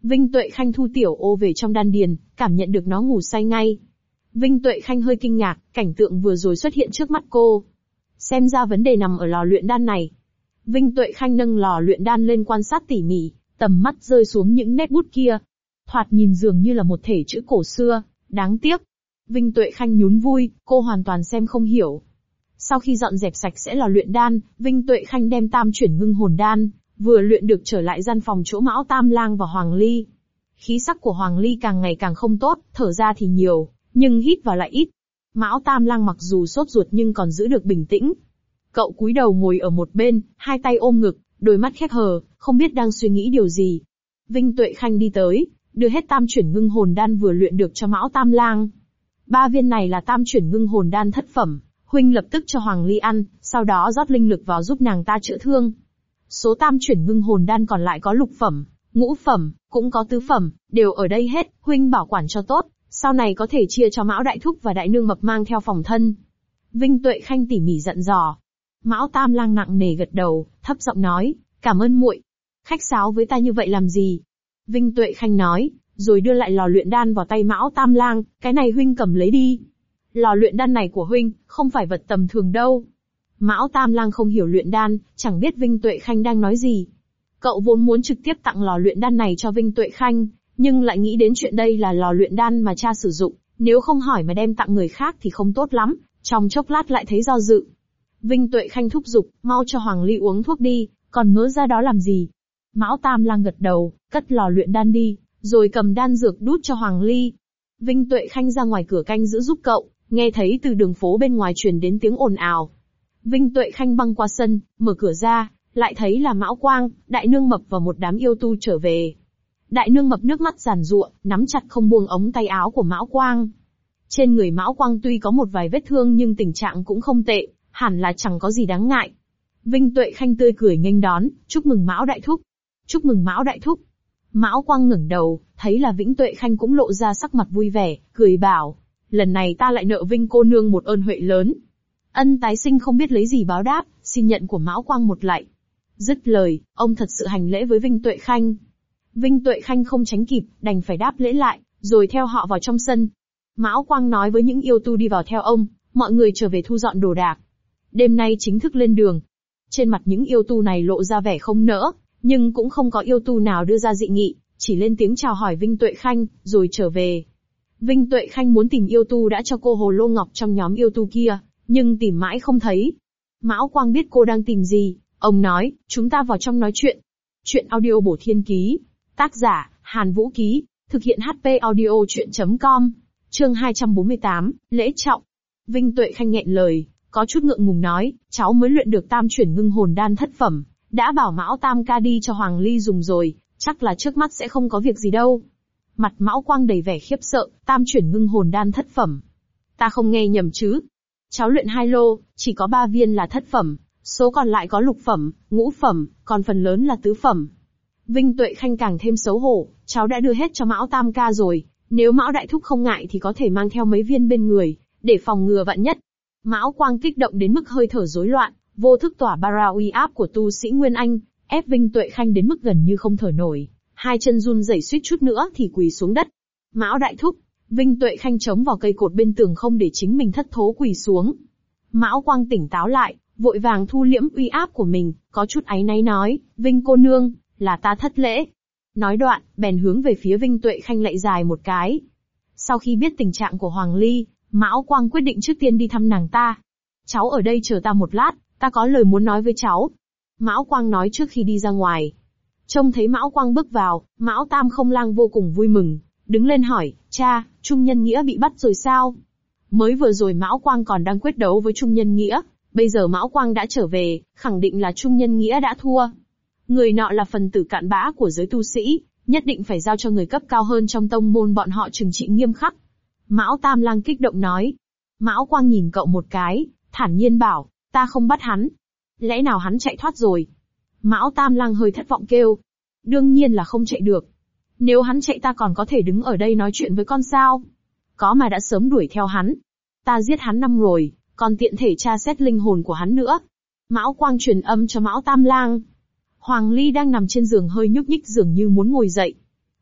Vinh Tuệ Khanh thu tiểu ô về trong đan điền, cảm nhận được nó ngủ say ngay. Vinh Tuệ Khanh hơi kinh ngạc, cảnh tượng vừa rồi xuất hiện trước mắt cô. Xem ra vấn đề nằm ở lò luyện đan này. Vinh Tuệ Khanh nâng lò luyện đan lên quan sát tỉ mỉ, tầm mắt rơi xuống những nét bút kia. Thoạt nhìn dường như là một thể chữ cổ xưa, đáng tiếc. Vinh Tuệ Khanh nhún vui, cô hoàn toàn xem không hiểu. Sau khi dọn dẹp sạch sẽ lò luyện đan, Vinh Tuệ Khanh đem tam chuyển ngưng hồn đan, vừa luyện được trở lại gian phòng chỗ Mão Tam Lang và Hoàng Ly. Khí sắc của Hoàng Ly càng ngày càng không tốt, thở ra thì nhiều, nhưng hít vào lại ít. Mão Tam Lang mặc dù sốt ruột nhưng còn giữ được bình tĩnh. Cậu cúi đầu ngồi ở một bên, hai tay ôm ngực, đôi mắt khép hờ, không biết đang suy nghĩ điều gì. Vinh Tuệ Khanh đi tới, đưa hết tam chuyển ngưng hồn đan vừa luyện được cho Mão Tam Lang. 3 viên này là tam chuyển ngưng hồn đan thất phẩm, huynh lập tức cho Hoàng Ly ăn, sau đó rót linh lực vào giúp nàng ta chữa thương. Số tam chuyển ngưng hồn đan còn lại có lục phẩm, ngũ phẩm, cũng có tứ phẩm, đều ở đây hết, huynh bảo quản cho tốt, sau này có thể chia cho Mão Đại Thúc và Đại Nương Mập mang theo phòng thân. Vinh Tuệ Khanh tỉ mỉ dặn dò. Mão Tam Lang nặng nề gật đầu, thấp giọng nói, cảm ơn muội. Khách sáo với ta như vậy làm gì? Vinh Tuệ Khanh nói, rồi đưa lại lò luyện đan vào tay Mão Tam Lang, cái này huynh cầm lấy đi. Lò luyện đan này của huynh, không phải vật tầm thường đâu. Mão Tam Lang không hiểu luyện đan, chẳng biết Vinh Tuệ Khanh đang nói gì. Cậu vốn muốn trực tiếp tặng lò luyện đan này cho Vinh Tuệ Khanh, nhưng lại nghĩ đến chuyện đây là lò luyện đan mà cha sử dụng, nếu không hỏi mà đem tặng người khác thì không tốt lắm, trong chốc lát lại thấy do dự. Vinh Tuệ Khanh thúc giục, mau cho Hoàng Ly uống thuốc đi, còn ngớ ra đó làm gì. Mão Tam Lang gật đầu, cất lò luyện đan đi, rồi cầm đan dược đút cho Hoàng Ly. Vinh Tuệ Khanh ra ngoài cửa canh giữ giúp cậu, nghe thấy từ đường phố bên ngoài truyền đến tiếng ồn ào. Vinh Tuệ Khanh băng qua sân, mở cửa ra, lại thấy là Mão Quang, Đại Nương Mập và một đám yêu tu trở về. Đại Nương Mập nước mắt giàn giụa, nắm chặt không buông ống tay áo của Mão Quang. Trên người Mão Quang tuy có một vài vết thương nhưng tình trạng cũng không tệ, hẳn là chẳng có gì đáng ngại. Vinh Tuệ Khanh tươi cười nghênh đón, chúc mừng Mão Đại Thúc. Chúc mừng Mão Đại Thúc. Mão Quang ngẩng đầu, thấy là Vĩnh Tuệ Khanh cũng lộ ra sắc mặt vui vẻ, cười bảo, lần này ta lại nợ Vinh cô nương một ơn huệ lớn. Ân tái sinh không biết lấy gì báo đáp, xin nhận của Mão Quang một lạy. Dứt lời, ông thật sự hành lễ với Vinh Tuệ Khanh. Vinh Tuệ Khanh không tránh kịp, đành phải đáp lễ lại, rồi theo họ vào trong sân. Mão Quang nói với những yêu tu đi vào theo ông, mọi người trở về thu dọn đồ đạc. Đêm nay chính thức lên đường. Trên mặt những yêu tu này lộ ra vẻ không nỡ, nhưng cũng không có yêu tu nào đưa ra dị nghị, chỉ lên tiếng chào hỏi Vinh Tuệ Khanh, rồi trở về. Vinh Tuệ Khanh muốn tìm yêu tu đã cho cô hồ lô ngọc trong nhóm yêu tu kia, nhưng tìm mãi không thấy. Mão Quang biết cô đang tìm gì, ông nói, chúng ta vào trong nói chuyện. Chuyện audio bổ thiên ký. Tác giả, Hàn Vũ Ký. Thực hiện HP audio chuyện.com. Chương 248, lễ trọng. Vinh Tuệ Khanh nghẹn lời, có chút ngượng ngùng nói, cháu mới luyện được tam chuyển ngưng hồn đan thất phẩm, đã bảo Mão Tam ca đi cho Hoàng Ly dùng rồi, chắc là trước mắt sẽ không có việc gì đâu. Mặt Mão Quang đầy vẻ khiếp sợ, tam chuyển ngưng hồn đan thất phẩm. Ta không nghe nhầm chứ? Cháu luyện 2 lô, chỉ có 3 viên là thất phẩm, số còn lại có lục phẩm, ngũ phẩm, còn phần lớn là tứ phẩm. Vinh Tuệ Khanh càng thêm xấu hổ, cháu đã đưa hết cho Mão Tam ca rồi, nếu Mão Đại Thúc không ngại thì có thể mang theo mấy viên bên người, để phòng ngừa vạn nhất. Mão Quang kích động đến mức hơi thở rối loạn, vô thức tỏa bara uy áp của tu sĩ Nguyên Anh, ép Vinh Tuệ Khanh đến mức gần như không thở nổi, hai chân run rẩy suýt chút nữa thì quỳ xuống đất. Mão Đại Thúc, Vinh Tuệ Khanh chống vào cây cột bên tường không để chính mình thất thố quỳ xuống. Mão Quang tỉnh táo lại, vội vàng thu liễm uy áp của mình, có chút áy náy nói, Vinh cô nương, là ta thất lễ. Nói đoạn, bèn hướng về phía Vinh Tuệ Khanh lạy dài một cái. Sau khi biết tình trạng của Hoàng Ly, Mão Quang quyết định trước tiên đi thăm nàng ta. Cháu ở đây chờ ta một lát, ta có lời muốn nói với cháu. Mão Quang nói trước khi đi ra ngoài. Trông thấy Mão Quang bước vào, Mão Tam Không Lang vô cùng vui mừng, đứng lên hỏi, cha, Trung Nhân Nghĩa bị bắt rồi sao? Mới vừa rồi Mão Quang còn đang quyết đấu với Trung Nhân Nghĩa, bây giờ Mão Quang đã trở về, khẳng định là Trung Nhân Nghĩa đã thua. Người nọ là phần tử cặn bã của giới tu sĩ, nhất định phải giao cho người cấp cao hơn trong tông môn bọn họ trừng trị nghiêm khắc. Mão Tam Lang kích động nói. Mão Quang nhìn cậu một cái, thản nhiên bảo, ta không bắt hắn. Lẽ nào hắn chạy thoát rồi? Mão Tam Lang hơi thất vọng kêu. Đương nhiên là không chạy được. Nếu hắn chạy ta còn có thể đứng ở đây nói chuyện với con sao? Có mà đã sớm đuổi theo hắn. Ta giết hắn 5 rồi, còn tiện thể tra xét linh hồn của hắn nữa. Mão Quang truyền âm cho Mão Tam Lang. Hoàng Ly đang nằm trên giường hơi nhúc nhích dường như muốn ngồi dậy.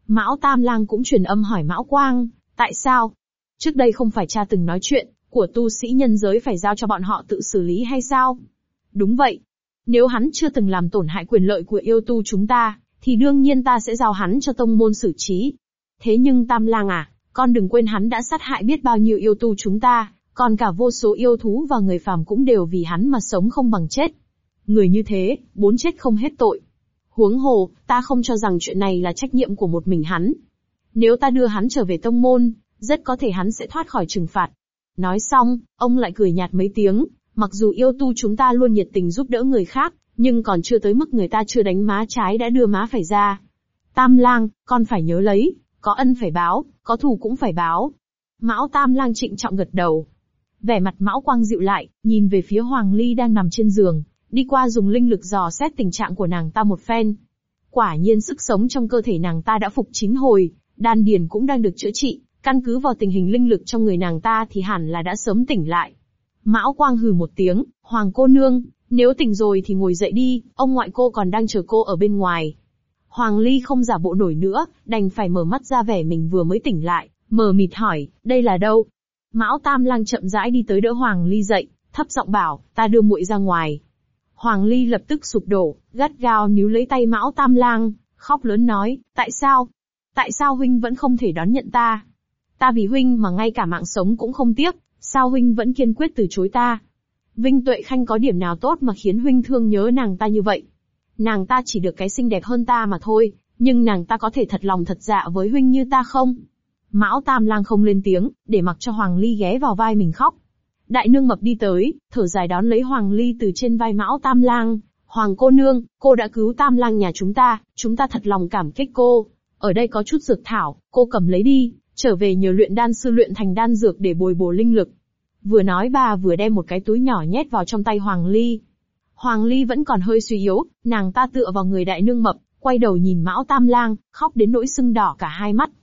Mão Tam Lang cũng truyền âm hỏi Mão Quang, tại sao? Trước đây không phải cha từng nói chuyện, của tu sĩ nhân giới phải giao cho bọn họ tự xử lý hay sao? Đúng vậy. Nếu hắn chưa từng làm tổn hại quyền lợi của yêu tu chúng ta, thì đương nhiên ta sẽ giao hắn cho tông môn xử trí. Thế nhưng Tam Lang à, con đừng quên hắn đã sát hại biết bao nhiêu yêu tu chúng ta, còn cả vô số yêu thú và người phàm cũng đều vì hắn mà sống không bằng chết. Người như thế, bốn chết không hết tội. Huống hồ, ta không cho rằng chuyện này là trách nhiệm của một mình hắn. Nếu ta đưa hắn trở về tông môn, rất có thể hắn sẽ thoát khỏi trừng phạt. Nói xong, ông lại cười nhạt mấy tiếng, mặc dù yêu tu chúng ta luôn nhiệt tình giúp đỡ người khác, nhưng còn chưa tới mức người ta chưa đánh má trái đã đưa má phải ra. Tam Lang, con phải nhớ lấy, có ân phải báo, có thù cũng phải báo. Mão Tam Lang trịnh trọng gật đầu. Vẻ mặt Mão Quang dịu lại, nhìn về phía Hoàng Ly đang nằm trên giường, đi qua dùng linh lực dò xét tình trạng của nàng ta một phen. Quả nhiên sức sống trong cơ thể nàng ta đã phục chín hồi, đan điền cũng đang được chữa trị, căn cứ vào tình hình linh lực trong người nàng ta thì hẳn là đã sớm tỉnh lại. Mão Quang hừ một tiếng, Hoàng cô nương, nếu tỉnh rồi thì ngồi dậy đi, ông ngoại cô còn đang chờ cô ở bên ngoài. Hoàng Ly không giả bộ nổi nữa, đành phải mở mắt ra vẻ mình vừa mới tỉnh lại, mờ mịt hỏi, đây là đâu? Mão Tam Lang chậm rãi đi tới đỡ Hoàng Ly dậy, thấp giọng bảo, ta đưa muội ra ngoài. Hoàng Ly lập tức sụp đổ, gắt gao níu lấy tay Mão Tam Lang, khóc lớn nói, tại sao? Tại sao huynh vẫn không thể đón nhận ta? Ta vì huynh mà ngay cả mạng sống cũng không tiếc, sao huynh vẫn kiên quyết từ chối ta? Vinh Tuệ Khanh có điểm nào tốt mà khiến huynh thương nhớ nàng ta như vậy? Nàng ta chỉ được cái xinh đẹp hơn ta mà thôi, nhưng nàng ta có thể thật lòng thật dạ với huynh như ta không? Mão Tam Lang không lên tiếng, để mặc cho Hoàng Ly ghé vào vai mình khóc. Đại nương mập đi tới, thở dài đón lấy Hoàng Ly từ trên vai Mão Tam Lang. Hoàng cô nương, cô đã cứu Tam Lang nhà chúng ta thật lòng cảm kích cô. Ở đây có chút dược thảo, cô cầm lấy đi, trở về nhờ luyện đan sư luyện thành đan dược để bồi bổ linh lực. Vừa nói bà vừa đem một cái túi nhỏ nhét vào trong tay Hoàng Ly. Hoàng Ly vẫn còn hơi suy yếu, nàng ta tựa vào người đại nương mập, quay đầu nhìn Mão Tam Lang, khóc đến nỗi sưng đỏ cả hai mắt.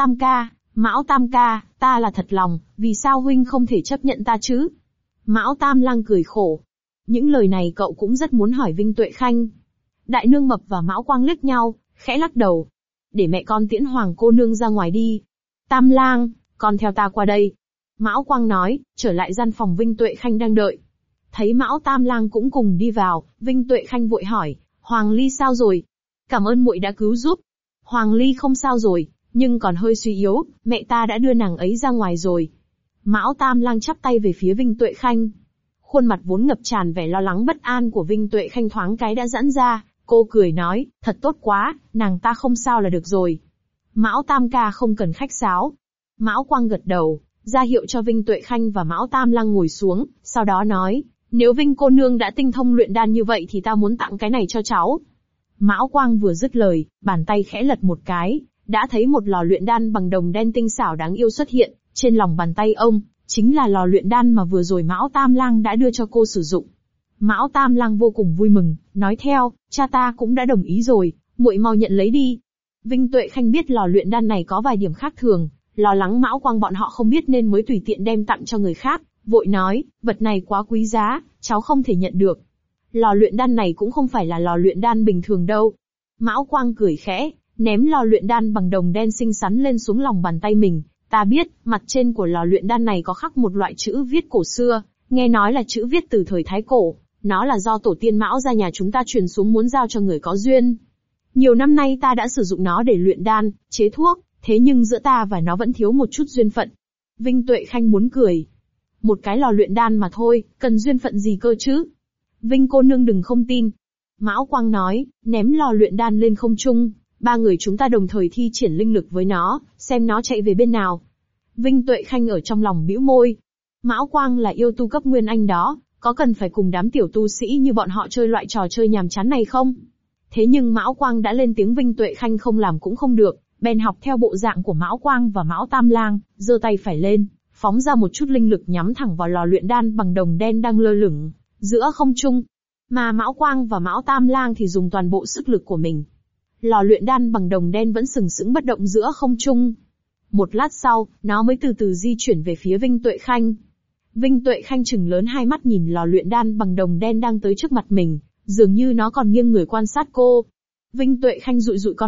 Mão Tam ca, ta là thật lòng, vì sao huynh không thể chấp nhận ta chứ? Mão Tam Lang cười khổ. Những lời này cậu cũng rất muốn hỏi Vinh Tuệ Khanh. Đại nương mập và Mão Quang liếc nhau, khẽ lắc đầu. Để mẹ con tiễn Hoàng cô nương ra ngoài đi. Tam Lang, con theo ta qua đây. Mão Quang nói, trở lại gian phòng Vinh Tuệ Khanh đang đợi. Thấy Mão Tam Lang cũng cùng đi vào, Vinh Tuệ Khanh vội hỏi, Hoàng Ly sao rồi? Cảm ơn muội đã cứu giúp. Hoàng Ly không sao rồi, nhưng còn hơi suy yếu, mẹ ta đã đưa nàng ấy ra ngoài rồi. Mão Tam Lang chắp tay về phía Vinh Tuệ Khanh. Khuôn mặt vốn ngập tràn vẻ lo lắng bất an của Vinh Tuệ Khanh thoáng cái đã giãn ra, cô cười nói, thật tốt quá, nàng ta không sao là được rồi. Mão Tam ca không cần khách sáo. Mão Quang gật đầu, ra hiệu cho Vinh Tuệ Khanh và Mão Tam Lang ngồi xuống, sau đó nói, nếu Vinh cô nương đã tinh thông luyện đan như vậy thì ta muốn tặng cái này cho cháu. Mão Quang vừa dứt lời, bàn tay khẽ lật một cái, đã thấy một lò luyện đan bằng đồng đen tinh xảo đáng yêu xuất hiện, trên lòng bàn tay ông, chính là lò luyện đan mà vừa rồi Mão Tam Lang đã đưa cho cô sử dụng. Mão Tam Lang vô cùng vui mừng, nói theo, cha ta cũng đã đồng ý rồi, muội mau nhận lấy đi. Vinh Tuệ Khanh biết lò luyện đan này có vài điểm khác thường, lo lắng Mão Quang bọn họ không biết nên mới tùy tiện đem tặng cho người khác, vội nói, vật này quá quý giá, cháu không thể nhận được. Lò luyện đan này cũng không phải là lò luyện đan bình thường đâu. Mão Quang cười khẽ, ném lò luyện đan bằng đồng đen xinh xắn lên xuống lòng bàn tay mình. Ta biết, mặt trên của lò luyện đan này có khắc một loại chữ viết cổ xưa, nghe nói là chữ viết từ thời Thái Cổ. Nó là do tổ tiên Mão gia nhà chúng ta truyền xuống muốn giao cho người có duyên. Nhiều năm nay ta đã sử dụng nó để luyện đan, chế thuốc, thế nhưng giữa ta và nó vẫn thiếu một chút duyên phận. Vinh Tuệ Khanh muốn cười. Một cái lò luyện đan mà thôi, cần duyên phận gì cơ chứ? Vinh cô nương đừng không tin. Mão Quang nói, ném lò luyện đan lên không trung, ba người chúng ta đồng thời thi triển linh lực với nó, xem nó chạy về bên nào. Vinh Tuệ Khanh ở trong lòng bĩu môi. Mão Quang là yêu tu cấp Nguyên Anh đó, có cần phải cùng đám tiểu tu sĩ như bọn họ chơi loại trò chơi nhàm chán này không? Thế nhưng Mão Quang đã lên tiếng, Vinh Tuệ Khanh không làm cũng không được, bèn học theo bộ dạng của Mão Quang và Mão Tam Lang, giơ tay phải lên, phóng ra một chút linh lực nhắm thẳng vào lò luyện đan bằng đồng đen đang lơ lửng giữa không trung. Mà Mão Quang và Mão Tam Lang thì dùng toàn bộ sức lực của mình. Lò luyện đan bằng đồng đen vẫn sừng sững bất động giữa không trung. Một lát sau, nó mới từ từ di chuyển về phía Vinh Tuệ Khanh. Vinh Tuệ Khanh trừng lớn hai mắt nhìn lò luyện đan bằng đồng đen đang tới trước mặt mình, dường như nó còn nghiêng người quan sát cô. Vinh Tuệ Khanh dụi dụi con mắt,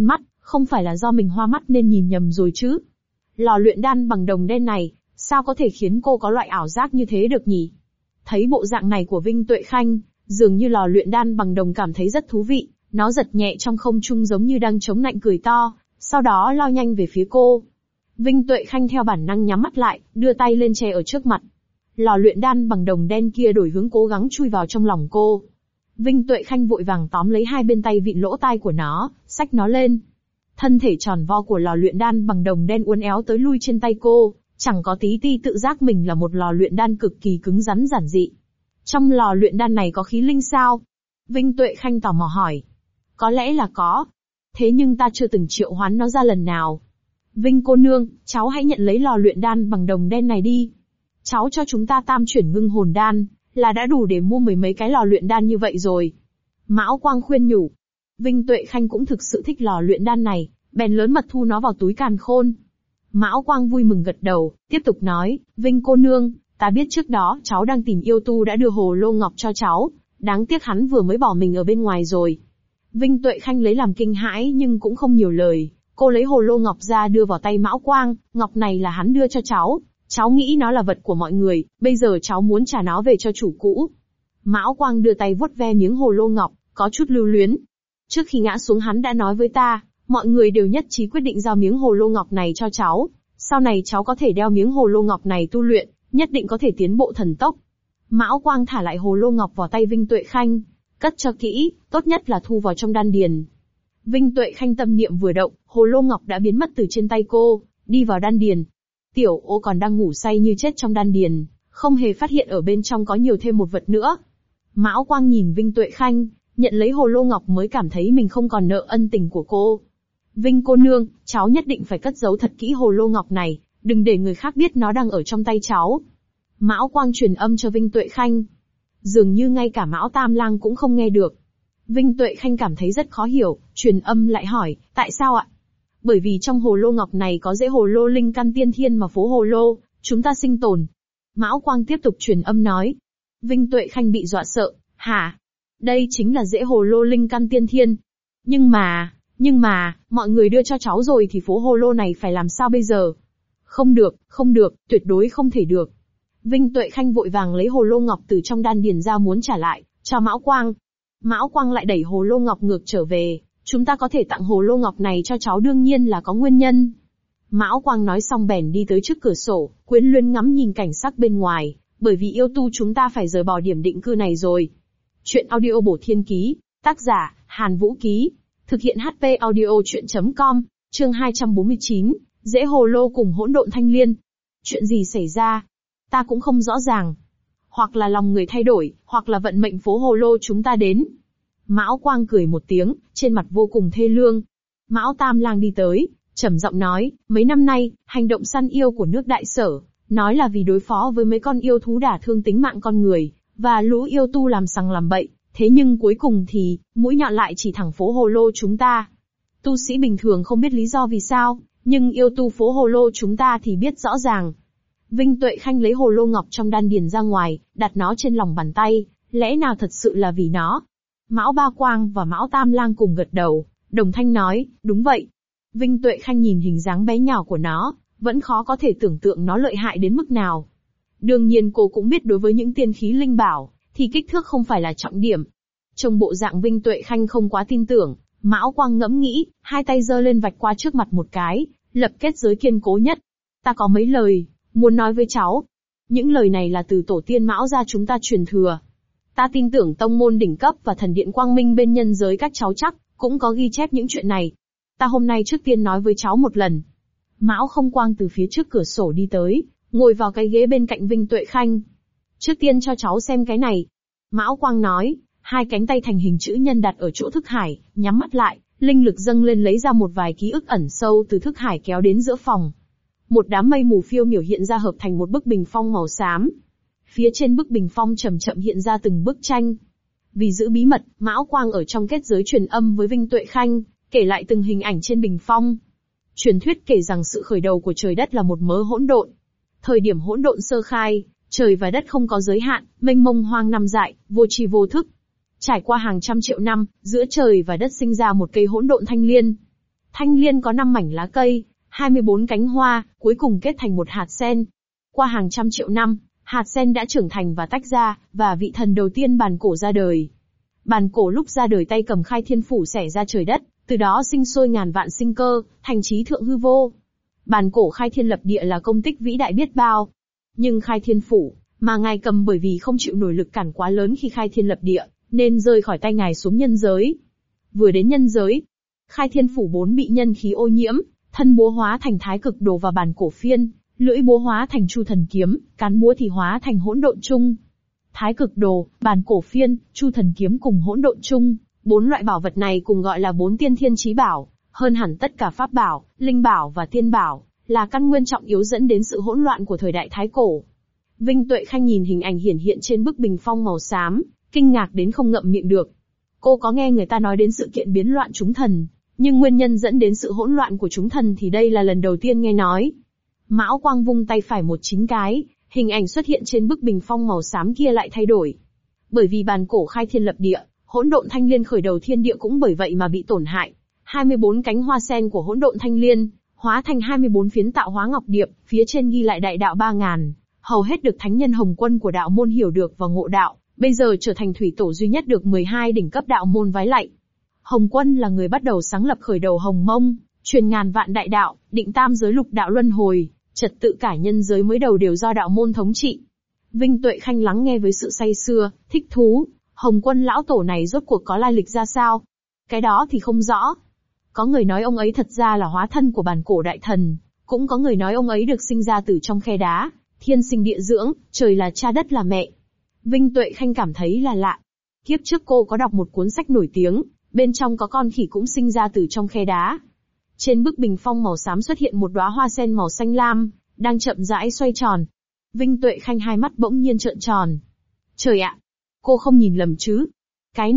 Không phải là do mình hoa mắt nên nhìn nhầm rồi chứ? Lò luyện đan bằng đồng đen này, sao có thể khiến cô có loại ảo giác như thế được nhỉ? Thấy bộ dạng này của Vinh Tuệ Khanh, dường như lò luyện đan bằng đồng cảm thấy rất thú vị, nó giật nhẹ trong không trung giống như đang chống nạnh cười to, sau đó lao nhanh về phía cô. Vinh Tuệ Khanh theo bản năng nhắm mắt lại, đưa tay lên che ở trước mặt. Lò luyện đan bằng đồng đen kia đổi hướng cố gắng chui vào trong lòng cô. Vinh Tuệ Khanh vội vàng tóm lấy hai bên tay vịn lỗ tai của nó, xách nó lên. Thân thể tròn vo của lò luyện đan bằng đồng đen uốn éo tới lui trên tay cô, chẳng có tí ti tự giác mình là một lò luyện đan cực kỳ cứng rắn giản dị. Trong lò luyện đan này có khí linh sao? Vinh Tuệ Khanh tò mò hỏi. Có lẽ là có. Thế nhưng ta chưa từng triệu hoán nó ra lần nào. Vinh cô nương, cháu hãy nhận lấy lò luyện đan bằng đồng đen này đi. Cháu cho chúng ta tam chuyển ngưng hồn đan, là đã đủ để mua mười mấy cái lò luyện đan như vậy rồi. Mão Quang khuyên nhủ. Vinh Tuệ Khanh cũng thực sự thích lò luyện đan này, bèn lớn mật thu nó vào túi càn khôn. Mão Quang vui mừng gật đầu, tiếp tục nói, Vinh cô nương, ta biết trước đó cháu đang tìm yêu tu đã đưa hồ lô ngọc cho cháu, đáng tiếc hắn vừa mới bỏ mình ở bên ngoài rồi. Vinh Tuệ Khanh lấy làm kinh hãi nhưng cũng không nhiều lời, cô lấy hồ lô ngọc ra đưa vào tay Mão Quang, ngọc này là hắn đưa cho cháu nghĩ nó là vật của mọi người, bây giờ cháu muốn trả nó về cho chủ cũ. Mão Quang đưa tay vuốt ve miếng hồ lô ngọc, có chút lưu luyến. Trước khi ngã xuống hắn đã nói với ta, mọi người đều nhất trí quyết định giao miếng hồ lô ngọc này cho cháu. Sau này cháu có thể đeo miếng hồ lô ngọc này tu luyện, nhất định có thể tiến bộ thần tốc. Mão Quang thả lại hồ lô ngọc vào tay Vinh Tuệ Khanh, cất cho kỹ, tốt nhất là thu vào trong đan điền. Vinh Tuệ Khanh tâm niệm vừa động, hồ lô ngọc đã biến mất từ trên tay cô, đi vào đan điền. Tiểu Ô còn đang ngủ say như chết trong đan điền, không hề phát hiện ở bên trong có nhiều thêm một vật nữa. Mão Quang nhìn Vinh Tuệ Khanh, nhận lấy hồ lô ngọc mới cảm thấy mình không còn nợ ân tình của cô. Vinh cô nương, cháu nhất định phải cất giấu thật kỹ hồ lô ngọc này, đừng để người khác biết nó đang ở trong tay cháu. Mão Quang truyền âm cho Vinh Tuệ Khanh. Dường như ngay cả Mão Tam Lang cũng không nghe được. Vinh Tuệ Khanh cảm thấy rất khó hiểu, truyền âm lại hỏi, tại sao ạ? Bởi vì trong hồ lô ngọc này có rễ hồ lô linh căn tiên thiên mà phố hồ lô, chúng ta sinh tồn. Mão Quang tiếp tục truyền âm nói. Vinh Tuệ Khanh bị dọa sợ, hả? Đây chính là rễ hồ lô linh căn tiên thiên. Nhưng mà, mọi người đưa cho cháu rồi thì phố hồ lô này phải làm sao bây giờ? Không được, tuyệt đối không thể được. Vinh Tuệ Khanh vội vàng lấy hồ lô ngọc từ trong đan điền ra muốn trả lại, cho Mão Quang. Mão Quang lại đẩy hồ lô ngọc ngược trở về, chúng ta có thể tặng hồ lô ngọc này cho cháu đương nhiên là có nguyên nhân. Mão Quang nói xong bèn đi tới trước cửa sổ, quyến luyến ngắm nhìn cảnh sắc bên ngoài, bởi vì yêu tu chúng ta phải rời bỏ điểm định cư này rồi. Chuyện audio bổ thiên ký, tác giả, Hàn Vũ Ký, thực hiện HP audio chuyện.com, chương 249, rễ hồ lô cùng hỗn độn thanh liên. Chuyện gì xảy ra? Ta cũng không rõ ràng. Hoặc là lòng người thay đổi, hoặc là vận mệnh phố hồ lô chúng ta đến. Mão Quang cười một tiếng, trên mặt vô cùng thê lương. Mão Tam Lang đi tới, trầm giọng nói, mấy năm nay, hành động săn yêu của nước Đại Sở, nói là vì đối phó với mấy con yêu thú đả thương tính mạng con người, và lũ yêu tu làm sằng làm bậy, thế nhưng cuối cùng thì, mũi nhọn lại chỉ thẳng phố hồ lô chúng ta. Tu sĩ bình thường không biết lý do vì sao, nhưng yêu tu phố hồ lô chúng ta thì biết rõ ràng. Vinh Tuệ Khanh lấy hồ lô ngọc trong đan điền ra ngoài, đặt nó trên lòng bàn tay, lẽ nào thật sự là vì nó? Mão Ba Quang và Mão Tam Lang cùng gật đầu, đồng thanh nói, đúng vậy. Vinh Tuệ Khanh nhìn hình dáng bé nhỏ của nó, vẫn khó có thể tưởng tượng nó lợi hại đến mức nào. Đương nhiên cô cũng biết đối với những tiên khí linh bảo, thì kích thước không phải là trọng điểm. Trong bộ dạng Vinh Tuệ Khanh không quá tin tưởng, Mão Quang ngẫm nghĩ, hai tay giơ lên vạch qua trước mặt một cái, lập kết giới kiên cố nhất. Ta có mấy lời muốn nói với cháu. Những lời này là từ tổ tiên Mão gia chúng ta truyền thừa. Ta tin tưởng tông môn đỉnh cấp và thần điện quang minh bên nhân giới các cháu chắc cũng có ghi chép những chuyện này. Ta hôm nay trước tiên nói với cháu một lần. Mão Không Quang từ phía trước cửa sổ đi tới, ngồi vào cái ghế bên cạnh Vinh Tuệ Khanh. Trước tiên cho cháu xem cái này. Mão Quang nói, hai cánh tay thành hình chữ nhân đặt ở chỗ thức hải, nhắm mắt lại, linh lực dâng lên lấy ra một vài ký ức ẩn sâu từ thức hải kéo đến giữa phòng. Một đám mây mù phiêu miểu hiện ra hợp thành một bức bình phong màu xám. Phía trên bức bình phong chậm chậm hiện ra từng bức tranh. Vì giữ bí mật, Mão Quang ở trong kết giới truyền âm với Vinh Tuệ Khanh, kể lại từng hình ảnh trên bình phong. Truyền thuyết kể rằng sự khởi đầu của trời đất là một mớ hỗn độn. Thời điểm hỗn độn sơ khai, trời và đất không có giới hạn, mênh mông hoang năm dại, vô tri vô thức. Trải qua hàng trăm triệu năm, giữa trời và đất sinh ra một cây hỗn độn thanh liên. Thanh liên có 5 mảnh lá cây, 24 cánh hoa, cuối cùng kết thành một hạt sen. Qua hàng trăm triệu năm, hạt sen đã trưởng thành và tách ra, và vị thần đầu tiên bàn cổ ra đời. Bàn cổ lúc ra đời tay cầm khai thiên phủ xẻ ra trời đất, từ đó sinh sôi ngàn vạn sinh cơ, thành trí thượng hư vô. Bàn cổ khai thiên lập địa là công tích vĩ đại biết bao. Nhưng khai thiên phủ, mà ngài cầm bởi vì không chịu nổi lực cản quá lớn khi khai thiên lập địa, nên rơi khỏi tay ngài xuống nhân giới. Vừa đến nhân giới, khai thiên phủ 4 bị nhân khí ô nhiễm, thân búa hóa thành thái cực đồ và bàn cổ phiên, lưỡi búa hóa thành chu thần kiếm, cán búa thì hóa thành hỗn độn chung. Thái cực đồ, bàn cổ phiên, chu thần kiếm cùng hỗn độn chung, 4 loại bảo vật này cùng gọi là 4 tiên thiên chí bảo, hơn hẳn tất cả pháp bảo, linh bảo và tiên bảo, là căn nguyên trọng yếu dẫn đến sự hỗn loạn của thời đại Thái Cổ. Vinh Tuệ Khanh nhìn hình ảnh hiển hiện trên bức bình phong màu xám, kinh ngạc đến không ngậm miệng được. Cô có nghe người ta nói đến sự kiện biến loạn chúng thần, nhưng nguyên nhân dẫn đến sự hỗn loạn của chúng thần thì đây là lần đầu tiên nghe nói. Mão Quang vung tay phải một chính cái, hình ảnh xuất hiện trên bức bình phong màu xám kia lại thay đổi. Bởi vì bàn cổ khai thiên lập địa, hỗn độn thanh liên khởi đầu thiên địa cũng bởi vậy mà bị tổn hại. 24 cánh hoa sen của hỗn độn thanh liên, hóa thành 24 phiến tạo hóa ngọc điệp, phía trên ghi lại đại đạo 3000, hầu hết được thánh nhân Hồng Quân của đạo môn hiểu được và ngộ đạo, bây giờ trở thành thủy tổ duy nhất được 12 đỉnh cấp đạo môn vái lạy. Hồng Quân là người bắt đầu sáng lập khởi đầu Hồng Mông, truyền ngàn vạn đại đạo, định tam giới lục đạo luân hồi, trật tự cả nhân giới mới đầu đều do đạo môn thống trị. Vinh Tuệ Khanh lắng nghe với sự say sưa, thích thú. Hồng Quân lão tổ này rốt cuộc có lai lịch ra sao? Cái đó thì không rõ. Có người nói ông ấy thật ra là hóa thân của bàn cổ đại thần, cũng có người nói ông ấy được sinh ra từ trong khe đá, thiên sinh địa dưỡng, trời là cha đất là mẹ. Vinh Tuệ Khanh cảm thấy là lạ. Kiếp trước cô có đọc một cuốn sách nổi tiếng, bên trong có con khỉ cũng sinh ra từ trong khe đá. Trên bức bình phong màu xám xuất hiện một đóa hoa sen màu xanh lam, đang chậm rãi xoay tròn. Vinh Tuệ Khanh hai mắt bỗng nhiên trợn tròn. Trời ạ! Cô không nhìn lầm chứ? Cái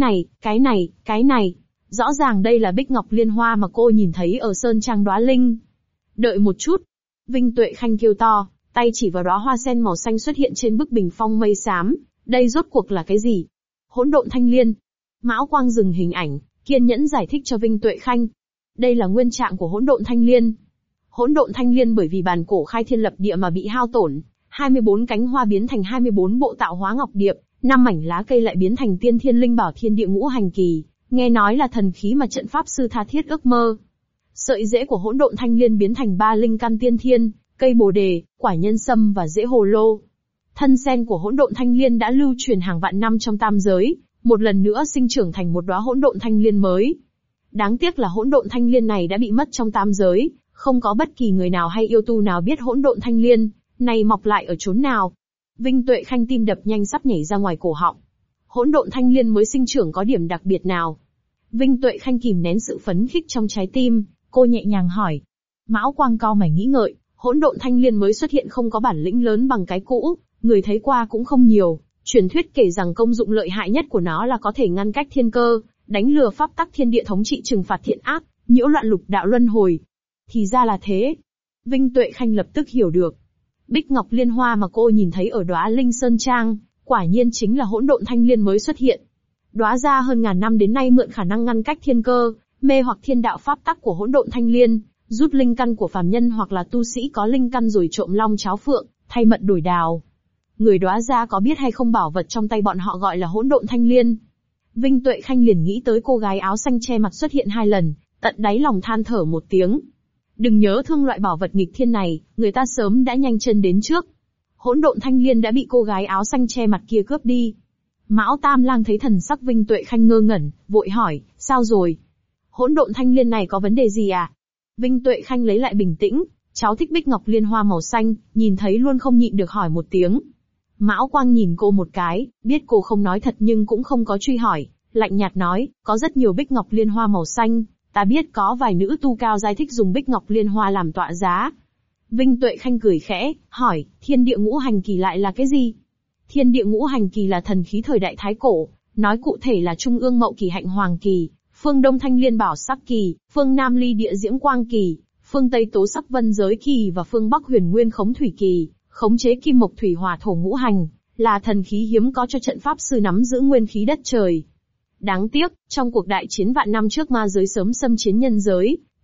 này, rõ ràng đây là bích ngọc liên hoa mà cô nhìn thấy ở Sơn Trang Đóa Linh. Đợi một chút. Vinh Tuệ Khanh kêu to, tay chỉ vào đóa hoa sen màu xanh xuất hiện trên bức bình phong mây xám. Đây rốt cuộc là cái gì? Hỗn độn thanh liên. Mão Quang dừng hình ảnh, kiên nhẫn giải thích cho Vinh Tuệ Khanh. Đây là nguyên trạng của hỗn độn thanh liên. Hỗn độn thanh liên bởi vì bàn cổ khai thiên lập địa mà bị hao tổn, 24 cánh hoa biến thành 24 bộ tạo hóa ngọc điệp, 5 mảnh lá cây lại biến thành tiên thiên linh bảo thiên địa ngũ hành kỳ, nghe nói là thần khí mà trận pháp sư tha thiết ước mơ. Sợi rễ của hỗn độn thanh liên biến thành 3 linh căn tiên thiên, cây bồ đề, quả nhân sâm và rễ hồ lô. Thân sen của hỗn độn thanh liên đã lưu truyền hàng vạn năm trong tam giới, một lần nữa sinh trưởng thành một đóa hỗn độn thanh liên mới. Đáng tiếc là hỗn độn thanh liên này đã bị mất trong tam giới, không có bất kỳ người nào hay yêu tu nào biết hỗn độn thanh liên này mọc lại ở chốn nào. Vinh Tuệ Khanh tim đập nhanh sắp nhảy ra ngoài cổ họng. Hỗn độn thanh liên mới sinh trưởng có điểm đặc biệt nào? Vinh Tuệ Khanh kìm nén sự phấn khích trong trái tim, cô nhẹ nhàng hỏi. Mão Quang cau mày nghĩ ngợi, hỗn độn thanh liên mới xuất hiện không có bản lĩnh lớn bằng cái cũ, người thấy qua cũng không nhiều. Truyền thuyết kể rằng công dụng lợi hại nhất của nó là có thể ngăn cách thiên cơ, đánh lừa pháp tắc thiên địa thống trị trừng phạt thiện ác, nhiễu loạn lục đạo luân hồi. Thì ra là thế. Vinh Tuệ Khanh lập tức hiểu được. Bích ngọc liên hoa mà cô nhìn thấy ở Đóa Linh Sơn Trang, quả nhiên chính là hỗn độn thanh liên mới xuất hiện. Đóa ra hơn ngàn năm đến nay mượn khả năng ngăn cách thiên cơ, mê hoặc thiên đạo pháp tắc của hỗn độn thanh liên, rút linh căn của phàm nhân hoặc là tu sĩ có linh căn rồi trộm long cháo phượng, thay mận đổi đào. Người Đóa ra có biết hay không bảo vật trong tay bọn họ gọi là hỗn độn thanh liên? Vinh Tuệ Khanh liền nghĩ tới cô gái áo xanh che mặt xuất hiện 2 lần, tận đáy lòng than thở một tiếng. Đừng nhớ thương loại bảo vật nghịch thiên này, người ta sớm đã nhanh chân đến trước. Hỗn độn thanh liên đã bị cô gái áo xanh che mặt kia cướp đi. Mão Tam Lang thấy thần sắc Vinh Tuệ Khanh ngơ ngẩn, vội hỏi, sao rồi? Hỗn độn thanh liên này có vấn đề gì à? Vinh Tuệ Khanh lấy lại bình tĩnh, cháu thích bích ngọc liên hoa màu xanh, nhìn thấy luôn không nhịn được hỏi một tiếng. Mão Quang nhìn cô một cái, biết cô không nói thật nhưng cũng không có truy hỏi, lạnh nhạt nói, có rất nhiều bích ngọc liên hoa màu xanh, ta biết có vài nữ tu cao giai thích dùng bích ngọc liên hoa làm tọa giá. Vinh Tuệ Khanh cười khẽ, hỏi, thiên địa ngũ hành kỳ lại là cái gì? Thiên địa ngũ hành kỳ là thần khí thời đại Thái Cổ, nói cụ thể là Trung ương Mậu Kỳ Hạnh Hoàng Kỳ, phương Đông Thanh Liên Bảo Sắc Kỳ, phương Nam Ly Địa Diễm Quang Kỳ, phương Tây Tố Sắc Vân Giới Kỳ và phương Bắc Huyền Nguyên Khống Thủy Kỳ, khống chế kim mộc thủy hỏa thổ ngũ hành, là thần khí hiếm có cho trận pháp sư nắm giữ nguyên khí đất trời. Đáng tiếc, trong cuộc đại chiến vạn năm trước ma giới sớm xâm chiếm nhân giới,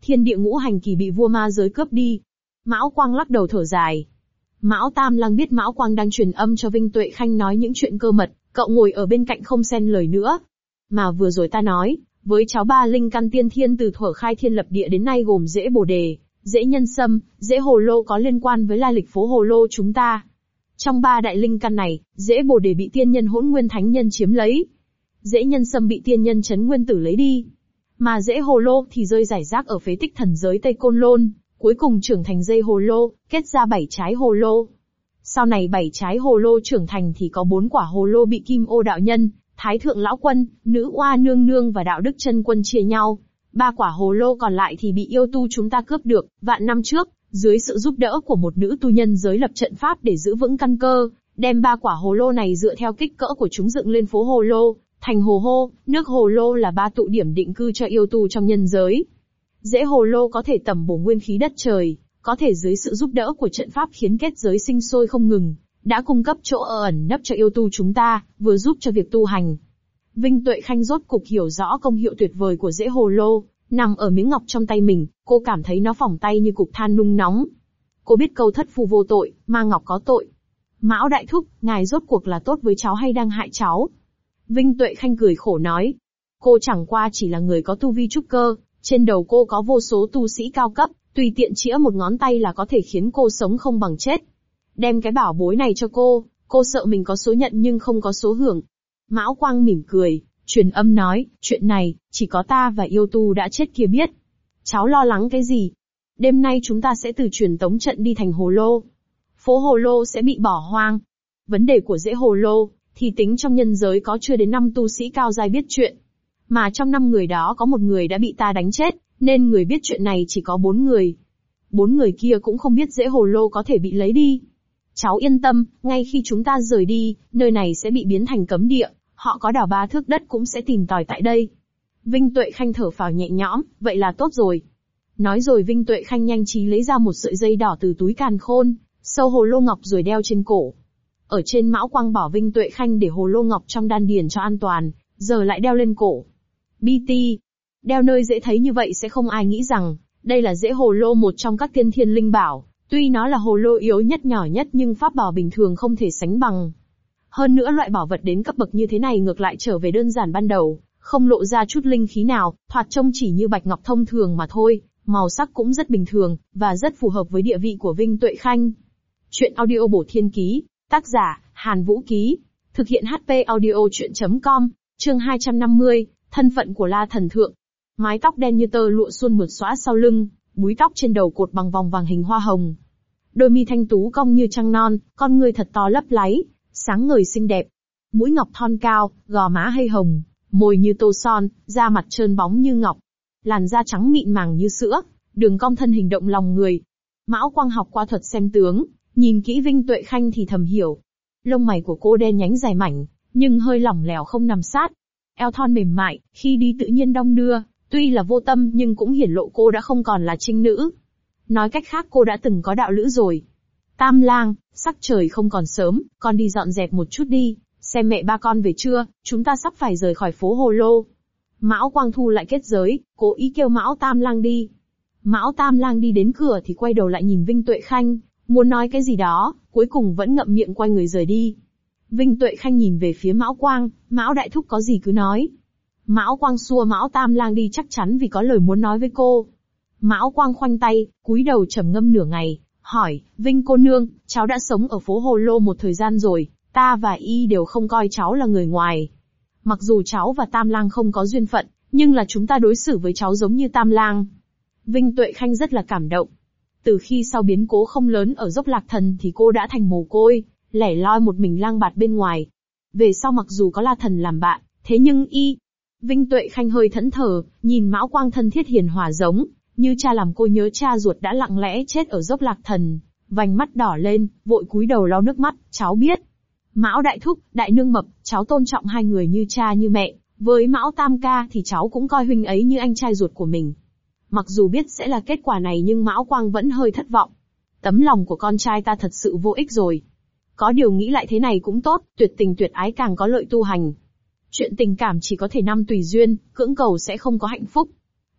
thiên địa ngũ hành kỳ bị vua ma giới cướp đi. Mão Quang lắc đầu thở dài. Mão Tam Lang biết Mão Quang đang truyền âm cho Vinh Tuệ Khanh nói những chuyện cơ mật, cậu ngồi ở bên cạnh không xen lời nữa. Mà vừa rồi ta nói, với cháu ba linh căn tiên thiên từ thuở khai thiên lập địa đến nay gồm rễ bồ đề, rễ nhân sâm, rễ hồ lô có liên quan với lai lịch phố hồ lô chúng ta. Trong ba đại linh căn này, rễ bồ đề bị tiên nhân Hỗn Nguyên Thánh Nhân chiếm lấy. Rễ nhân sâm bị tiên nhân Trấn Nguyên Tử lấy đi. Mà rễ hồ lô thì rơi rải rác ở phế tích thần giới Tây Côn Lôn, cuối cùng trưởng thành dây hồ lô, kết ra 7 trái hồ lô. Sau này 7 trái hồ lô trưởng thành thì có 4 quả hồ lô bị Kim Ô đạo nhân, Thái thượng lão quân, Nữ oa nương nương và Đạo đức chân quân chia nhau. 3 quả hồ lô còn lại thì bị yêu tu chúng ta cướp được, vạn năm trước, dưới sự giúp đỡ của một nữ tu nhân giới lập trận pháp để giữ vững căn cơ, đem 3 quả hồ lô này dựa theo kích cỡ của chúng dựng lên phố hồ lô, thành hồ hô, nước hồ lô là 3 tụ điểm định cư cho yêu tu trong nhân giới. Rễ hồ lô có thể tẩm bổ nguyên khí đất trời, có thể dưới sự giúp đỡ của trận pháp khiến kết giới sinh sôi không ngừng, đã cung cấp chỗ ở ẩn nấp cho yêu tu chúng ta, vừa giúp cho việc tu hành. Vinh Tuệ Khanh rốt cục hiểu rõ công hiệu tuyệt vời của rễ hồ lô, nằm ở miếng ngọc trong tay mình, cô cảm thấy nó phỏng tay như cục than nung nóng. Cô biết câu thất phu vô tội, ma ngọc có tội. Mão đại thúc, ngài rốt cuộc là tốt với cháu hay đang hại cháu? Vinh Tuệ Khanh cười khổ nói. Cô chẳng qua chỉ là người có tu vi trúc cơ, trên đầu cô có vô số tu sĩ cao cấp, tùy tiện chĩa một ngón tay là có thể khiến cô sống không bằng chết. Đem cái bảo bối này cho cô sợ mình có số nhận nhưng không có số hưởng. Mão Quang mỉm cười, truyền âm nói, chuyện này, chỉ có ta và yêu tu đã chết kia biết. Cháu lo lắng cái gì? Đêm nay chúng ta sẽ từ truyền tống trận đi thành hồ lô. Phố hồ lô sẽ bị bỏ hoang. Vấn đề của rễ hồ lô, thì tính trong nhân giới có chưa đến 5 tu sĩ cao giai biết chuyện. Mà trong 5 người đó có một người đã bị ta đánh chết, nên người biết chuyện này chỉ có 4 người. 4 người kia cũng không biết rễ hồ lô có thể bị lấy đi. Cháu yên tâm, ngay khi chúng ta rời đi, nơi này sẽ bị biến thành cấm địa, họ có đào 3 thước đất cũng sẽ tìm tòi tại đây. Vinh Tuệ Khanh thở phào nhẹ nhõm, vậy là tốt rồi. Nói rồi Vinh Tuệ Khanh nhanh trí lấy ra một sợi dây đỏ từ túi càn khôn, sâu hồ lô ngọc rồi đeo trên cổ. Ở trên Mão Quang bảo Vinh Tuệ Khanh để hồ lô ngọc trong đan điền cho an toàn, giờ lại đeo lên cổ. BT. Đeo nơi dễ thấy như vậy sẽ không ai nghĩ rằng, đây là rễ hồ lô một trong các tiên thiên linh bảo, tuy nó là hồ lô yếu nhất nhỏ nhất nhưng pháp bảo bình thường không thể sánh bằng. Hơn nữa loại bảo vật đến cấp bậc như thế này ngược lại trở về đơn giản ban đầu, không lộ ra chút linh khí nào, thoạt trông chỉ như bạch ngọc thông thường mà thôi, màu sắc cũng rất bình thường, và rất phù hợp với địa vị của Vinh Tuệ Khanh. Chuyện audio bổ thiên ký, tác giả, Hàn Vũ Ký, thực hiện HP audio chuyện.com, chương 250, thân phận của La Thần Thượng. Mái tóc đen như tơ lụa suôn mượt xõa sau lưng, búi tóc trên đầu cột bằng vòng vàng hình hoa hồng. Đôi mi thanh tú cong như trăng non, con người thật to lấp láy, sáng ngời xinh đẹp. Mũi ngọc thon cao, gò má hơi hồng, môi như tô son, da mặt trơn bóng như ngọc. Làn da trắng mịn màng như sữa, đường cong thân hình động lòng người. Mão Quang học qua thuật xem tướng, nhìn kỹ Vinh Tuệ Khanh thì thầm hiểu. Lông mày của cô đen nhánh dài mảnh, nhưng hơi lỏng lẻo không nằm sát. Eo thon mềm mại, khi đi tự nhiên đong đưa, tuy là vô tâm nhưng cũng hiển lộ cô đã không còn là trinh nữ. Nói cách khác cô đã từng có đạo lữ rồi. Tam Lang, sắc trời không còn sớm, con đi dọn dẹp một chút đi, xem mẹ ba con về chưa, chúng ta sắp phải rời khỏi phố hồ lô. Mão Quang thu lại kết giới, cố ý kêu Mão Tam Lang đi. Mão Tam Lang đi đến cửa thì quay đầu lại nhìn Vinh Tuệ Khanh, muốn nói cái gì đó, cuối cùng vẫn ngậm miệng quay người rời đi. Vinh Tuệ Khanh nhìn về phía Mão Quang, Mão đại thúc có gì cứ nói. Mão Quang xua Mão Tam Lang đi chắc chắn vì có lời muốn nói với cô. Mão Quang khoanh tay, cúi đầu trầm ngâm nửa ngày, hỏi, Vinh cô nương, cháu đã sống ở phố hồ lô một thời gian rồi, ta và y đều không coi cháu là người ngoài. Mặc dù cháu và Tam Lang không có duyên phận, nhưng là chúng ta đối xử với cháu giống như Tam Lang. Vinh Tuệ Khanh rất là cảm động. Từ khi sau biến cố không lớn ở dốc Lạc Thần thì cô đã thành mồ côi, lẻ loi một mình lang bạt bên ngoài. Về sau mặc dù có La Thần làm bạn, thế nhưng Vinh Tuệ Khanh hơi thẫn thờ, nhìn Mão Quang thân thiết hiền hòa giống như cha làm cô nhớ cha ruột đã lặng lẽ chết ở dốc Lạc Thần, vành mắt đỏ lên, vội cúi đầu lau nước mắt, cháu biết. Mão đại thúc, đại nương mập, cháu tôn trọng hai người như cha như mẹ, với Mão Tam ca thì cháu cũng coi huynh ấy như anh trai ruột của mình. Mặc dù biết sẽ là kết quả này nhưng Mão Quang vẫn hơi thất vọng. Tấm lòng của con trai ta thật sự vô ích rồi. Có điều nghĩ lại thế này cũng tốt, tuyệt tình tuyệt ái càng có lợi tu hành. Chuyện tình cảm chỉ có thể năm tùy duyên, cưỡng cầu sẽ không có hạnh phúc.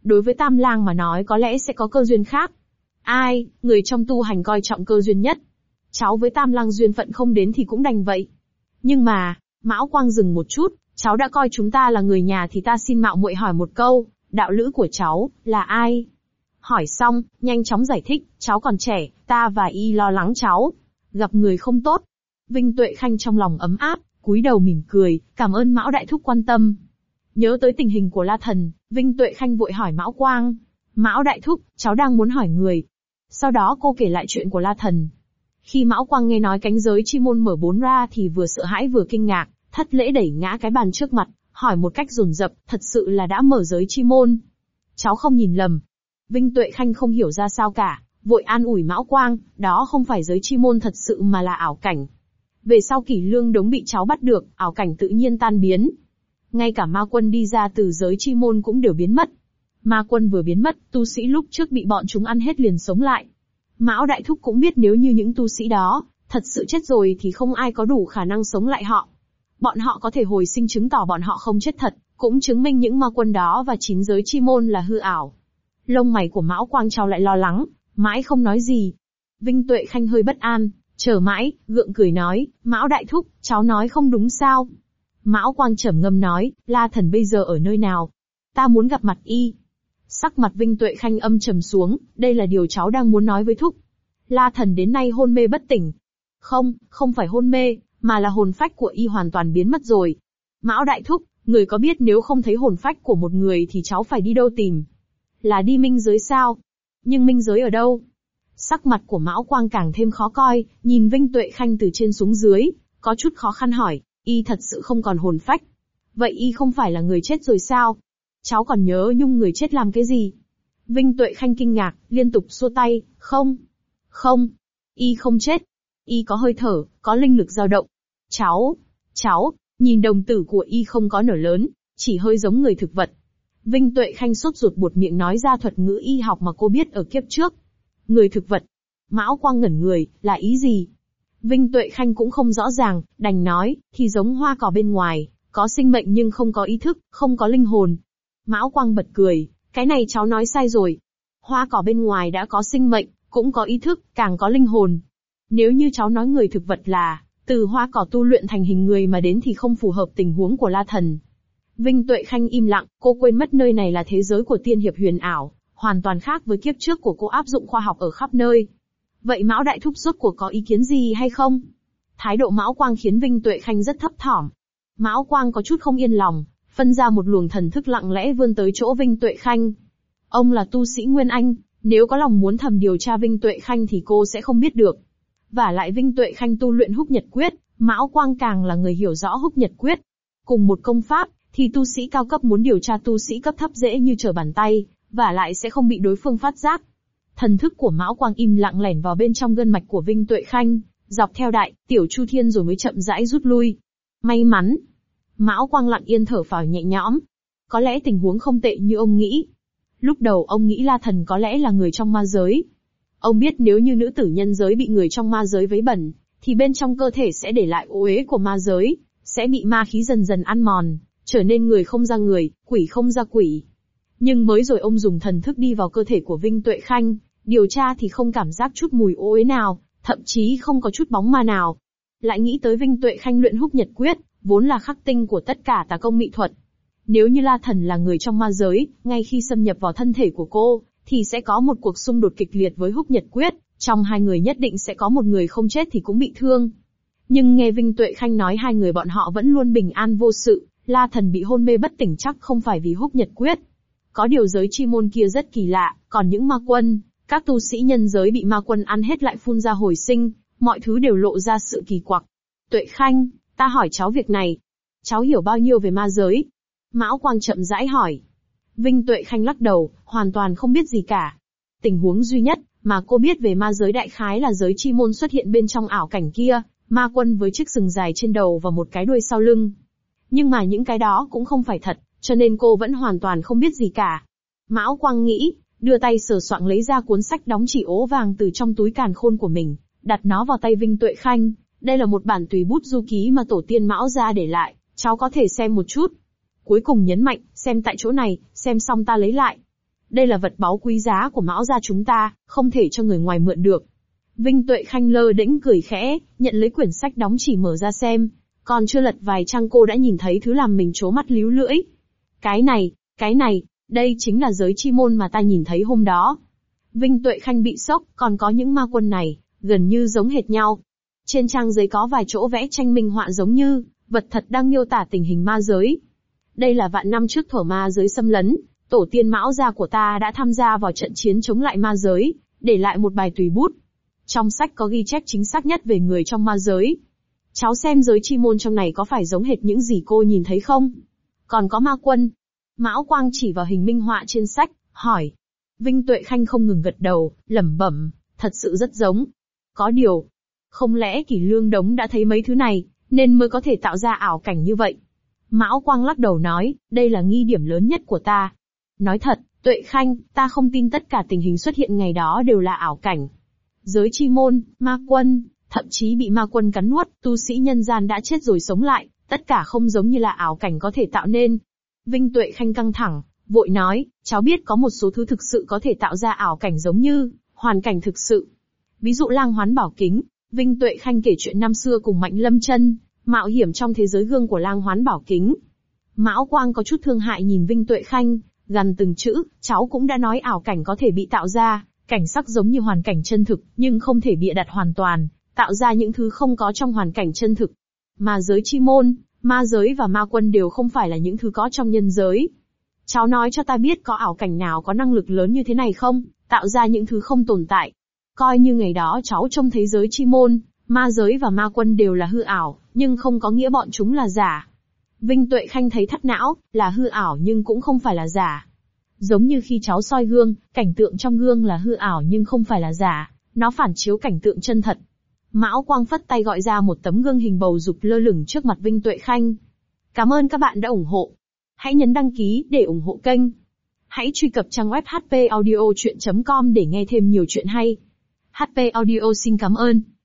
Đối với Tam Lang mà nói có lẽ sẽ có cơ duyên khác. Ai, người trong tu hành coi trọng cơ duyên nhất. Cháu với Tam Lang duyên phận không đến thì cũng đành vậy. Nhưng mà, Mão Quang dừng một chút, cháu đã coi chúng ta là người nhà thì ta xin mạo muội hỏi một câu, đạo lữ của cháu, là ai? Hỏi xong, nhanh chóng giải thích, cháu còn trẻ, ta và y lo lắng cháu. Gặp người không tốt. Vinh Tuệ Khanh trong lòng ấm áp, cúi đầu mỉm cười, cảm ơn Mão đại thúc quan tâm. Nhớ tới tình hình của La Thần, Vinh Tuệ Khanh vội hỏi Mão Quang. Mão đại thúc, cháu đang muốn hỏi người. Sau đó cô kể lại chuyện của La Thần. Khi Mão Quang nghe nói cánh giới chi môn mở 4 ra thì vừa sợ hãi vừa kinh ngạc, thất lễ đẩy ngã cái bàn trước mặt, hỏi một cách dồn dập, thật sự là đã mở giới chi môn. Cháu không nhìn lầm. Vinh Tuệ Khanh không hiểu ra sao cả, vội an ủi Mão Quang, đó không phải giới chi môn thật sự mà là ảo cảnh. Về sau Kỷ Lương Đống bị cháu bắt được, ảo cảnh tự nhiên tan biến. Ngay cả ma quân đi ra từ giới chi môn cũng đều biến mất. Ma quân vừa biến mất, tu sĩ lúc trước bị bọn chúng ăn hết liền sống lại. Mão đại thúc cũng biết nếu như những tu sĩ đó thật sự chết rồi thì không ai có đủ khả năng sống lại họ. Bọn họ có thể hồi sinh chứng tỏ bọn họ không chết thật, cũng chứng minh những ma quân đó và 9 giới chi môn là hư ảo. Lông mày của Mão Quang trao lại lo lắng, mãi không nói gì. Vinh Tuệ Khanh hơi bất an, chờ mãi, gượng cười nói, Mão đại thúc, cháu nói không đúng sao? Mão Quang trầm ngâm nói, La Thần bây giờ ở nơi nào? Ta muốn gặp mặt y. Sắc mặt Vinh Tuệ Khanh âm trầm xuống, đây là điều cháu đang muốn nói với thúc. La Thần đến nay hôn mê bất tỉnh. Không phải hôn mê, mà là hồn phách của y hoàn toàn biến mất rồi. Mão đại thúc, người có biết nếu không thấy hồn phách của một người thì cháu phải đi đâu tìm? Là đi minh giới sao? Nhưng minh giới ở đâu? Sắc mặt của Mão Quang càng thêm khó coi, nhìn Vinh Tuệ Khanh từ trên xuống dưới, có chút khó khăn hỏi, y thật sự không còn hồn phách. Vậy y không phải là người chết rồi sao? Cháu còn nhớ nhung người chết làm cái gì? Vinh Tuệ Khanh kinh ngạc, liên tục xua tay, không, y không chết. Y có hơi thở, có linh lực dao động. Cháu, nhìn đồng tử của y không có nở lớn, chỉ hơi giống người thực vật. Vinh Tuệ Khanh sốt ruột buột miệng nói ra thuật ngữ y học mà cô biết ở kiếp trước. Người thực vật. Mão Quang ngẩn người, là ý gì? Vinh Tuệ Khanh cũng không rõ ràng, đành nói, thì giống hoa cỏ bên ngoài, có sinh mệnh nhưng không có ý thức, không có linh hồn. Mão Quang bật cười, cái này cháu nói sai rồi. Hoa cỏ bên ngoài đã có sinh mệnh, cũng có ý thức, càng có linh hồn. Nếu như cháu nói người thực vật là từ hoa cỏ tu luyện thành hình người mà đến thì không phù hợp tình huống của La Thần. Vinh Tuệ Khanh im lặng, cô quên mất nơi này là thế giới của tiên hiệp huyền ảo, hoàn toàn khác với kiếp trước của cô áp dụng khoa học ở khắp nơi. Vậy Mão đại thúc rốt cuộc có ý kiến gì hay không? Thái độ Mão Quang khiến Vinh Tuệ Khanh rất thấp thỏm. Mão Quang có chút không yên lòng, phân ra một luồng thần thức lặng lẽ vươn tới chỗ Vinh Tuệ Khanh. Ông là tu sĩ Nguyên Anh, nếu có lòng muốn thầm điều tra Vinh Tuệ Khanh thì cô sẽ không biết được. Vả lại Vinh Tuệ Khanh tu luyện Húc Nhật Quyết, Mão Quang càng là người hiểu rõ Húc Nhật Quyết. Cùng một công pháp, thì tu sĩ cao cấp muốn điều tra tu sĩ cấp thấp dễ như trở bàn tay, vả lại sẽ không bị đối phương phát giác. Thần thức của Mão Quang im lặng lẻn vào bên trong gân mạch của Vinh Tuệ Khanh, dọc theo đại, tiểu chu thiên rồi mới chậm rãi rút lui. May mắn. Mão Quang lặng yên thở phào nhẹ nhõm. Có lẽ tình huống không tệ như ông nghĩ. Lúc đầu ông nghĩ La Thần có lẽ là người trong ma giới. Ông biết nếu như nữ tử nhân giới bị người trong ma giới vấy bẩn, thì bên trong cơ thể sẽ để lại ô uế của ma giới, sẽ bị ma khí dần dần ăn mòn, trở nên người không ra người, quỷ không ra quỷ. Nhưng mới rồi ông dùng thần thức đi vào cơ thể của Vinh Tuệ Khanh, điều tra thì không cảm giác chút mùi ô uế nào, thậm chí không có chút bóng ma nào. Lại nghĩ tới Vinh Tuệ Khanh luyện Húc Nhật Quyết, vốn là khắc tinh của tất cả tà công mỹ thuật. Nếu như La Thần là người trong ma giới, ngay khi xâm nhập vào thân thể của cô, thì sẽ có một cuộc xung đột kịch liệt với Húc Nhật Quyết, trong hai người nhất định sẽ có một người không chết thì cũng bị thương. Nhưng nghe Vinh Tuệ Khanh nói hai người bọn họ vẫn luôn bình an vô sự, La Thần bị hôn mê bất tỉnh chắc không phải vì Húc Nhật Quyết. Có điều giới chi môn kia rất kỳ lạ, còn những ma quân, các tu sĩ nhân giới bị ma quân ăn hết lại phun ra hồi sinh, mọi thứ đều lộ ra sự kỳ quặc. Tuệ Khanh, ta hỏi cháu việc này. Cháu hiểu bao nhiêu về ma giới? Mão Quang chậm rãi hỏi. Vinh Tuệ Khanh lắc đầu, hoàn toàn không biết gì cả. Tình huống duy nhất mà cô biết về ma giới đại khái là giới chi môn xuất hiện bên trong ảo cảnh kia, ma quân với chiếc sừng dài trên đầu và một cái đuôi sau lưng. Nhưng mà những cái đó cũng không phải thật, cho nên cô vẫn hoàn toàn không biết gì cả. Mão Quang nghĩ, đưa tay sờ soạng lấy ra cuốn sách đóng chỉ ố vàng từ trong túi càn khôn của mình, đặt nó vào tay Vinh Tuệ Khanh. Đây là một bản tùy bút du ký mà tổ tiên Mão gia để lại, cháu có thể xem một chút. Cuối cùng nhấn mạnh, xem tại chỗ này, xem xong ta lấy lại. Đây là vật báu quý giá của Mão gia chúng ta, không thể cho người ngoài mượn được. Vinh Tuệ Khanh lơ đễnh cười khẽ, nhận lấy quyển sách đóng chỉ mở ra xem. Còn chưa lật vài trang cô đã nhìn thấy thứ làm mình trố mắt líu lưỡi. Cái này, đây chính là giới chi môn mà ta nhìn thấy hôm đó. Vinh Tuệ Khanh bị sốc, còn có những ma quân này, gần như giống hệt nhau. Trên trang giấy có vài chỗ vẽ tranh minh họa giống như, vật thật đang miêu tả tình hình ma giới. Đây là vạn năm trước thuở ma giới xâm lấn, tổ tiên Mão gia của ta đã tham gia vào trận chiến chống lại ma giới, để lại một bài tùy bút. Trong sách có ghi chép chính xác nhất về người trong ma giới. Cháu xem giới chi môn trong này có phải giống hệt những gì cô nhìn thấy không? Còn có ma quân. Mão Quang chỉ vào hình minh họa trên sách, hỏi. Vinh Tuệ Khanh không ngừng gật đầu, lẩm bẩm, thật sự rất giống. Có điều, không lẽ Kỷ Lương Đống đã thấy mấy thứ này, nên mới có thể tạo ra ảo cảnh như vậy? Mão Quang lắc đầu nói, đây là nghi điểm lớn nhất của ta. Nói thật, Tuệ Khanh, ta không tin tất cả tình hình xuất hiện ngày đó đều là ảo cảnh. Giới chi môn, ma quân, thậm chí bị ma quân cắn nuốt, tu sĩ nhân gian đã chết rồi sống lại, tất cả không giống như là ảo cảnh có thể tạo nên. Vinh Tuệ Khanh căng thẳng, vội nói, cháu biết có một số thứ thực sự có thể tạo ra ảo cảnh giống như hoàn cảnh thực sự. Ví dụ Lang Hoán Bảo Kính. Vinh Tuệ Khanh kể chuyện năm xưa cùng Mạnh Lâm Chân mạo hiểm trong thế giới gương của Lang Hoán Bảo Kính. Mão Quang có chút thương hại nhìn Vinh Tuệ Khanh, gằn từng chữ, cháu cũng đã nói ảo cảnh có thể bị tạo ra, cảnh sắc giống như hoàn cảnh chân thực, nhưng không thể bịa đặt hoàn toàn, tạo ra những thứ không có trong hoàn cảnh chân thực. Mà giới chi môn, ma giới và ma quân đều không phải là những thứ có trong nhân giới. Cháu nói cho ta biết có ảo cảnh nào có năng lực lớn như thế này không, tạo ra những thứ không tồn tại. Coi như ngày đó cháu trông thấy giới chi môn, ma giới và ma quân đều là hư ảo, nhưng không có nghĩa bọn chúng là giả. Vinh Tuệ Khanh thấy thắt não, là hư ảo nhưng cũng không phải là giả. Giống như khi cháu soi gương, cảnh tượng trong gương là hư ảo nhưng không phải là giả, nó phản chiếu cảnh tượng chân thật. Mão Quang phất tay gọi ra một tấm gương hình bầu dục lơ lửng trước mặt Vinh Tuệ Khanh. Cảm ơn các bạn đã ủng hộ. Hãy nhấn đăng ký để ủng hộ kênh. Hãy truy cập trang web hpaudiochuyen.com để nghe thêm nhiều chuyện hay. HP Audio xin cảm ơn.